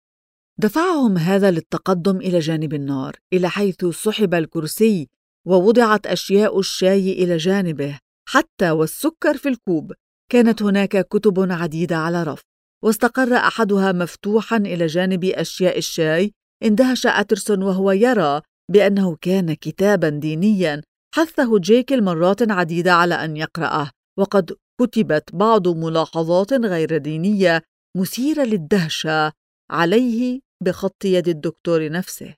[SPEAKER 1] دفعهم هذا للتقدم إلى جانب النار، إلى حيث سحب الكرسي ووضعت أشياء الشاي إلى جانبه، حتى والسكر في الكوب. كانت هناك كتب عديدة على رف، واستقر أحدها مفتوحا إلى جانب أشياء الشاي. اندهش أترسون وهو يرى بأنه كان كتابا دينيا حثه جيكل مرات عديدة على أن يقرأه، وقد كتبت بعض ملاحظات غير دينية مثيرة للدهشة عليه بخط يد الدكتور نفسه.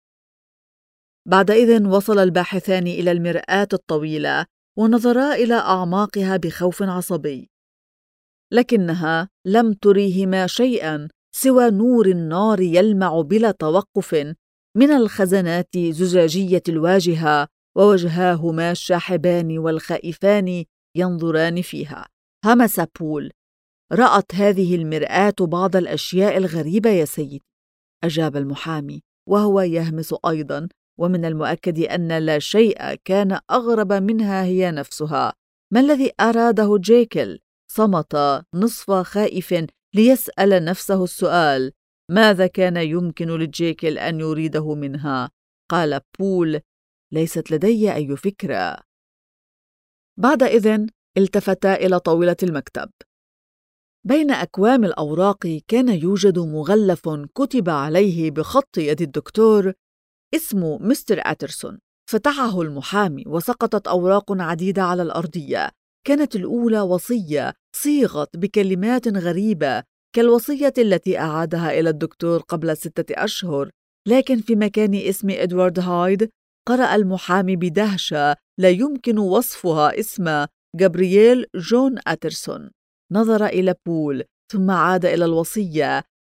[SPEAKER 1] بعدئذ وصل الباحثان إلى المرآة الطويلة ونظرا إلى أعماقها بخوف عصبي، لكنها لم تريهما شيئا سوى نور النار يلمع بلا توقف من الخزانات زجاجية الواجهة، ووجهاهما الشاحبان والخائفان ينظران فيها. همس بول: رأت هذه المرآة بعض الأشياء الغريبة يا سيدي. أجاب المحامي وهو يهمس أيضا، ومن المؤكد أن لا شيء كان أغرب منها هي نفسها. ما الذي أراده جيكل؟ صمت نصف خائف ليسأل نفسه السؤال: ماذا كان يمكن لجيكل أن يريده منها؟ قال بول: ليست لدي أي فكرة. بعدئذ التفتا إلى طاولة المكتب. بين أكوام الأوراق كان يوجد مغلف كتب عليه بخط يد الدكتور اسم مستر أترسون. فتحه المحامي وسقطت أوراق عديدة على الأرضية. كانت الأولى وصية صيغت بكلمات غريبة كالوصية التي أعادها إلى الدكتور قبل 6 أشهر، لكن في مكان اسم إدوارد هايد قرأ المحامي بدهشة لا يمكن وصفها اسم جابرييل جون آترسون نظر إلى بول ثم عاد إلى الوصية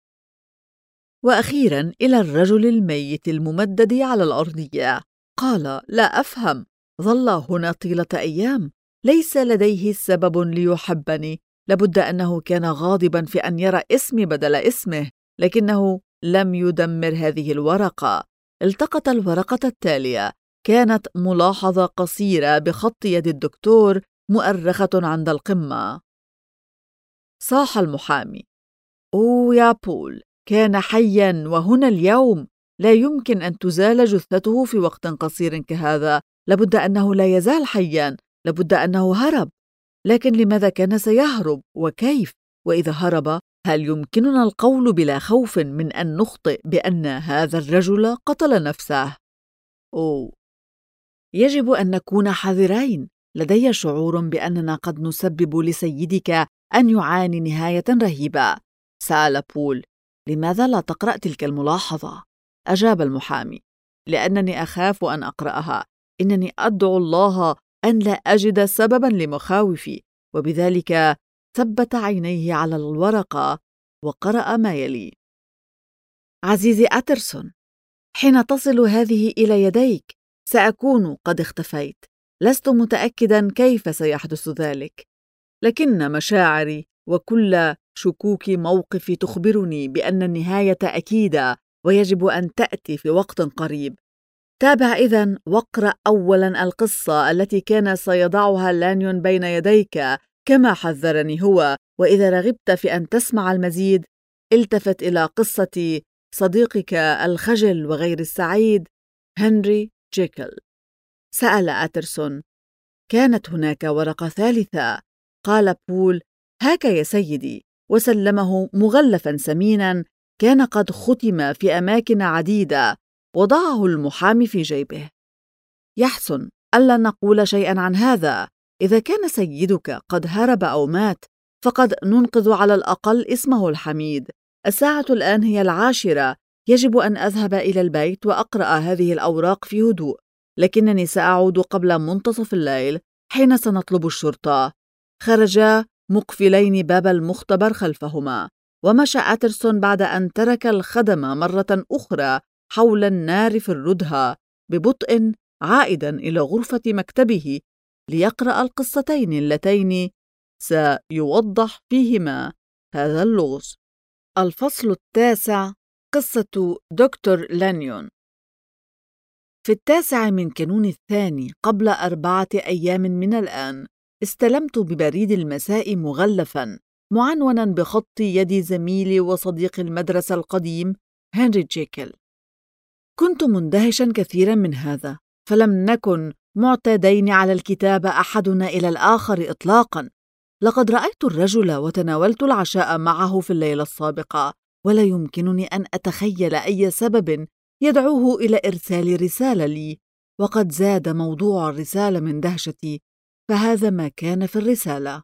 [SPEAKER 1] وأخيراً إلى الرجل الميت الممدد على الأرضية. قال: لا أفهم. ظل هنا طيلة أيام. ليس لديه سبب ليحبني. لابد أنه كان غاضباً في أن يرى اسمي بدل اسمه، لكنه لم يدمر هذه الورقة. التقط الورقة التالية. كانت ملاحظة قصيرة بخط يد الدكتور مؤرخة عند القمة. صاح المحامي: أوه يا بول، كان حياً وهنا اليوم. لا يمكن أن تزال جثته في وقت قصير كهذا. لابد أنه لا يزال حياً. لابد أنه هرب. لكن لماذا كان سيهرب وكيف؟ وإذا هرب، هل يمكننا القول بلا خوف من أن نخطئ بأن هذا الرجل قتل نفسه؟ أوه، يجب أن نكون حذرين. لدي شعور بأننا قد نسبب لسيدك أن يعاني نهاية رهيبة. سأل بول: لماذا لا تقرأ تلك الملاحظة؟ أجاب المحامي: لأنني أخاف أن أقرأها. إنني أدعو الله أن لا أجد سبباً لمخاوفي. وبذلك ثبت عينيه على الورقة وقرأ ما يلي: عزيزي آترسون، حين تصل هذه إلى يديك سأكون قد اختفيت. لست متأكداً كيف سيحدث ذلك، لكن مشاعري وكل شكوك موقفي تخبرني بأن النهاية أكيدة ويجب أن تأتي في وقت قريب. تابع إذن واقرأ أولاً القصة التي كان سيضعها لانيون بين يديك كما حذرني هو، وإذا رغبت في أن تسمع المزيد التفت إلى قصة صديقك الخجل وغير السعيد هنري جيكل. سأل آترسون: كانت هناك ورقة ثالثة؟ قال بول: هاك يا سيدي، وسلمه مغلفاً ثميناً كان قد ختم في أماكن عديدة. وضعه المحامي في جيبه. يحسن ألا نقول شيئاً عن هذا. إذا كان سيدك قد هرب أو مات فقد ننقذ على الأقل اسمه الحميد. الساعة الآن هي 10. يجب أن أذهب إلى البيت وأقرأ هذه الأوراق في هدوء، لكنني سأعود قبل منتصف الليل حين سنطلب الشرطة. خرجا مقفلين باب المختبر خلفهما، ومشى آترسون بعد أن ترك الخدم مرة أخرى حول النار في الردهة ببطء، عائداً إلى غرفة مكتبه ليقرأ القصتين اللتين سيوضح فيهما هذا اللغز. الفصل 9: قصة دكتور لانيون. في 9 من كانون الثاني قبل 4 أيام من الآن استلمت ببريد المساء مغلفاً معنونا بخط يد زميلي وصديق المدرسة القديم هنري جيكل. كنت مندهشاً كثيراً من هذا، فلم نكن معتادين على الكتابة أحدنا إلى الآخر إطلاقاً. لقد رأيت الرجل وتناولت العشاء معه في الليلة السابقة، ولا يمكنني أن أتخيل أي سبب يدعوه إلى إرسال رسالة لي. وقد زاد موضوع الرسالة من دهشتي، فهذا ما كان في الرسالة: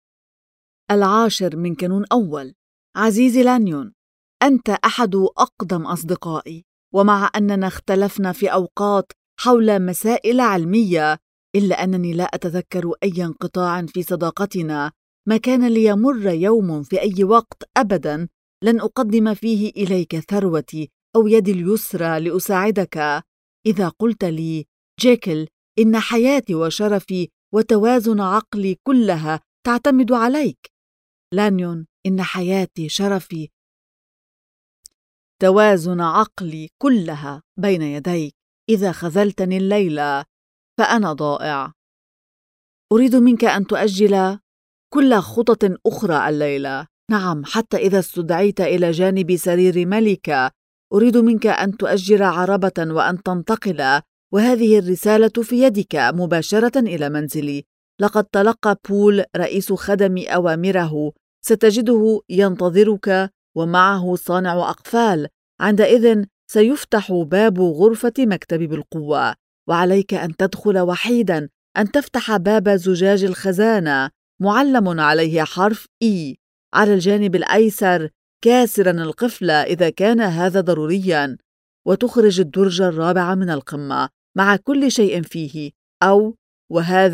[SPEAKER 1] 10 من كانون أول. عزيزي لانيون، أنت أحد أقدم أصدقائي، ومع أننا اختلفنا في أوقات حول مسائل علمية، إلا أنني لا أتذكر أي انقطاع في صداقتنا ما كان ليمر يوم في أي وقت أبداً لن أقدم فيه إليك ثروتي أو يدي اليسرى لأساعدك. إذا قلت لي جيكل إن حياتي وشرفي وتوازن عقلي كلها تعتمد عليك، لانيون إن حياتي شرفي توازن عقلي كلها بين يديك. إذا خذلتني الليلة فأنا ضائع. أريد منك أن تؤجل كل خطط أخرى الليلة. نعم، حتى إذا استدعيت إلى جانب سرير ملكة. أريد منك أن تؤجر عربة وأن تنتقل، وهذه الرسالة في يدك مباشرة إلى منزلي. لقد تلقى بول رئيس خدم أوامره. ستجده ينتظرك ومعه صانع أقفال. عندئذ سيفتح باب غرفة مكتبي بالقوة، وعليك أن تدخل وحيداً، أن تفتح باب زجاج الخزانة معلم عليه حرف E على الجانب الأيسر كاسراً القفل إذا كان هذا ضرورياً، وتخرج الدرج الرابع من القمة مع كل شيء فيه، وهذا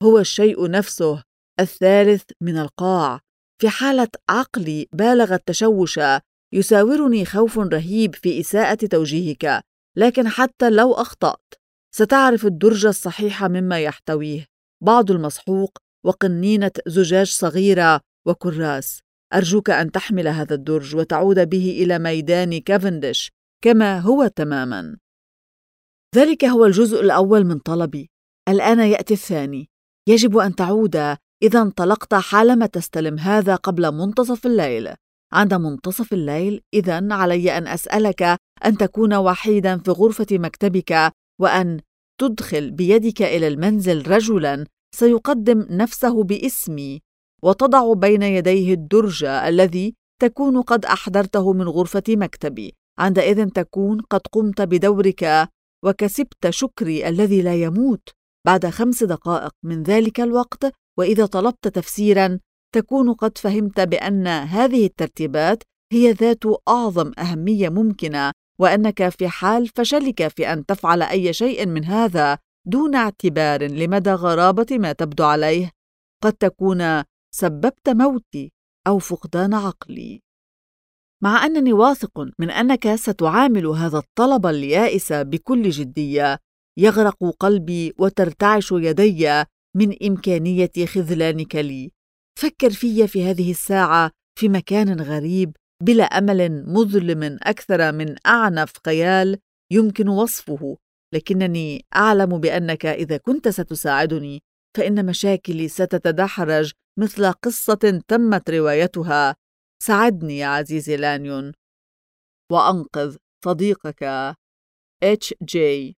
[SPEAKER 1] هو الشيء نفسه الثالث من القاع. في حالة عقلي بالغ التشوش يساورني خوف رهيب في إساءة توجيهك، لكن حتى لو أخطأت ستعرف الدرج الصحيح مما يحتويه: بعض المسحوق وقنينة زجاج صغيرة وكراس. أرجوك أن تحمل هذا الدرج وتعود به إلى ميدان كافنديش كما هو تماماً. ذلك هو الجزء الأول من طلبي. الآن يأتي الثاني. يجب أن تعود إذا انطلقت حالما تستلم هذا قبل منتصف الليل. عند منتصف الليل إذن علي أن أسألك أن تكون وحيدا في غرفة مكتبك، وأن تدخل بيدك إلى المنزل رجلا سيقدم نفسه باسمي، وتضع بين يديه الدرج الذي تكون قد أحضرته من غرفة مكتبي. عندئذ تكون قد قمت بدورك وكسبت شكري الذي لا يموت. بعد 5 دقائق من ذلك الوقت، وإذا طلبت تفسيراً، تكون قد فهمت بأن هذه الترتيبات هي ذات أعظم أهمية ممكنة، وأنك في حال فشلك في أن تفعل أي شيء من هذا دون اعتبار لمدى غرابة ما تبدو عليه، قد تكون سببت موتي أو فقدان عقلي. مع أنني واثق من أنك ستعامل هذا الطلب اليائس بكل جدية، يغرق قلبي وترتعش يدي من إمكانية خذلانك لي. فكر في هذه الساعة في مكان غريب بلا أمل مظلم أكثر من أعنف خيال يمكن وصفه، لكنني أعلم بأنك إذا كنت ستساعدني فإن مشاكلي ستتدحرج مثل قصة تمت روايتها. ساعدني يا عزيزي لانيون، وأنقذ صديقك H.J.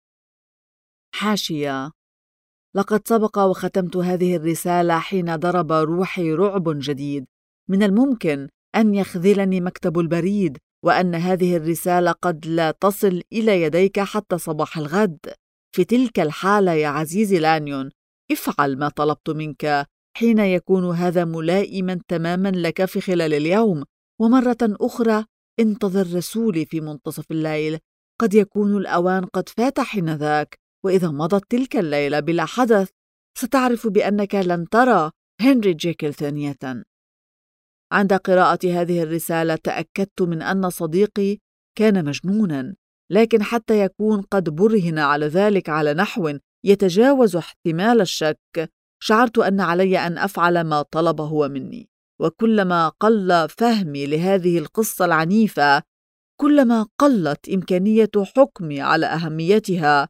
[SPEAKER 1] حاشية: لقد سبق وختمت هذه الرسالة حين ضرب روحي رعب جديد. من الممكن أن يخذلني مكتب البريد، وأن هذه الرسالة قد لا تصل إلى يديك حتى صباح الغد. في تلك الحالة يا عزيزي لانيون، افعل ما طلبت منك حين يكون هذا ملائما تماما لك في خلال اليوم، ومرة أخرى انتظر رسولي في منتصف الليل. قد يكون الأوان قد فات حينذاك، وإذا مضت تلك الليلة بلا حدث ستعرف بأنك لن ترى هنري جيكل ثانية. عند قراءة هذه الرسالة تأكدت من أن صديقي كان مجنونا، لكن حتى يكون قد برهن على ذلك على نحو يتجاوز احتمال الشك، شعرت أن علي أن أفعل ما طلب هو مني. وكلما قل فهمي لهذه القصة العنيفة، كلما قلت إمكانية حكمي على أهميتها.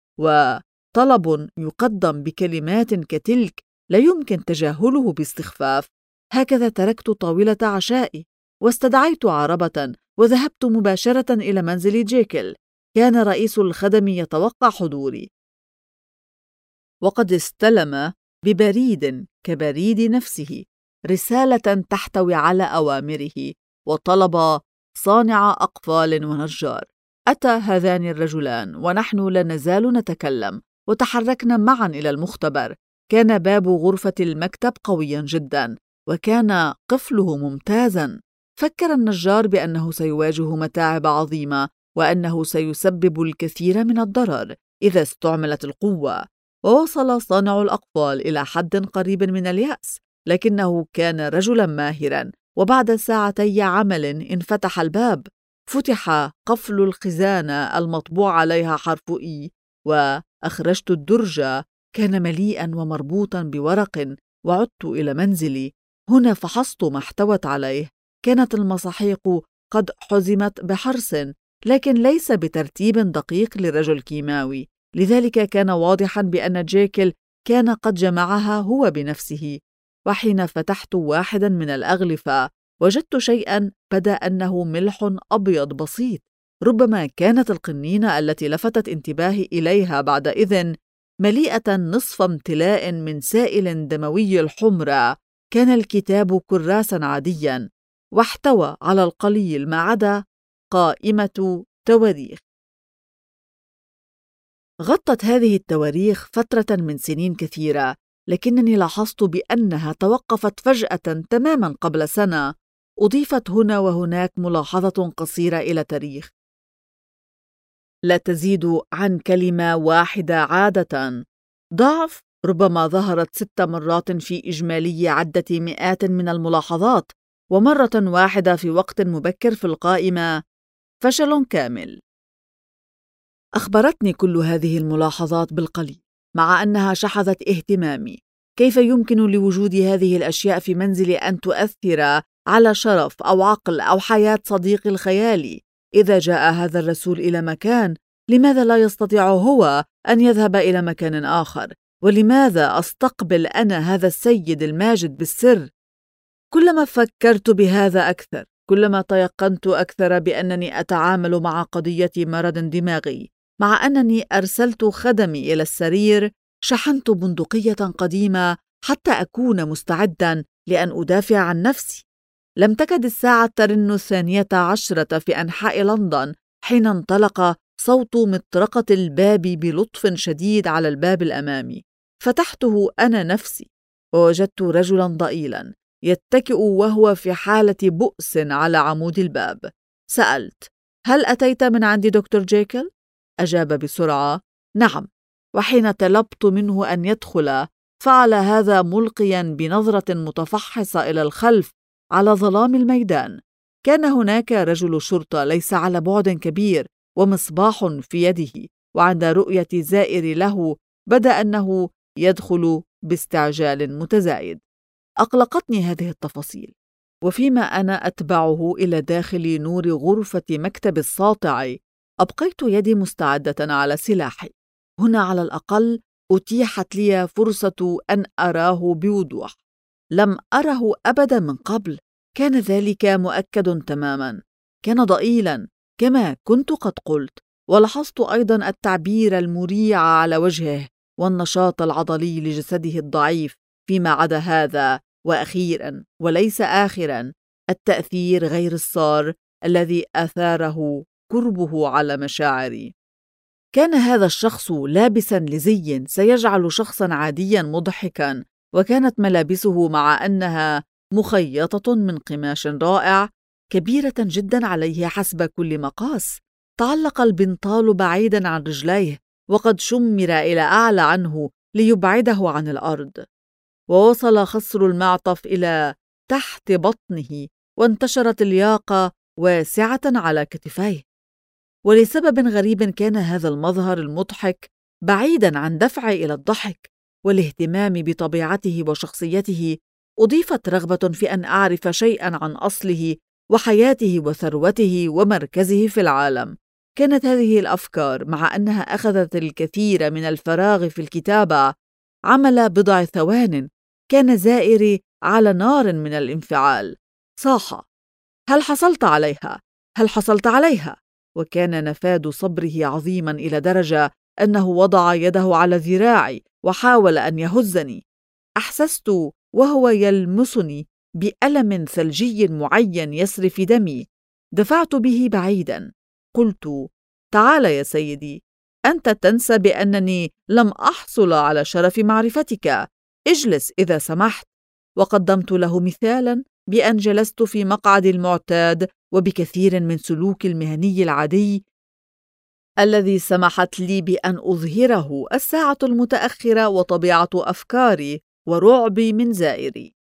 [SPEAKER 1] وطلب يقدم بكلمات كتلك لا يمكن تجاهله باستخفاف. هكذا تركت طاولة عشائي واستدعيت عربة وذهبت مباشرة إلى منزل جيكل. كان رئيس الخدم يتوقع حضوري، وقد استلم ببريد كبريد نفسه رسالة تحتوي على أوامره، وطلب صانع أقفال ونجار. أتى هذان الرجلان ونحن لا نزال نتكلم، وتحركنا معا إلى المختبر. كان باب غرفة المكتب قويا جدا، وكان قفله ممتازا. فكر النجار بأنه سيواجه متاعب عظيمة، وأنه سيسبب الكثير من الضرر إذا استعملت القوة. ووصل صانع الأقفال إلى حد قريب من اليأس، لكنه كان رجلا ماهرا، وبعد 2 ساعتي عمل انفتح الباب. فتح قفل الخزانة المطبوع عليها حرف إي، وأخرجت الدرج. كان مليئا ومربوطا بورق. وعدت إلى منزلي. هنا فحصت ما احتوت عليه. كانت المساحيق قد حزمت بحرص، لكن ليس بترتيب دقيق لرجل كيماوي، لذلك كان واضحا بأن جيكل كان قد جمعها هو بنفسه. وحين فتحت واحدا من الأغلفة وجدت شيئا بدا أنه ملح أبيض بسيط. ربما كانت القنينة التي لفتت انتباهي إليها بعد إذن مليئة نصف امتلاء من سائل دموي الحمرة. كان الكتاب كراسا عاديا، واحتوى على القليل ما عدا قائمة تواريخ. غطت هذه التواريخ فترة من سنين كثيرة، لكنني لاحظت بأنها توقفت فجأة تماما قبل سنة. أضيفت هنا وهناك ملاحظة قصيرة إلى تاريخ لا تزيد عن كلمة واحدة عادة. ضعف ربما ظهرت 6 مرات في إجمالي عدة مئات من الملاحظات، ومرة واحدة في وقت مبكر في القائمة. فشل كامل. أخبرتني كل هذه الملاحظات بالقليل، مع أنها شحذت اهتمامي. كيف يمكن لوجود هذه الأشياء في منزلي أن تؤثر على شرف أو عقل أو حياة صديقي الخيالي؟ إذا جاء هذا الرسول إلى مكان، لماذا لا يستطيع هو أن يذهب إلى مكان آخر؟ ولماذا أستقبل أنا هذا السيد الماجد بالسر؟ كلما فكرت بهذا أكثر، كلما تيقنت أكثر بأنني أتعامل مع قضية مرض دماغي. مع أنني أرسلت خدمي إلى السرير، شحنت بندقية قديمة حتى أكون مستعداً لأن أدافع عن نفسي. لم تكد الساعة ترن 12 في أنحاء لندن حين انطلق صوت مطرقة الباب بلطف شديد على الباب الأمامي. فتحته أنا نفسي، ووجدت رجلاً ضئيلاً يتكئ وهو في حالة بؤس على عمود الباب. سألت: هل أتيت من عند دكتور جيكل؟ أجاب بسرعة: نعم. وحين طلبت منه أن يدخل، فعل هذا ملقياً بنظرة متفحصة إلى الخلف على ظلام الميدان. كان هناك رجل شرطة ليس على بعد كبير ومصباح في يده، وعند رؤية زائر له بدأ أنه يدخل باستعجال متزايد. أقلقتني هذه التفاصيل، وفيما أنا أتبعه إلى داخل نور غرفة مكتب الساطع، أبقيت يدي مستعدة على سلاحي. هنا على الأقل أتيحت لي فرصة أن أراه بوضوح. لم أره أبدا من قبل، كان ذلك مؤكد تماما. كان ضئيلا كما كنت قد قلت، ولاحظت أيضا التعبير المريع على وجهه والنشاط العضلي لجسده الضعيف. فيما عدا هذا، وأخيرا وليس آخرا، التأثير غير السار الذي أثاره قربه على مشاعري. كان هذا الشخص لابسا لزي سيجعل شخصا عاديا مضحكا، وكانت ملابسه مع أنها مخيطة من قماش رائع كبيرة جدا عليه حسب كل مقاس. تعلق البنطال بعيدا عن رجليه، وقد شمر إلى أعلى عنه ليبعده عن الأرض، ووصل خصر المعطف إلى تحت بطنه، وانتشرت الياقة واسعة على كتفيه. ولسبب غريب كان هذا المظهر المضحك بعيداً عن دفعي إلى الضحك والاهتمام بطبيعته وشخصيته. أضيفت رغبة في أن أعرف شيئاً عن أصله وحياته وثروته ومركزه في العالم. كانت هذه الأفكار، مع أنها أخذت الكثير من الفراغ في الكتابة، عمل بضع ثوان كان زائري على نار من الانفعال. صاح: هل حصلت عليها؟ هل حصلت عليها؟ وكان نفاد صبره عظيما إلى درجة أنه وضع يده على ذراعي وحاول أن يهزني. أحسست وهو يلمسني بألم ثلجي معين يسري في دمي. دفعت به بعيدا. قلت: تعال يا سيدي، أنت تنسى بأنني لم أحصل على شرف معرفتك. اجلس إذا سمحت. وقدمت له مثالا بأن جلست في مقعدي المعتاد وبكثير من سلوك المهني العادي الذي سمحت لي بأن أظهره الساعة المتأخرة وطبيعة أفكاري ورعبي من زائري.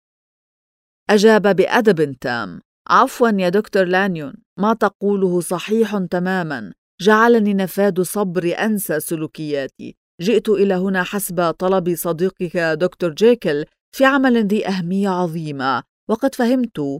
[SPEAKER 1] أجاب بأدب تام: عفوا يا دكتور لانيون، ما تقوله صحيح تماما. جعلني نفاد صبري أنسى سلوكياتي. جئت إلى هنا حسب طلب صديقك دكتور جيكل في عمل ذي أهمية عظيمة، وقد فهمت.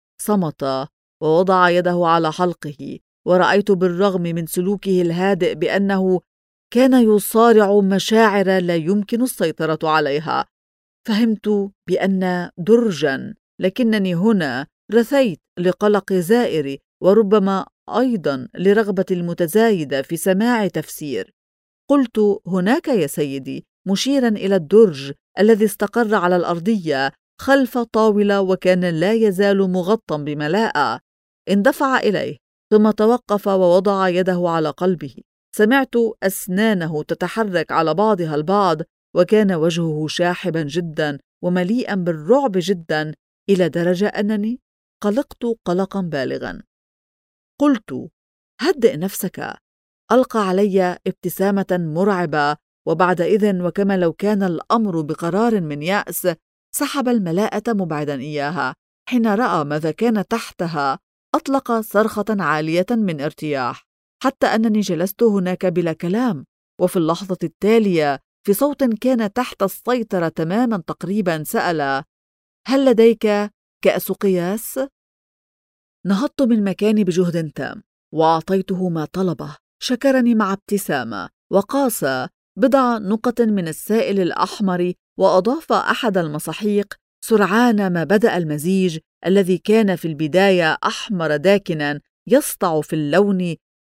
[SPEAKER 1] صمت ووضع يده على حلقه، ورأيت بالرغم من سلوكه الهادئ بأنه كان يصارع مشاعر لا يمكن السيطرة عليها. فهمت بأن درجا، لكنني هنا رثيت لقلق زائري، وربما أيضا لرغبة المتزايدة في سماع تفسير. قلت: هناك يا سيدي، مشيرا إلى الدرج الذي استقر على الأرضية خلف طاولة وكان لا يزال مغطى بملاءة. اندفع إليه ثم توقف ووضع يده على قلبه. سمعت أسنانه تتحرك على بعضها البعض، وكان وجهه شاحبا جدا ومليئا بالرعب جدا، إلى درجة أنني قلقت قلقا بالغا. قلت: هدئ نفسك. ألقى علي ابتسامة مرعبة وبعد إذن وكما لو كان الأمر بقرار من يأس سحب الملاءة مبعدا إياها. حين رأى ماذا كان تحتها أطلق صرخة عالية من ارتياح، حتى أنني جلست هناك بلا كلام. وفي اللحظة التالية في صوت كان تحت السيطرة تماما تقريبا سأل: هل لديك كأس قياس؟ نهضت من مكاني بجهد تام وأعطيته ما طلبه. شكرني مع ابتسامة وقاس بضع نقط من السائل الأحمر وأضاف أحد المساحيق سرعان ما بدأ المزيج الذي كان في البداية أحمر داكنا يسطع في اللون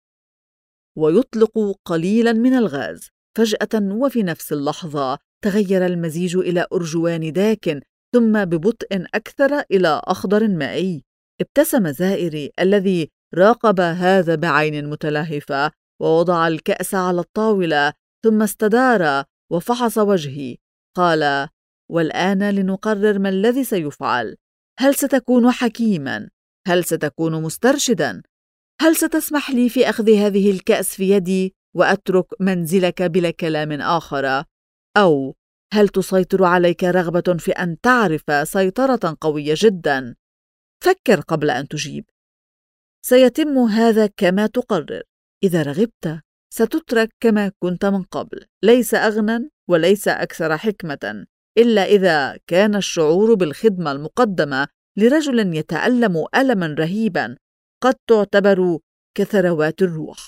[SPEAKER 1] ويطلق قليلا من الغاز. فجأة وفي نفس اللحظة تغير المزيج إلى أرجوان داكن، ثم ببطء أكثر إلى أخضر مائي. ابتسم زائري الذي راقب هذا بعين متلهفة ووضع الكأس على الطاولة، ثم استدار وفحص وجهي. قال: والآن لنقرر ما الذي سيفعل. هل ستكون حكيما؟ هل ستكون مسترشدا؟ هل ستسمح لي في أخذ هذه الكأس في يدي وأترك منزلك بلا كلام آخر؟ أو هل تسيطر عليك رغبة في أن تعرف سيطرة قوية جدا؟ فكر قبل أن تجيب. سيتم هذا كما تقرر. إذا رغبت ستترك كما كنت من قبل، ليس أغنى وليس أكثر حكمة، إلا إذا كان الشعور بالخدمة المقدمة لرجل يتألم ألما رهيبا قد تعتبر كثروات الروح.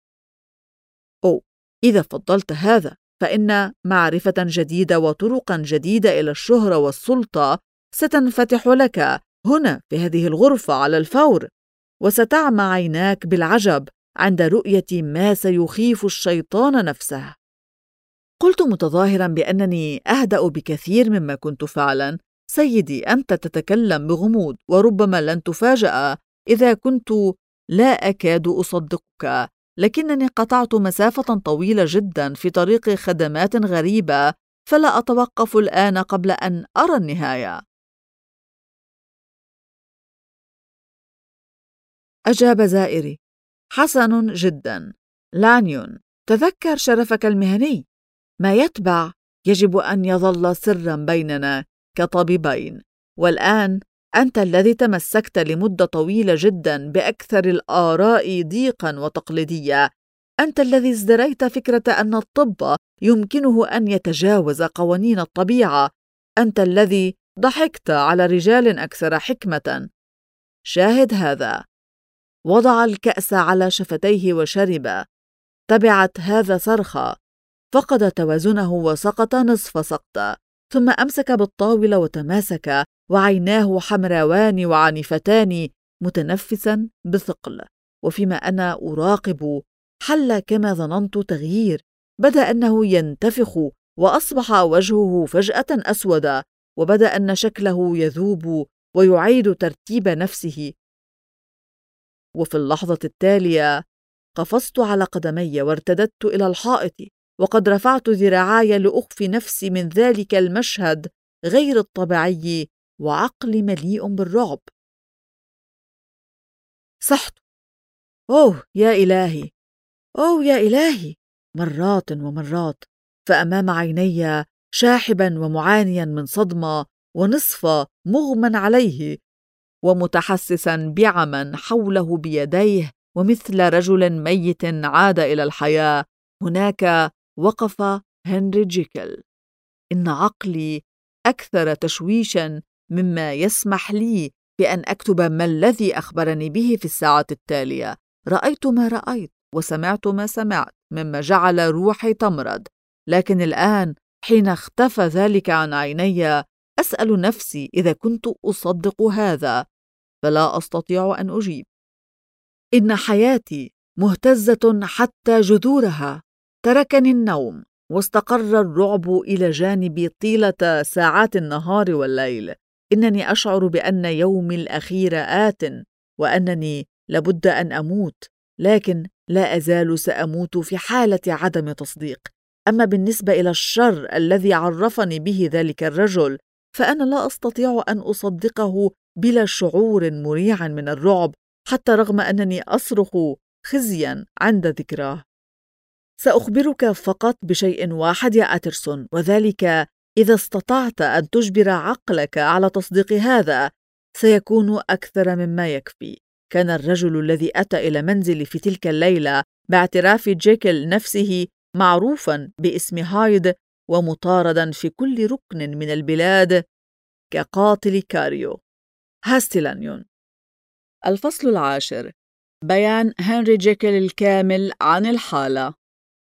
[SPEAKER 1] أو إذا فضلت هذا فإن معرفة جديدة وطرقا جديدة إلى الشهرة والسلطة ستنفتح لك هنا في هذه الغرفة على الفور، وستعمى عيناك بالعجب عند رؤية ما سيخيف الشيطان نفسه. قلت متظاهرا بأنني أهدأ بكثير مما كنت فعلا: سيدي، أنت تتكلم بغموض، وربما لن تفاجأ إذا كنت لا أكاد أصدقك، لكنني قطعت مسافة طويلة جدا في طريق خدمات غريبة، فلا أتوقف الآن قبل أن أرى النهاية. أجاب زائري: حسن جدا لانيون، تذكر شرفك المهني. ما يتبع يجب أن يظل سرا بيننا كطبيبين. والآن أنت الذي تمسكت لمدة طويلة جدا بأكثر الآراء ضيقا وتقليدية. أنت الذي ازدريت فكرة أن الطب يمكنه أن يتجاوز قوانين الطبيعة. أنت الذي ضحكت على رجال أكثر حكمة. شاهد هذا. وضع الكأس على شفتيه وشرب. تبعت هذا صرخة، فقد توازنه وسقط نصف سقطة، ثم أمسك بالطاولة وتماسك، وعيناه حمراوان وعنيفتان، متنفسا بثقل. وفيما أنا أراقب حل كما ظننت تغيير. بدأ أنه ينتفخ، وأصبح وجهه فجأة أسود، وبدأ أن شكله يذوب ويعيد ترتيب نفسه. وفي اللحظة التالية قفزت على قدمي وارتددت إلى الحائط، وقد رفعت ذراعاي لأخفي نفسي من ذلك المشهد غير الطبيعي، وعقلي مليء بالرعب. صحت. أوه يا إلهي، أوه يا إلهي، مرات ومرات، فأمام عيني شاحبا ومعانيا من صدمة ونصف مغمى عليه ومتحسسا بعمى حوله بيديه، ومثل رجل ميت عاد إلى الحياة. هناك وقف هنري جيكل. إن عقلي أكثر تشويشا مما يسمح لي بأن أكتب ما الذي أخبرني به في الساعة التالية. رأيت ما رأيت وسمعت ما سمعت، مما جعل روحي تمرض. لكن الآن حين اختفى ذلك عن عيني أسأل نفسي إذا كنت أصدق هذا، فلا أستطيع أن أجيب. إن حياتي مهتزة حتى جذورها. تركني النوم واستقر الرعب إلى جانبي طيلة ساعات النهار والليل. إنني أشعر بأن يومي الأخير آت، وأنني لابد أن أموت، لكن لا أزال سأموت في حالة عدم تصديق. أما بالنسبة إلى الشر الذي عرفني به ذلك الرجل، فأنا لا أستطيع أن أصدقه بلا شعور مريع من الرعب، حتى رغم أنني أصرخ خزيا عند ذكراه. سأخبرك فقط بشيء واحد يا أترسون، وذلك إذا استطعت أن تجبر عقلك على تصديق هذا سيكون أكثر مما يكفي. كان الرجل الذي أتى إلى منزلي في تلك الليلة باعتراف جيكل نفسه معروفا باسم هايد ومطاردا في كل ركن من البلاد كقاتل كاريو. هاستيلانيون. الفصل 10. بيان هنري جيكل الكامل عن الحالة.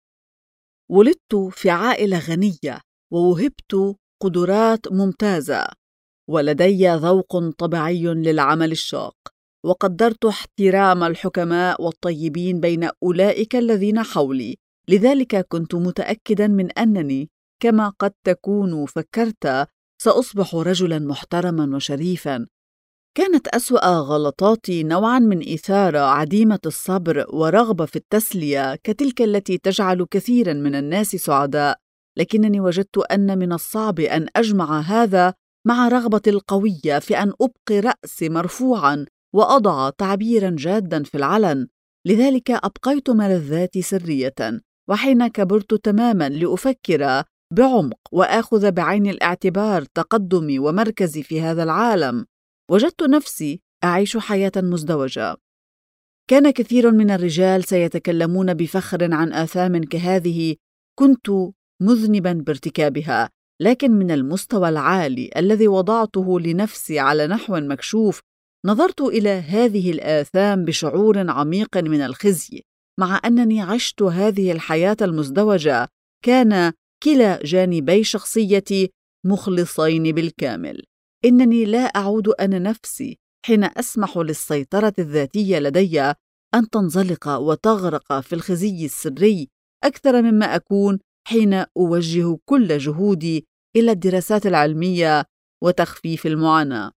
[SPEAKER 1] ولدت في عائلة غنية ووهبت قدرات ممتازة، ولدي ذوق طبيعي للعمل الشاق، وقدرت احترام الحكماء والطيبين بين أولئك الذين حولي. لذلك كنت متأكداً من أنني كما قد تكون فكرت سأصبح رجلاً محترماً وشريفاً. كانت أسوأ غلطاتي نوعاً من إثارة عديمة الصبر ورغبة في التسلية كتلك التي تجعل كثيراً من الناس سعداء، لكنني وجدت أن من الصعب أن أجمع هذا مع رغبتي القوية في أن أبقي رأسي مرفوعاً وأضع تعبيراً جاداً في العلن. لذلك أبقيت ملذاتي سرية، وحين كبرت تماماً لأفكر بعمق وآخذ بعين الاعتبار تقدمي ومركزي في هذا العالم، وجدت نفسي أعيش حياة مزدوجة. كان كثير من الرجال سيتكلمون بفخر عن آثام كهذه كنت مذنباً بارتكابها، لكن من المستوى العالي الذي وضعته لنفسي على نحو مكشوف نظرت إلى هذه الآثام بشعور عميق من الخزي. مع أنني عشت هذه الحياة المزدوجة، كان كلا جانبي شخصيتي مخلصين بالكامل. إنني لا أعود أنا نفسي حين أسمح للسيطرة الذاتية لدي أن تنزلق وتغرق في الخزي السري أكثر مما أكون حين أوجه كل جهودي إلى الدراسات العلمية وتخفيف المعاناة.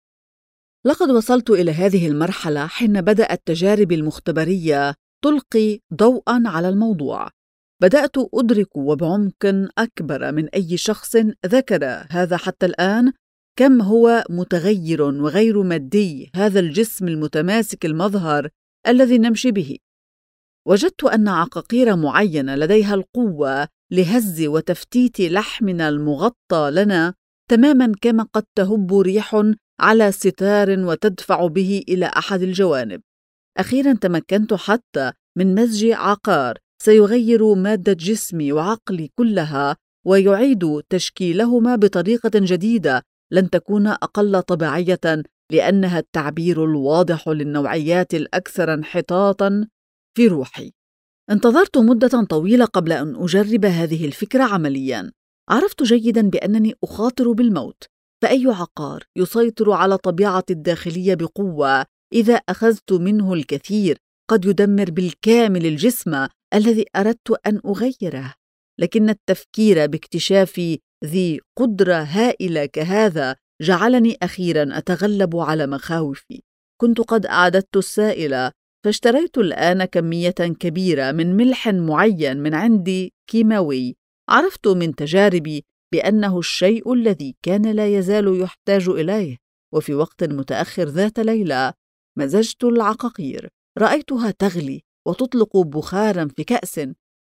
[SPEAKER 1] لقد وصلت إلى هذه المرحلة حين بدأت تجاربي المختبرية تلقي ضوءاً على الموضوع. بدأت أدرك وبعمق أكبر من أي شخص ذكر هذا حتى الآن كم هو متغير وغير مادي هذا الجسم المتماسك المظهر الذي نمشي به. وجدت أن عقاقير معينة لديها القوة لهز وتفتيت لحمنا المغطى لنا تماماً كما قد تهب ريح على ستار وتدفع به إلى أحد الجوانب. أخيراً تمكنت حتى من مزج عقار سيغير مادة جسمي وعقلي كلها ويعيد تشكيلهما بطريقة جديدة لن تكون أقل طبيعية، لأنها التعبير الواضح للنوعيات الأكثر انحطاطاً في روحي. انتظرت مدة طويلة قبل أن أجرب هذه الفكرة عملياً. عرفت جيداً بأنني أخاطر بالموت، فأي عقار يسيطر على طبيعتي الداخلية بقوة إذا أخذت منه الكثير قد يدمر بالكامل الجسم الذي أردت أن أغيره. لكن التفكير باكتشاف ذي قدرة هائلة كهذا جعلني أخيراً أتغلب على مخاوفي. كنت قد أعددت السائل، فاشتريت الآن كمية كبيرة من ملح معين من عندي كيماوي. عرفت من تجاربي بأنه الشيء الذي كان لا يزال يحتاج إليه. وفي وقت متأخر ذات ليلة مزجت العقاقير، رأيتها تغلي وتطلق بخاراً في كأس،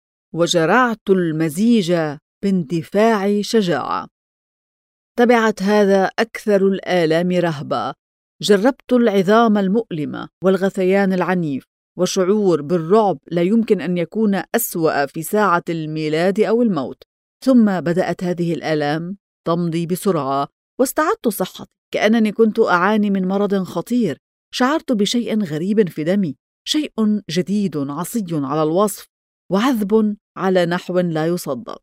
[SPEAKER 1] وجرعت المزيج باندفاع شجاعة. تبعت هذا أكثر الآلام رهبة. جربت العظام المؤلمة والغثيان العنيف، وشعور بالرعب لا يمكن أن يكون أسوأ في ساعة الميلاد أو الموت. ثم بدأت هذه الآلام تمضي بسرعة، واستعدت صحتي كأنني كنت أعاني من مرض خطير. شعرت بشيء غريب في دمي، شيء جديد عصي على الوصف وعذب على نحو لا يصدق.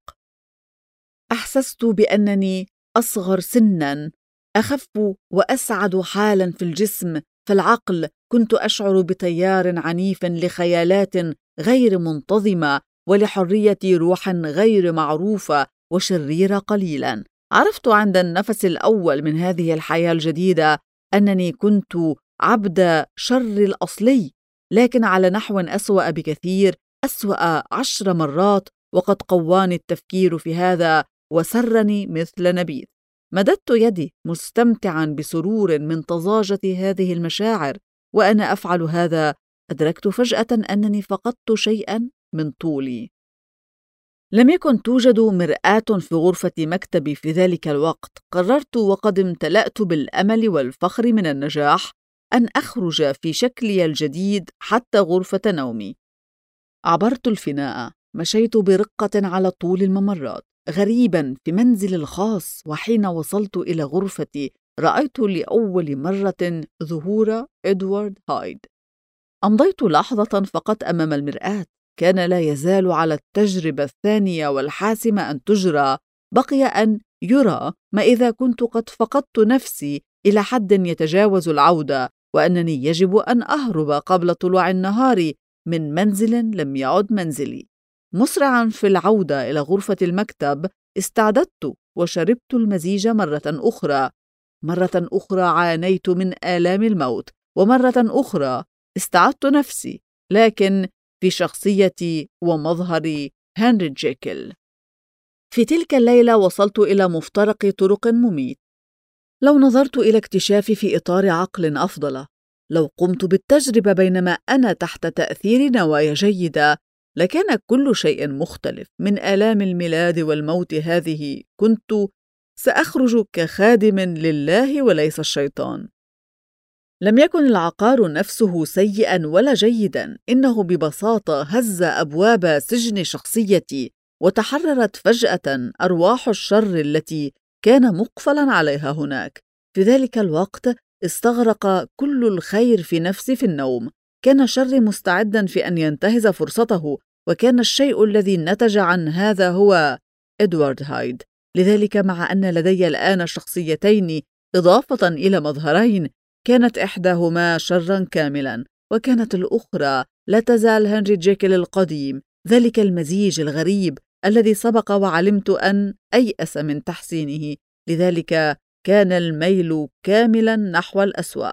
[SPEAKER 1] أحسست بأنني أصغر سناً، أخف وأسعد حالاً في الجسم. في العقل كنت أشعر بتيار عنيف لخيالات غير منتظمة ولحرية روح غير معروفة وشريرة قليلاً. عرفت عند النفس الأول من هذه الحياة الجديدة أنني كنت عبد شر الأصلي، لكن على نحو أسوأ بكثير، أسوأ 10 مرات. وقد قواني التفكير في هذا وسرني مثل نبيذ. مددت يدي مستمتعاً بسرور من طزاجة هذه المشاعر. وأنا أفعل هذا أدركت فجأة أنني فقدت شيئاً من طولي. لم يكن توجد مرآة في غرفة مكتبي في ذلك الوقت. قررت وقد امتلأت بالأمل والفخر من النجاح أن أخرج في شكلي الجديد حتى غرفة نومي. عبرت الفناء، مشيت برقة على طول الممرات غريباً في منزلي الخاص، وحين وصلت إلى غرفتي رأيت لأول مرة ظهور إدوارد هايد. أمضيت لحظة فقط أمام المرآة. كان لا يزال على التجربة الثانية والحاسمة أن تجرى. بقي أن يرى ما إذا كنت قد فقدت نفسي إلى حد يتجاوز العودة، وأنني يجب أن أهرب قبل طلوع النهار من منزل لم يعد منزلي. مسرعاً في العودة إلى غرفة المكتب استعددت وشربت المزيج مرة أخرى. مرة أخرى عانيت من آلام الموت، ومرة أخرى استعدت نفسي، لكن في شخصيتي ومظهر هنري جيكل. في تلك الليلة وصلت إلى مفترق طرق مميت. لو نظرت إلى اكتشافي في إطار عقل أفضل، لو قمت بالتجربة بينما أنا تحت تأثير نوايا جيدة، لكان كل شيء مختلف. من آلام الميلاد والموت هذه كنت سأخرج كخادم لله وليس الشيطان. لم يكن العقار نفسه سيئاً ولا جيداً، إنه ببساطة هز أبواب سجن شخصيتي، وتحررت فجأة أرواح الشر التي كان مقفلاً عليها هناك. في ذلك الوقت استغرق كل الخير في نفسي في النوم. كان شري مستعداً في أن ينتهز فرصته، وكان الشيء الذي نتج عن هذا هو إدوارد هايد. لذلك مع أن لدي الآن شخصيتين إضافة إلى مظهرين، كانت إحداهما شراً كاملاً، وكانت الأخرى لا تزال هنري جيكل القديم، ذلك المزيج الغريب الذي سبق وعلمت أن أيأس من تحسينه. لذلك كان الميل كاملاً نحو الأسوأ.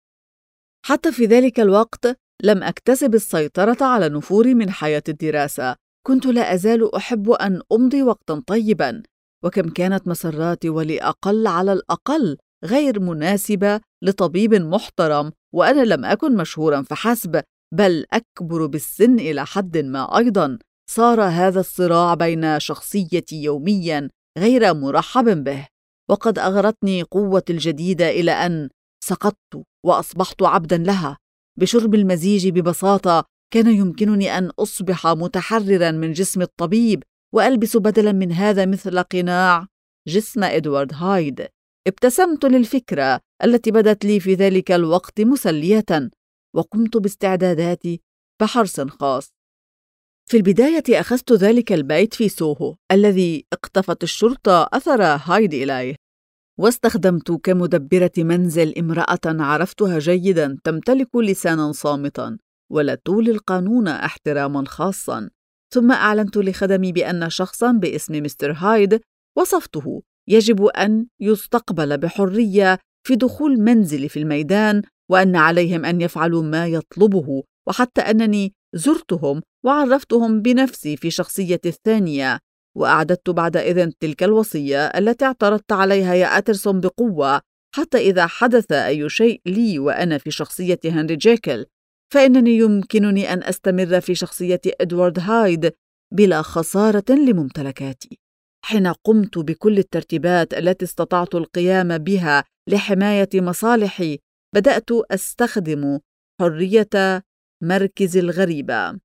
[SPEAKER 1] حتى في ذلك الوقت لم أكتسب السيطرة على نفوري من حياة الدراسة. كنت لا أزال أحب أن أمضي وقتاً طيباً، وكم كانت مسراتي ولأقل على الأقل غير مناسبة لطبيب محترم، وأنا لم أكن مشهوراً فحسب، بل أكبر بالسن إلى حد ما أيضاً. صار هذا الصراع بين شخصيتي يومياً غير مرحب به، وقد أغرتني قوتي الجديدة إلى أن سقطت وأصبحت عبداً لها. بشرب المزيج ببساطة كان يمكنني أن أصبح متحرراً من جسم الطبيب، وألبس بدلاً من هذا مثل قناع جسم إدوارد هايد. ابتسمت للفكرة التي بدت لي في ذلك الوقت مسلية، وقمت باستعداداتي بحرص خاص. في البداية أخذت ذلك البيت في سوهو الذي اقتفت الشرطة أثر هايد إليه، واستخدمت كمدبرة منزل امرأة عرفتها جيداً تمتلك لساناً صامتاً ولا تولي القانون احتراماً خاصاً. ثم أعلنت لخدمي بأن شخصاً باسم مستر هايد وصفته يجب أن يستقبل بحرية في دخول منزلي في الميدان، وأن عليهم أن يفعلوا ما يطلبه، وحتى أنني زرتهم وعرفتهم بنفسي في شخصيتي الثانية. وأعددت بعد إذن تلك الوصية التي اعترضت عليها يا أترسون بقوة. حتى إذا حدث أي شيء لي وأنا في شخصية هنري جيكل، فإنني يمكنني أن أستمر في شخصية إدوارد هايد بلا خسارة لممتلكاتي. حين قمت بكل الترتيبات التي استطعت القيام بها لحماية مصالحي، بدأت أستخدم حرية مركزي الغريبة.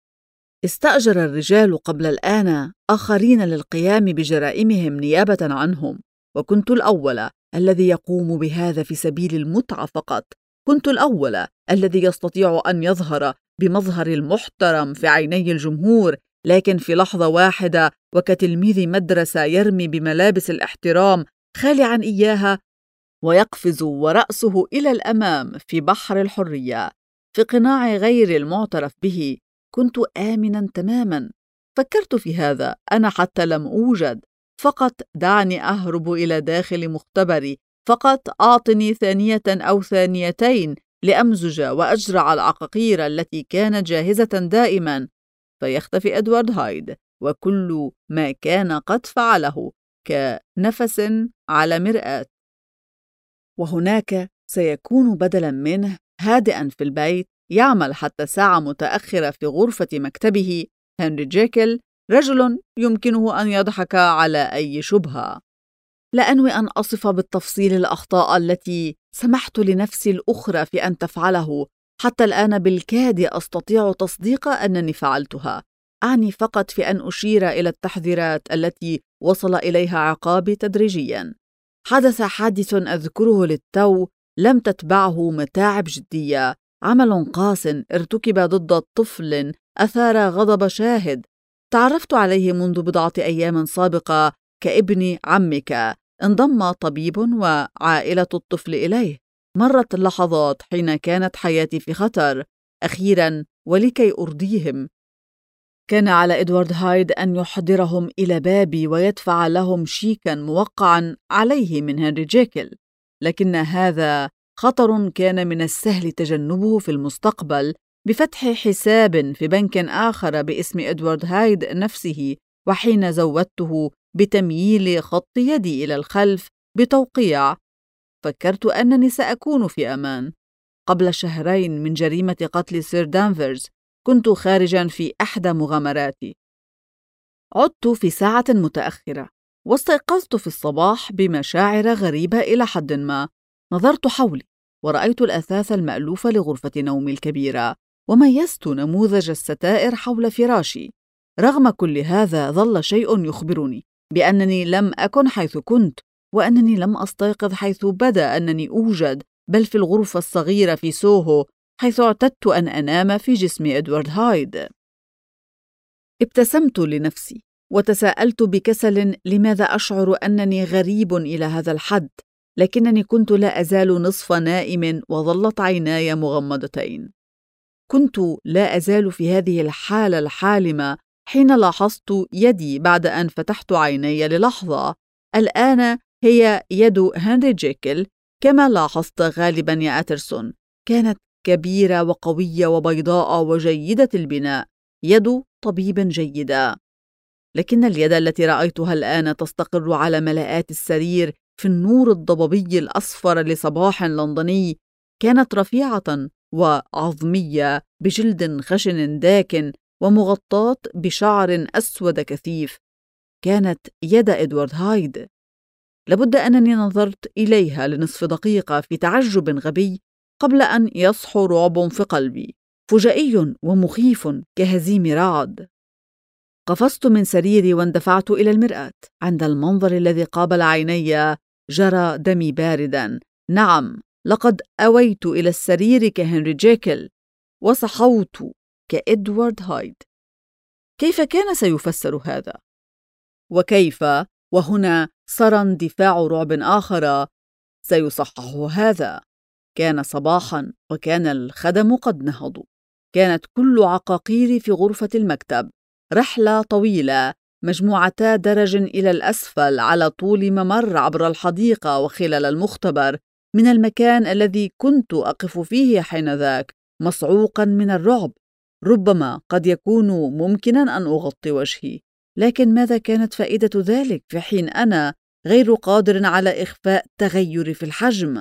[SPEAKER 1] استأجر الرجال قبل الآن آخرين للقيام بجرائمهم نيابة عنهم، وكنت الأول الذي يقوم بهذا في سبيل المتعة فقط. كنت الأول الذي يستطيع أن يظهر بمظهر المحترم في عيني الجمهور، لكن في لحظة واحدة وكتلميذ مدرسة يرمي بملابس الاحترام خالعا إياها ويقفز ورأسه إلى الأمام في بحر الحرية في قناع غير المعترف به. كنت آمناً تماماً. فكرت في هذا أنا حتى لم أوجد. فقط دعني أهرب إلى داخل مختبري، فقط أعطني ثانية أو ثانيتين لأمزج وأجرع العقاقير التي كانت جاهزة دائماً، فيختفي إدوارد هايد وكل ما كان قد فعله كنفس على مرآة، وهناك سيكون بدلاً منه هادئاً في البيت، يعمل حتى ساعة متأخرة في غرفة مكتبه هنري جيكل رجل يمكنه أن يضحك على أي شبهة. لا أنوي أن أصف بالتفصيل الأخطاء التي سمحت لنفسي الأخرى في أن تفعله. حتى الآن بالكاد أستطيع تصديق أنني فعلتها. أعني فقط في أن أشير إلى التحذيرات التي وصل إليها عقابي تدريجياً. حدث حادث أذكره للتو لم تتبعه متاعب جدية. عمل قاس ارتكب ضد طفل أثار غضب شاهد تعرفت عليه منذ بضعة أيام سابقة كابن عمك. انضم طبيب وعائلة الطفل إليه. مرت اللحظات حين كانت حياتي في خطر. أخيراً ولكي أرضيهم كان على إدوارد هايد أن يحضرهم إلى بابي ويدفع لهم شيكاً موقعاً عليه من هنري جيكل. لكن هذا خطر كان من السهل تجنبه في المستقبل بفتح حساب في بنك آخر باسم إدوارد هايد نفسه. وحين زودته بتمييل خط يدي إلى الخلف بتوقيع فكرت أنني سأكون في أمان. قبل شهرين من جريمة قتل سير دانفرز كنت خارجاً في إحدى مغامراتي. عدت في ساعة متأخرة واستيقظت في الصباح بمشاعر غريبة إلى حد ما. نظرت حولي ورأيت الأثاث المألوف لغرفة نومي الكبيرة وميزت نموذج الستائر حول فراشي. رغم كل هذا ظل شيء يخبرني بأنني لم أكن حيث كنت وأنني لم أستيقظ حيث بدا أنني أوجد بل في الغرفة الصغيرة في سوهو حيث اعتدت أن أنام في جسم إدوارد هايد. ابتسمت لنفسي وتساءلت بكسل لماذا أشعر أنني غريب إلى هذا الحد. لكنني كنت لا أزال نصف نائم وظلت عيناي مغمضتين. كنت لا أزال في هذه الحالة الحالمة حين لاحظت يدي بعد أن فتحت عيني للحظة. الآن هي يد هنري جيكل كما لاحظت غالبا يا أترسون. كانت كبيرة وقوية وبيضاء وجيدة البناء. يد طبيب جيدة. لكن اليد التي رأيتها الآن تستقر على ملاءات السرير في النور الضبابي الأصفر لصباح لندني كانت رفيعة وعظمية بجلد خشن داكن ومغطاة بشعر أسود كثيف. كانت يد إدوارد هايد. لابد أنني نظرت إليها لنصف دقيقة في تعجب غبي قبل أن يصحو رعب في قلبي فجائي ومخيف كهزيم رعد. قفزت من سريري واندفعت إلى المرآة. عند المنظر الذي قابل عيني جرى دمي بارداً. نعم، لقد أويت إلى السرير كهنري جيكل وصحوت كإدوارد هايد. كيف كان سيفسر هذا؟ وكيف، وهنا صار اندفاع رعب آخر، سيصحح هذا؟ كان صباحاً وكان الخدم قد نهضوا. كانت كل عقاقير في غرفة المكتب. رحلة طويلة مجموعتا درج إلى الأسفل على طول ممر عبر الحديقة وخلال المختبر. من المكان الذي كنت أقف فيه حينذاك مصعوقاً من الرعب ربما قد يكون ممكناً أن أغطي وجهي. لكن ماذا كانت فائدة ذلك في حين أنا غير قادر على إخفاء تغير في الحجم؟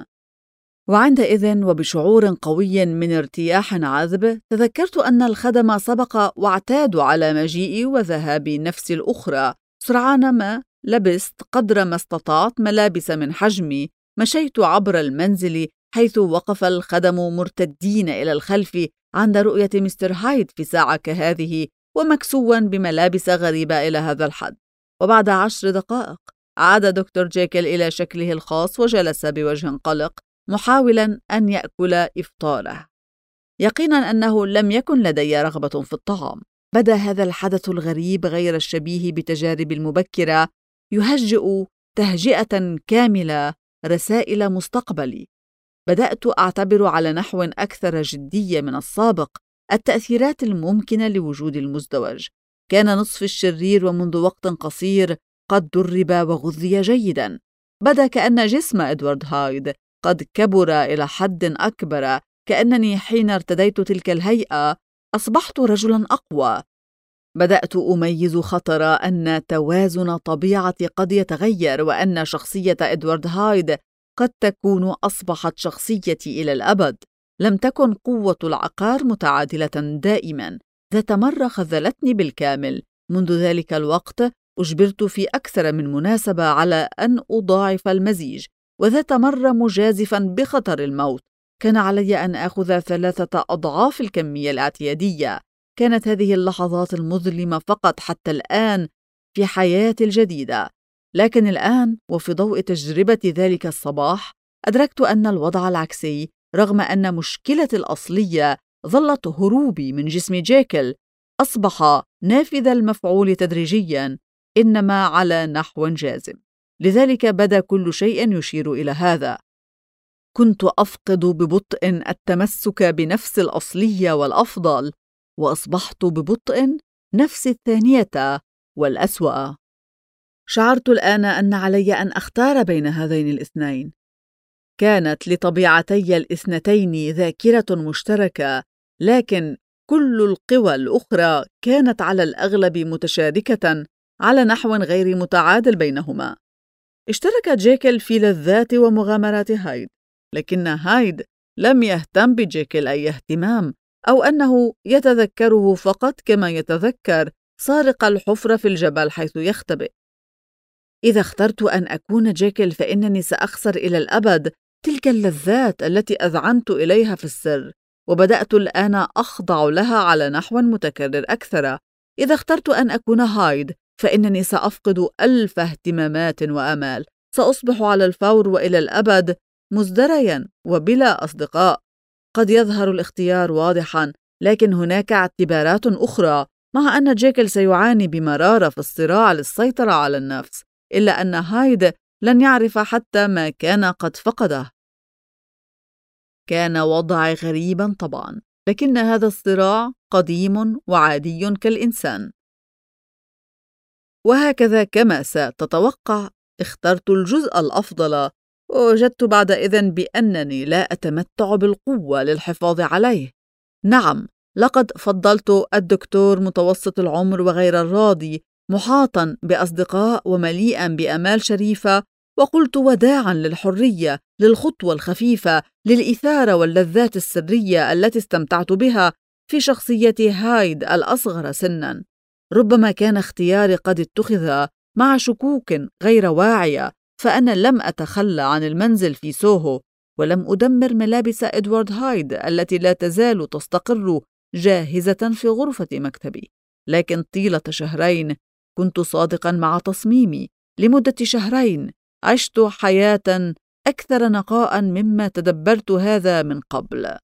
[SPEAKER 1] وعندئذ وبشعور قوي من ارتياح عذب تذكرت أن الخدم سبق واعتادوا على مجيئي وذهابي نفسي الأخرى. سرعان ما لبست قدر ما استطعت ملابس من حجمي. مشيت عبر المنزل حيث وقف الخدم مرتدين إلى الخلف عند رؤية مستر هايد في ساعة كهذه ومكسوا بملابس غريبة إلى هذا الحد. وبعد 10 دقائق عاد دكتور جيكل إلى شكله الخاص وجلس بوجه قلق محاولاً أن يأكل إفطاره. يقيناً أنه لم يكن لدي رغبة في الطعام. بدا هذا الحدث الغريب غير الشبيه بتجارب المبكرة يهجئ تهجئة كاملة رسائل مستقبلي. بدأت أعتبر على نحو أكثر جدية من السابق التأثيرات الممكنة لوجود المزدوج. كان نصف الشرير ومنذ وقت قصير قد درب وغذي جيداً. بدا كأن جسم إدوارد هايد قد كبر إلى حد أكبر. كأنني حين ارتديت تلك الهيئة أصبحت رجلاً أقوى. بدأت أميز خطر أن توازن طبيعتي قد يتغير وأن شخصية إدوارد هايد قد تكون أصبحت شخصيتي إلى الأبد. لم تكن قوة العقار متعادلة دائماً. ذات مرة خذلتني بالكامل منذ ذلك الوقت أجبرت في أكثر من مناسبة على أن أضاعف المزيج، وذات مرة مجازفا بخطر الموت كان علي أن آخذ 3 أضعاف الكمية الاعتيادية. كانت هذه اللحظات المظلمة فقط حتى الآن في حياتي الجديدة، لكن الآن وفي ضوء تجربة ذلك الصباح أدركت أن الوضع العكسي، رغم أن مشكلتي الأصلية ظلت هروبي من جسم جيكل، أصبح نافذ المفعول تدريجياً، إنما على نحو جازم. لذلك بدا كل شيء يشير إلى هذا. كنت أفقد ببطء التمسك بنفسي الأصلية والأفضل، وأصبحت ببطء نفسي الثانية والأسوأ. شعرت الآن أن علي أن أختار بين هذين الاثنين. كانت لطبيعتي الاثنتين ذاكرة مشتركة، لكن كل القوى الأخرى كانت على الأغلب متشاركة على نحو غير متعادل بينهما. اشترك جيكل في لذات ومغامرات هايد، لكن هايد لم يهتم بجيكل أي اهتمام، أو أنه يتذكره فقط كما يتذكر سارق الحفرة في الجبل حيث يختبئ. إذا اخترت أن أكون جيكل فإنني سأخسر إلى الأبد تلك اللذات التي أذعنت إليها في السر، وبدأت الآن أخضع لها على نحو متكرر أكثر. إذا اخترت أن أكون هايد فإنني سأفقد 1000 اهتمامات وآمال، سأصبح على الفور وإلى الأبد مزدرياً وبلا أصدقاء. قد يظهر الاختيار واضحاً، لكن هناك اعتبارات أخرى. مع أن جيكل سيعاني بمرارة في الصراع للسيطرة على النفس، إلا أن هايد لن يعرف حتى ما كان قد فقده. كان وضعي غريباً طبعاً، لكن هذا الصراع قديم وعادي كالإنسان. وهكذا كما ستتوقع اخترت الجزء الأفضل، ووجدت بعدئذ بأنني لا أتمتع بالقوة للحفاظ عليه. نعم، لقد فضلت الدكتور متوسط العمر وغير الراضي، محاطاً بأصدقاء ومليئاً بآمال شريفة، وقلت وداعاً للحرية، للخطوة الخفيفة، للإثارة واللذات السرية التي استمتعت بها في شخصية هايد الأصغر سناً. ربما كان اختياري قد اتخذ مع شكوك غير واعية، فأنا لم أتخلى عن المنزل في سوهو، ولم أدمر ملابس إدوارد هايد التي لا تزال تستقر جاهزة في غرفة مكتبي. لكن طيلة شهرين كنت صادقاً مع تصميمي. لمدة شهرين عشت حياة أكثر نقاءً مما تدبرت هذا من قبل.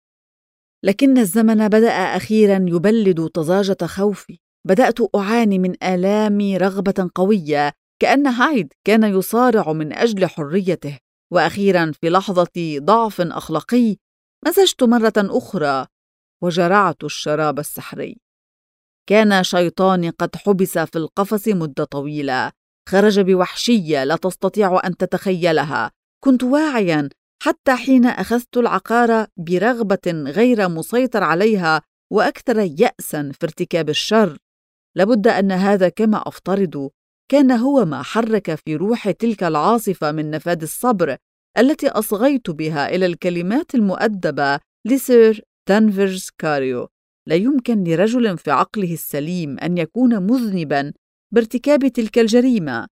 [SPEAKER 1] لكن الزمن بدأ أخيراً يبلد طزاجة خوفي. بدأت أعاني من آلام رغبة قوية، كأن هايد كان يصارع من أجل حريته. وأخيراً في لحظة ضعف أخلاقي مزجت مرة أخرى وجرعت الشراب السحري. كان شيطاني قد حبس في القفص مدة طويلة، خرج بوحشية لا تستطيع أن تتخيلها. كنت واعياً حتى حين أخذت العقار برغبة غير مسيطر عليها، وأكثر يأساً في ارتكاب الشر. لابد أن هذا كما أفترض كان هو ما حرك في روحي تلك العاصفة من نفاذ الصبر التي أصغيت بها إلى الكلمات المؤدبة لسير دانفرز كاريو. لا يمكن لرجل في عقله السليم أن يكون مذنباً بارتكاب تلك الجريمة،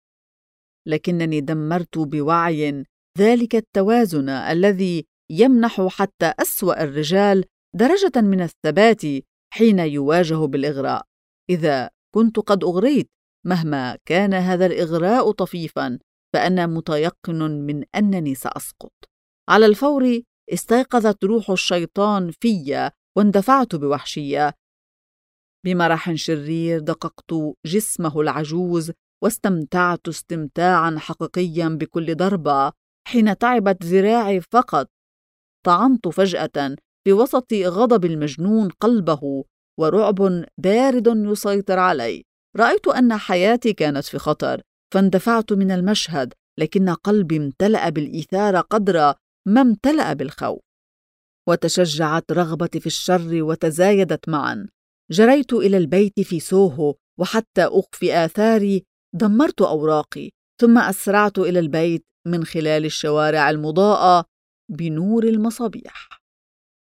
[SPEAKER 1] لكنني دمرت بوعي ذلك التوازن الذي يمنح حتى أسوأ الرجال درجة من الثبات حين يواجه بالإغراء. إذا كنت قد أغريت، مهما كان هذا الإغراء طفيفاً، فأنا متيقن من أنني سأسقط. على الفور استيقظت روح الشيطان في، واندفعت بوحشية. بمرح شرير دققت جسمه العجوز، واستمتعت استمتاعاً حقيقياً بكل ضربة. حين تعبت ذراعي فقط طعنت فجأة في وسط غضب المجنون قلبه ورعب بارد يسيطر علي. رأيت أن حياتي كانت في خطر، فاندفعت من المشهد، لكن قلبي امتلأ بالإثارة قدر ما امتلأ بالخوف، وتشجعت رغبتي في الشر وتزايدت معا. جريت إلى البيت في سوهو، وحتى أخفي آثاري دمرت أوراقي، ثم أسرعت إلى البيت من خلال الشوارع المضاءة بنور المصابيح.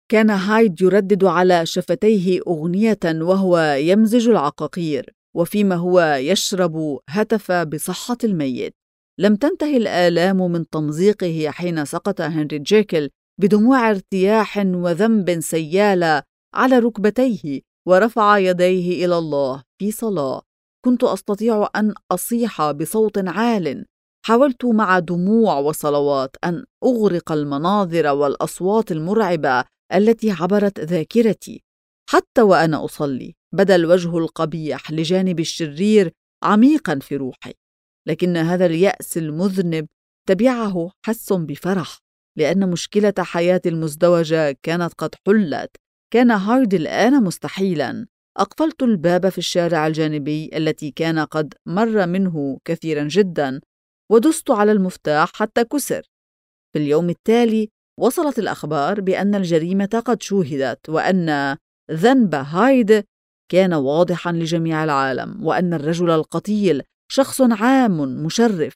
[SPEAKER 1] كان هايد يردد على شفتيه أغنية وهو يمزج العقاقير، وفيما هو يشرب هتف بصحة الميت. لم تنتهي الآلام من تمزيقه حين سقط هنري جيكل بدموع ارتياح وذنب سيالة على ركبتيه ورفع يديه إلى الله في صلاة. كنت أستطيع أن أصيح بصوت عال. حاولت مع دموع وصلوات أن أغرق المناظر والأصوات المرعبة التي عبرت ذاكرتي. حتى وأنا أصلي بدا الوجه القبيح لجانب الشرير عميقا في روحي، لكن هذا اليأس المذنب تبعه حس بفرح، لأن مشكلة حياتي المزدوجة كانت قد حلت. كان هايد الآن مستحيلا. أقفلت الباب في الشارع الجانبي التي كان قد مر منه كثيرا جدا، ودست على المفتاح حتى كسر. في اليوم التالي وصلت الأخبار بأن الجريمة قد شوهدت، وأن ذنب هايد كان واضحا لجميع العالم، وأن الرجل القتيل شخص عام مشرف.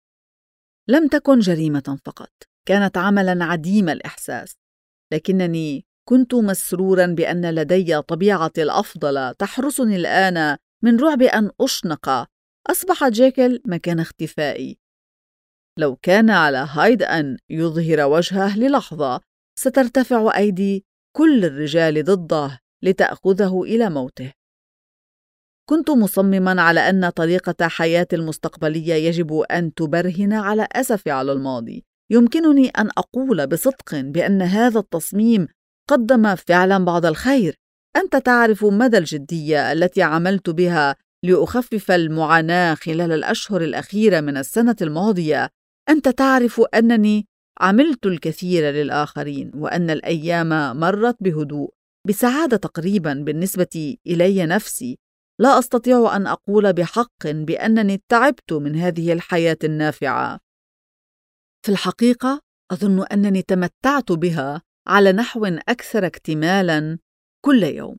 [SPEAKER 1] لم تكن جريمة فقط، كانت عملا عديم الإحساس، لكنني كنت مسرورا بأن لدي طبيعتي الأفضل تحرسني الآن من رعب أن أشنق. أصبح جيكل مكان اختفائي. لو كان على هايد أن يظهر وجهه للحظة، سترتفع أيدي كل الرجال ضده لتأخذه إلى موته. كنت مصمما على أن طريقة حياتي المستقبلية يجب أن تبرهن على أسفي على الماضي. يمكنني أن أقول بصدق بأن هذا التصميم قدم فعلا بعض الخير. أنت تعرف مدى الجدية التي عملت بها لأخفف المعاناة خلال الأشهر الأخيرة من السنة الماضية. أنت تعرف أنني عملت الكثير للآخرين، وأن الأيام مرت بهدوء، بسعادة تقريبا بالنسبة إلي نفسي. لا أستطيع أن أقول بحق بأنني تعبت من هذه الحياة النافعة. في الحقيقة أظن أنني تمتعت بها على نحو أكثر اكتمالاً كل يوم.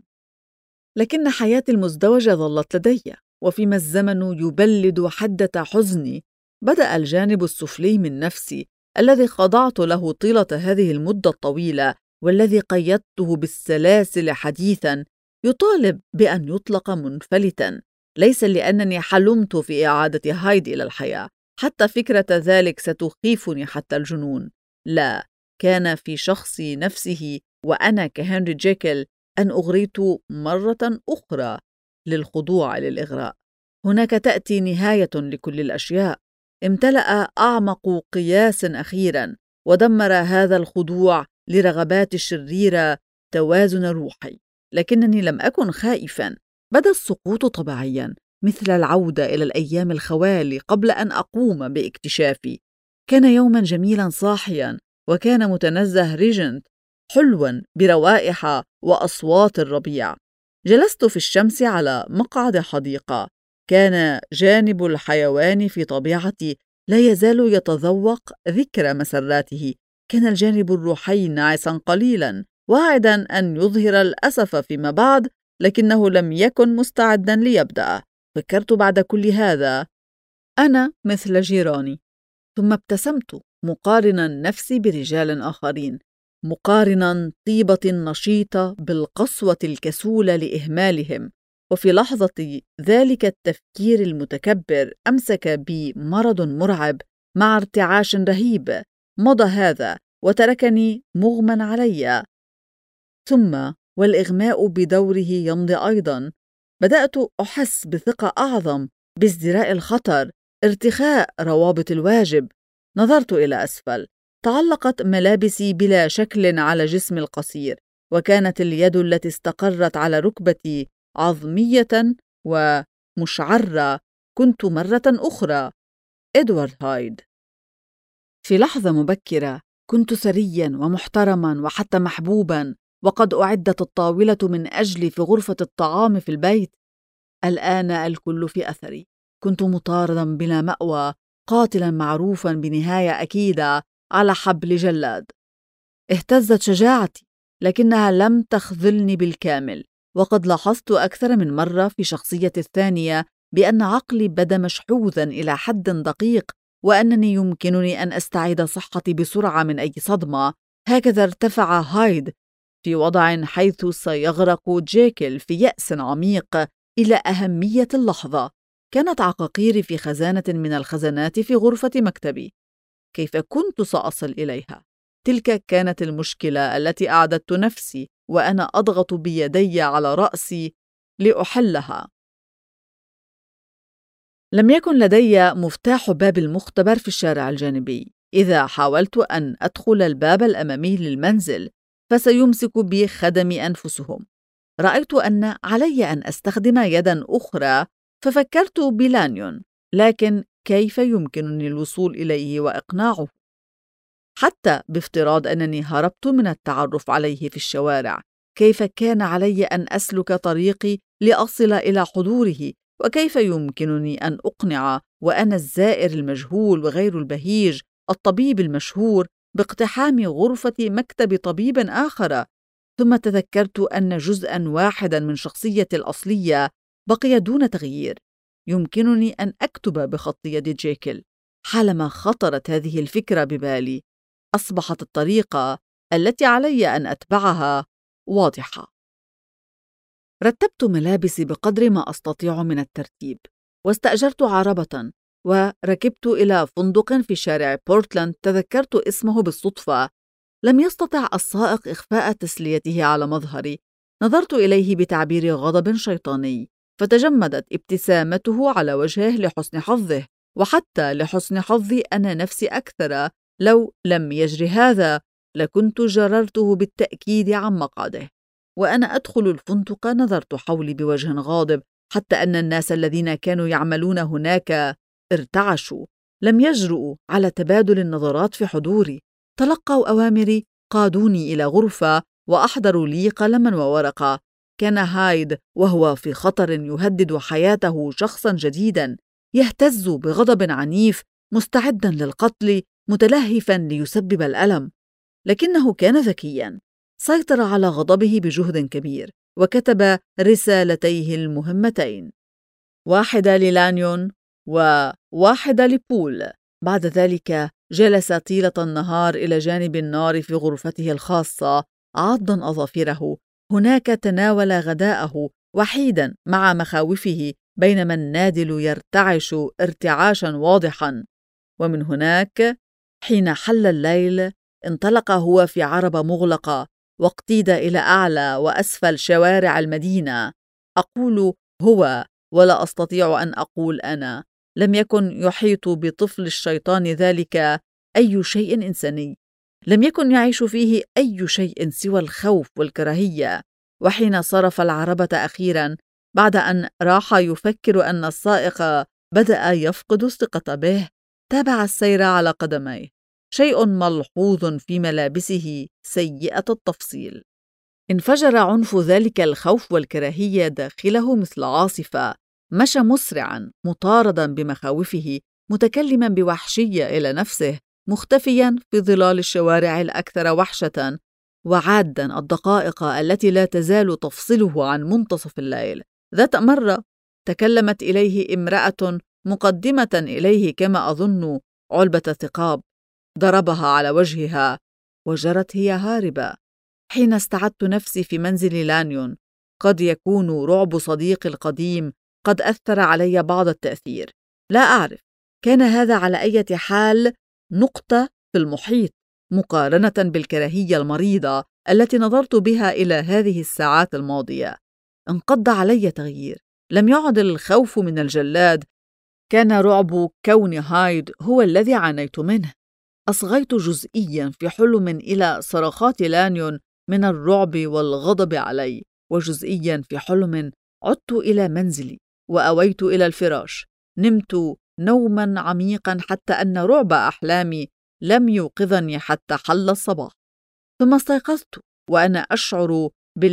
[SPEAKER 1] لكن حياتي المزدوجة ظلت لدي، وفيما الزمن يبلد حدة حزني، بدأ الجانب السفلي من نفسي الذي خضعت له طيلة هذه المدة الطويلة، والذي قيدته بالسلاسل حديثاً، يطالب بأن يطلق منفلتاً. ليس لأنني حلمت في إعادة هايد إلى الحياة، حتى فكرة ذلك ستخيفني حتى الجنون. لا، كان في شخصي نفسه وأنا كهنري جيكل أن أغريت مرة أخرى للخضوع للإغراء. هناك تأتي نهاية لكل الأشياء. امتلأ أعمق قياس أخيرا، ودمر هذا الخضوع لرغبات الشريرة توازن روحي. لكنني لم أكن خائفا. بدا السقوط طبيعيا، مثل العودة إلى الأيام الخوالي قبل أن أقوم باكتشافي. كان يوما جميلا صاحيا، وكان متنزه ريجنت حلوا بروائح وأصوات الربيع. جلست في الشمس على مقعد حديقة. كان جانب الحيوان في طبيعتي لا يزال يتذوق ذكر مسراته. كان الجانب الروحي ناعسا قليلا، واعدا أن يظهر الأسف فيما بعد، لكنه لم يكن مستعدا ليبدأ. فكرت بعد كل هذا أنا مثل جيراني. ثم ابتسمت، مقارنا نفسي برجال آخرين، مقارنا طيبة النشيطة بالقسوة الكسولة لإهمالهم. وفي لحظة ذلك التفكير المتكبر أمسك بي مرض مرعب مع ارتعاش رهيب. مضى هذا وتركني مغمى علي. ثم والإغماء بدوره يمضي أيضا. بدأت أحس بثقة أعظم بازدراء الخطر، ارتخاء روابط الواجب. نظرت إلى أسفل. تعلقت ملابسي بلا شكل على جسمي القصير، وكانت اليد التي استقرت على ركبتي عظمية ومشعرة. كنت مرة أخرى إدوارد هايد. في لحظة مبكرة كنت ثريا ومحترما وحتى محبوبا، وقد أعدت الطاولة من أجلي في غرفة الطعام في البيت. الآن الكل في أثري. كنت مطاردا بلا مأوى، قاتلا معروفا بنهاية أكيدة على حبل جلاد. اهتزت شجاعتي، لكنها لم تخذلني بالكامل. وقد لاحظت أكثر من مرة في شخصيتي الثانية بأن عقلي بدا مشحوذا إلى حد دقيق، وأنني يمكنني أن أستعيد صحتي بسرعة من أي صدمة. هكذا ارتفع هايد في وضع حيث سيغرق جيكل في يأس عميق إلى أهمية اللحظة. كانت عقاقيري في خزانة من الخزانات في غرفة مكتبي. كيف كنت سأصل إليها؟ تلك كانت المشكلة التي أعددت نفسي وأنا أضغط بيدي على رأسي لأحلها. لم يكن لدي مفتاح باب المختبر في الشارع الجانبي. إذا حاولت أن أدخل الباب الأمامي للمنزل فسيمسك بي خدمي أنفسهم. رأيت أن علي أن أستخدم يداً أخرى، ففكرت بلانيون، لكن كيف يمكنني الوصول إليه وإقناعه؟ حتى بافتراض أنني هربت من التعرف عليه في الشوارع، كيف كان علي أن أسلك طريقي لأصل إلى حضوره؟ وكيف يمكنني أن أقنع وأنا الزائر المجهول وغير البهيج الطبيب المشهور باقتحام غرفة مكتب طبيب آخر؟ ثم تذكرت أن جزءاً واحداً من شخصيتي الأصلية بقي دون تغيير. يمكنني أن أكتب بخط يد جيكل. حالما خطرت هذه الفكرة ببالي، أصبحت الطريقة التي علي أن أتبعها واضحة. رتبت ملابسي بقدر ما أستطيع من الترتيب، واستأجرت عربة، وركبت إلى فندق في شارع بورتلاند تذكرت اسمه بالصدفة. لم يستطع السائق إخفاء تسليته على مظهري. نظرت إليه بتعبير غضب شيطاني، فتجمدت ابتسامته على وجهه لحسن حظه، وحتى لحسن حظي أنا نفسي أكثر. لو لم يجري هذا لكنت جررته بالتأكيد عن مقعده. وأنا أدخل الفندق نظرت حولي بوجه غاضب، حتى أن الناس الذين كانوا يعملون هناك ارتعشوا. لم يجرؤوا على تبادل النظرات في حضوري. تلقوا أوامري، قادوني إلى غرفة وأحضروا لي قلماً وورقة. كان هايد وهو في خطر يهدد حياته شخصاً جديداً، يهتز بغضب عنيف مستعداً للقتل، متلهفاً ليسبب الألم. لكنه كان ذكياً، سيطر على غضبه بجهد كبير وكتب رسالتيه المهمتين، واحدة للانيون وواحدة لبول. بعد ذلك جلس طيلة النهار إلى جانب النار في غرفته الخاصة عاضاً أظافره. هناك تناول غداءه وحيداً مع مخاوفه، بينما النادل يرتعش ارتعاشاً واضحاً. ومن هناك حين حل الليل انطلق هو في عربة مغلقة واقتيد إلى أعلى وأسفل شوارع المدينة. أقول هو ولا أستطيع أن أقول أنا. لم يكن يحيط بطفل الشيطان ذلك أي شيء إنساني. لم يكن يعيش فيه أي شيء سوى الخوف والكراهية. وحين صرف العربة أخيراً بعد أن راح يفكر أن السائق بدأ يفقد الثقة به، تابع السير على قدميه، شيء ملحوظ في ملابسه سيئة التفصيل. انفجر عنف ذلك الخوف والكراهية داخله مثل عاصفة. مشى مسرعاً مطارداً بمخاوفه، متكلماً بوحشية إلى نفسه، مختفياً في ظلال الشوارع الأكثر وحشة، وعاداً الدقائق التي لا تزال تفصله عن منتصف الليل. ذات مرة تكلمت إليه امرأة مقدمة إليه كما أظن علبة ثقاب، ضربها على وجهها وجرت هي هاربة. حين استعدت نفسي في منزل لانيون، قد يكون رعب صديقي القديم قد أثر علي بعض التأثير، لا أعرف. كان هذا على أي حال نقطة في المحيط مقارنة بالكراهية المريضة التي نظرت بها إلى هذه الساعات الماضية. انقض علي تغيير. لم يعد الخوف من الجلاد، كان رعب كون هايد هو الذي عانيت منه. أصغيت جزئياً في حلم إلى صرخات لانيون من الرعب والغضب علي، وجزئياً في حلم عدت إلى منزلي وأويت إلى الفراش. نمت نوماً عميقاً حتى أن رعب أحلامي لم يوقظني حتى حل الصباح. ثم استيقظت وأنا أشعر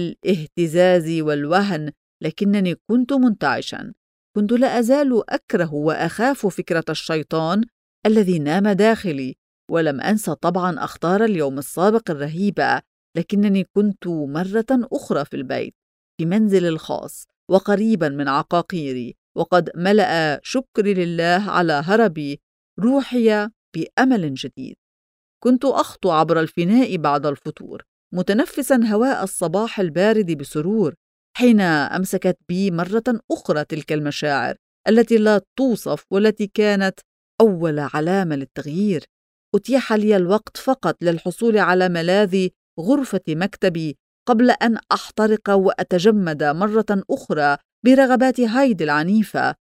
[SPEAKER 1] بالاهتزاز والوهن، لكنني كنت منتعشاً. كنت لا أزال أكره وأخاف فكرة الشيطان الذي نام داخلي، ولم أنسى طبعاً أخطار اليوم السابق الرهيبة. لكنني كنت مرة أخرى في البيت، في منزلي الخاص وقريباً من عقاقيري، وقد ملأ شكري لله على هربي روحي بأمل جديد. كنت أخطو عبر الفناء بعد الفطور، متنفساً هواء الصباح البارد بسرور، حين أمسكت بي مرة أخرى تلك المشاعر التي لا توصف والتي كانت أول علامة للتغيير. أتيح لي الوقت فقط للحصول على ملاذ غرفة مكتبي قبل أن أحترق وأتجمد مرة أخرى برغبات هايدي العنيفة.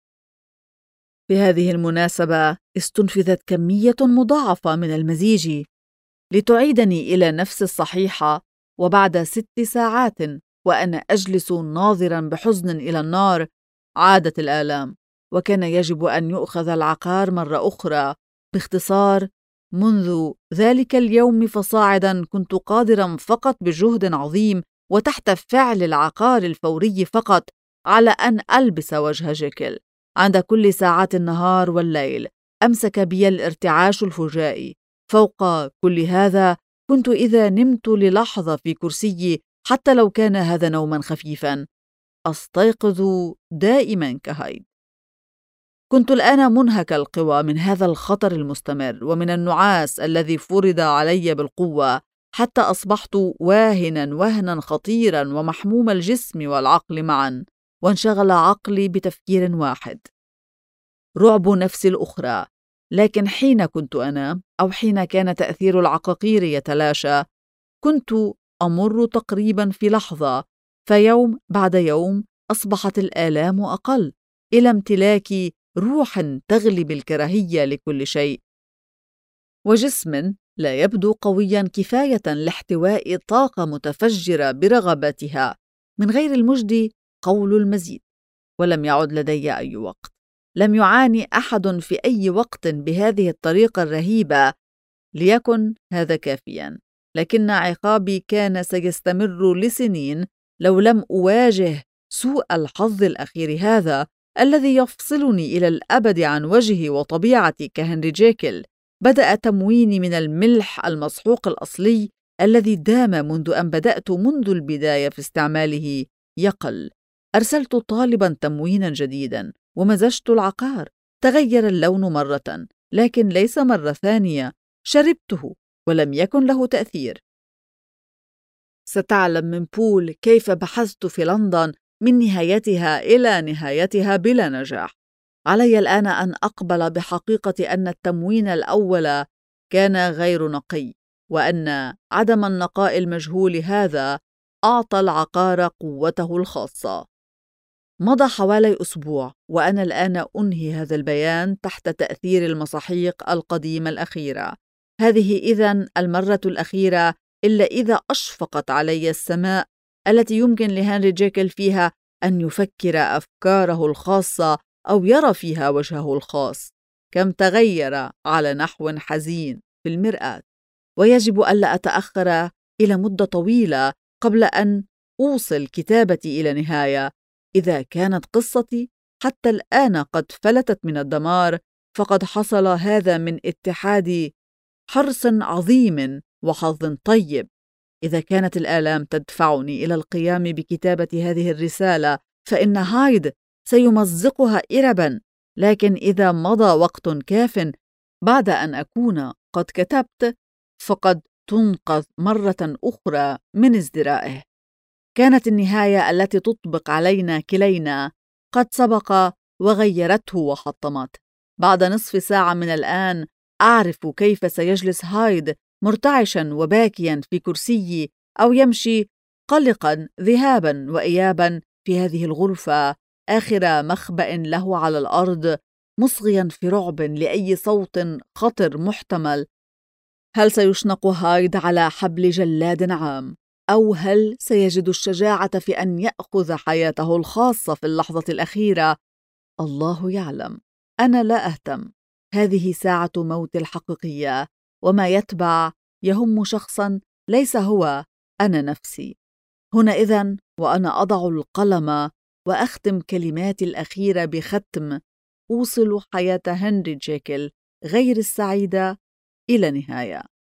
[SPEAKER 1] في هذه المناسبة استنفذت كمية مضاعفة من المزيج لتعيدني إلى نفس الصحيحة، وبعد 6 ساعات وأنا أجلس ناظراً بحزن إلى النار عادت الآلام، وكان يجب أن يؤخذ العقار مرة أخرى. باختصار، منذ ذلك اليوم فصاعداً كنت قادراً فقط بجهد عظيم وتحت فعل العقار الفوري فقط على أن ألبس وجه جيكل. عند كل ساعات النهار والليل أمسك بي الارتعاش الفجائي. فوق كل هذا كنت إذا نمت للحظة في كرسيي، حتى لو كان هذا نوما خفيفا، أستيقظ دائما كهيد. كنت الآن منهك القوى من هذا الخطر المستمر ومن النعاس الذي فرض علي بالقوة، حتى أصبحت واهنا وهنا خطيرا ومحموم الجسم والعقل معا. وانشغل عقلي بتفكير واحد، رعب نفسي الأخرى. لكن حين كنت أنام أو حين كان تأثير العقاقير يتلاشى، كنت أمر تقريبا في لحظة، فيوم بعد يوم أصبحت الآلام أقل، إلى امتلاك روح تغلب الكراهية لكل شيء، وجسم لا يبدو قويا كفاية لاحتواء طاقة متفجرة برغباتها. من غير المجد قول المزيد، ولم يعد لدي أي وقت. لم يعاني أحد في أي وقت بهذه الطريقة الرهيبة، ليكن هذا كافياً. لكن عقابي كان سيستمر لسنين لو لم أواجه سوء الحظ الأخير هذا الذي يفصلني إلى الأبد عن وجهي وطبيعتي كهنري جيكل. بدأ تمويني من الملح المسحوق الأصلي الذي دام منذ أن بدأت منذ البداية في استعماله يقل. أرسلت طالباً تمويناً جديداً ومزجت العقار. تغير اللون مرة، لكن ليس مرة ثانية. شربته ولم يكن له تأثير. ستعلم من بول كيف بحثت في لندن من نهايتها إلى نهايتها بلا نجاح. علي الآن أن أقبل بحقيقة أن التموين الأول كان غير نقي، وأن عدم النقاء المجهول هذا أعطى العقار قوته الخاصة. مضى حوالي أسبوع وأنا الآن أنهي هذا البيان تحت تأثير المساحيق القديمة الأخيرة. هذه إذن المرة الأخيرة، إلا إذا أشفقت علي السماء التي يمكن لهنري جيكل فيها أن يفكر أفكاره الخاصة أو يرى فيها وجهه الخاص. كم تغير على نحو حزين في المرآة. ويجب ألا أتأخر إلى مدة طويلة قبل أن أوصل كتابتي إلى نهاية. إذا كانت قصتي حتى الآن قد فلتت من الدمار، فقد حصل هذا من اتحاد حرص عظيم وحظ طيب. إذا كانت الآلام تدفعني إلى القيام بكتابة هذه الرسالة، فإن هايد سيمزقها إربا. لكن إذا مضى وقت كاف بعد أن أكون قد كتبت، فقد تنقذ مرة أخرى من ازدرائه. كانت النهاية التي تطبق علينا كلينا قد سبق وغيرته وحطمته. بعد نصف ساعة من الآن أعرف كيف سيجلس هايد مرتعشا وباكيا في كرسيي، أو يمشي قلقا ذهابا وإيابا في هذه الغرفة، آخر مخبأ له على الأرض، مصغيا في رعب لأي صوت خطر محتمل. هل سيشنق هايد على حبل جلاد عام؟ أو هل سيجد الشجاعة في أن يأخذ حياته الخاصة في اللحظة الأخيرة؟ الله يعلم. أنا لا أهتم. هذه ساعة موت الحقيقية، وما يتبع يهم شخصاً ليس هو أنا نفسي. هنا إذن وأنا أضع القلم وأختم كلماتي الأخيرة بختم أوصل حياة هنري جيكل غير السعيدة إلى نهاية.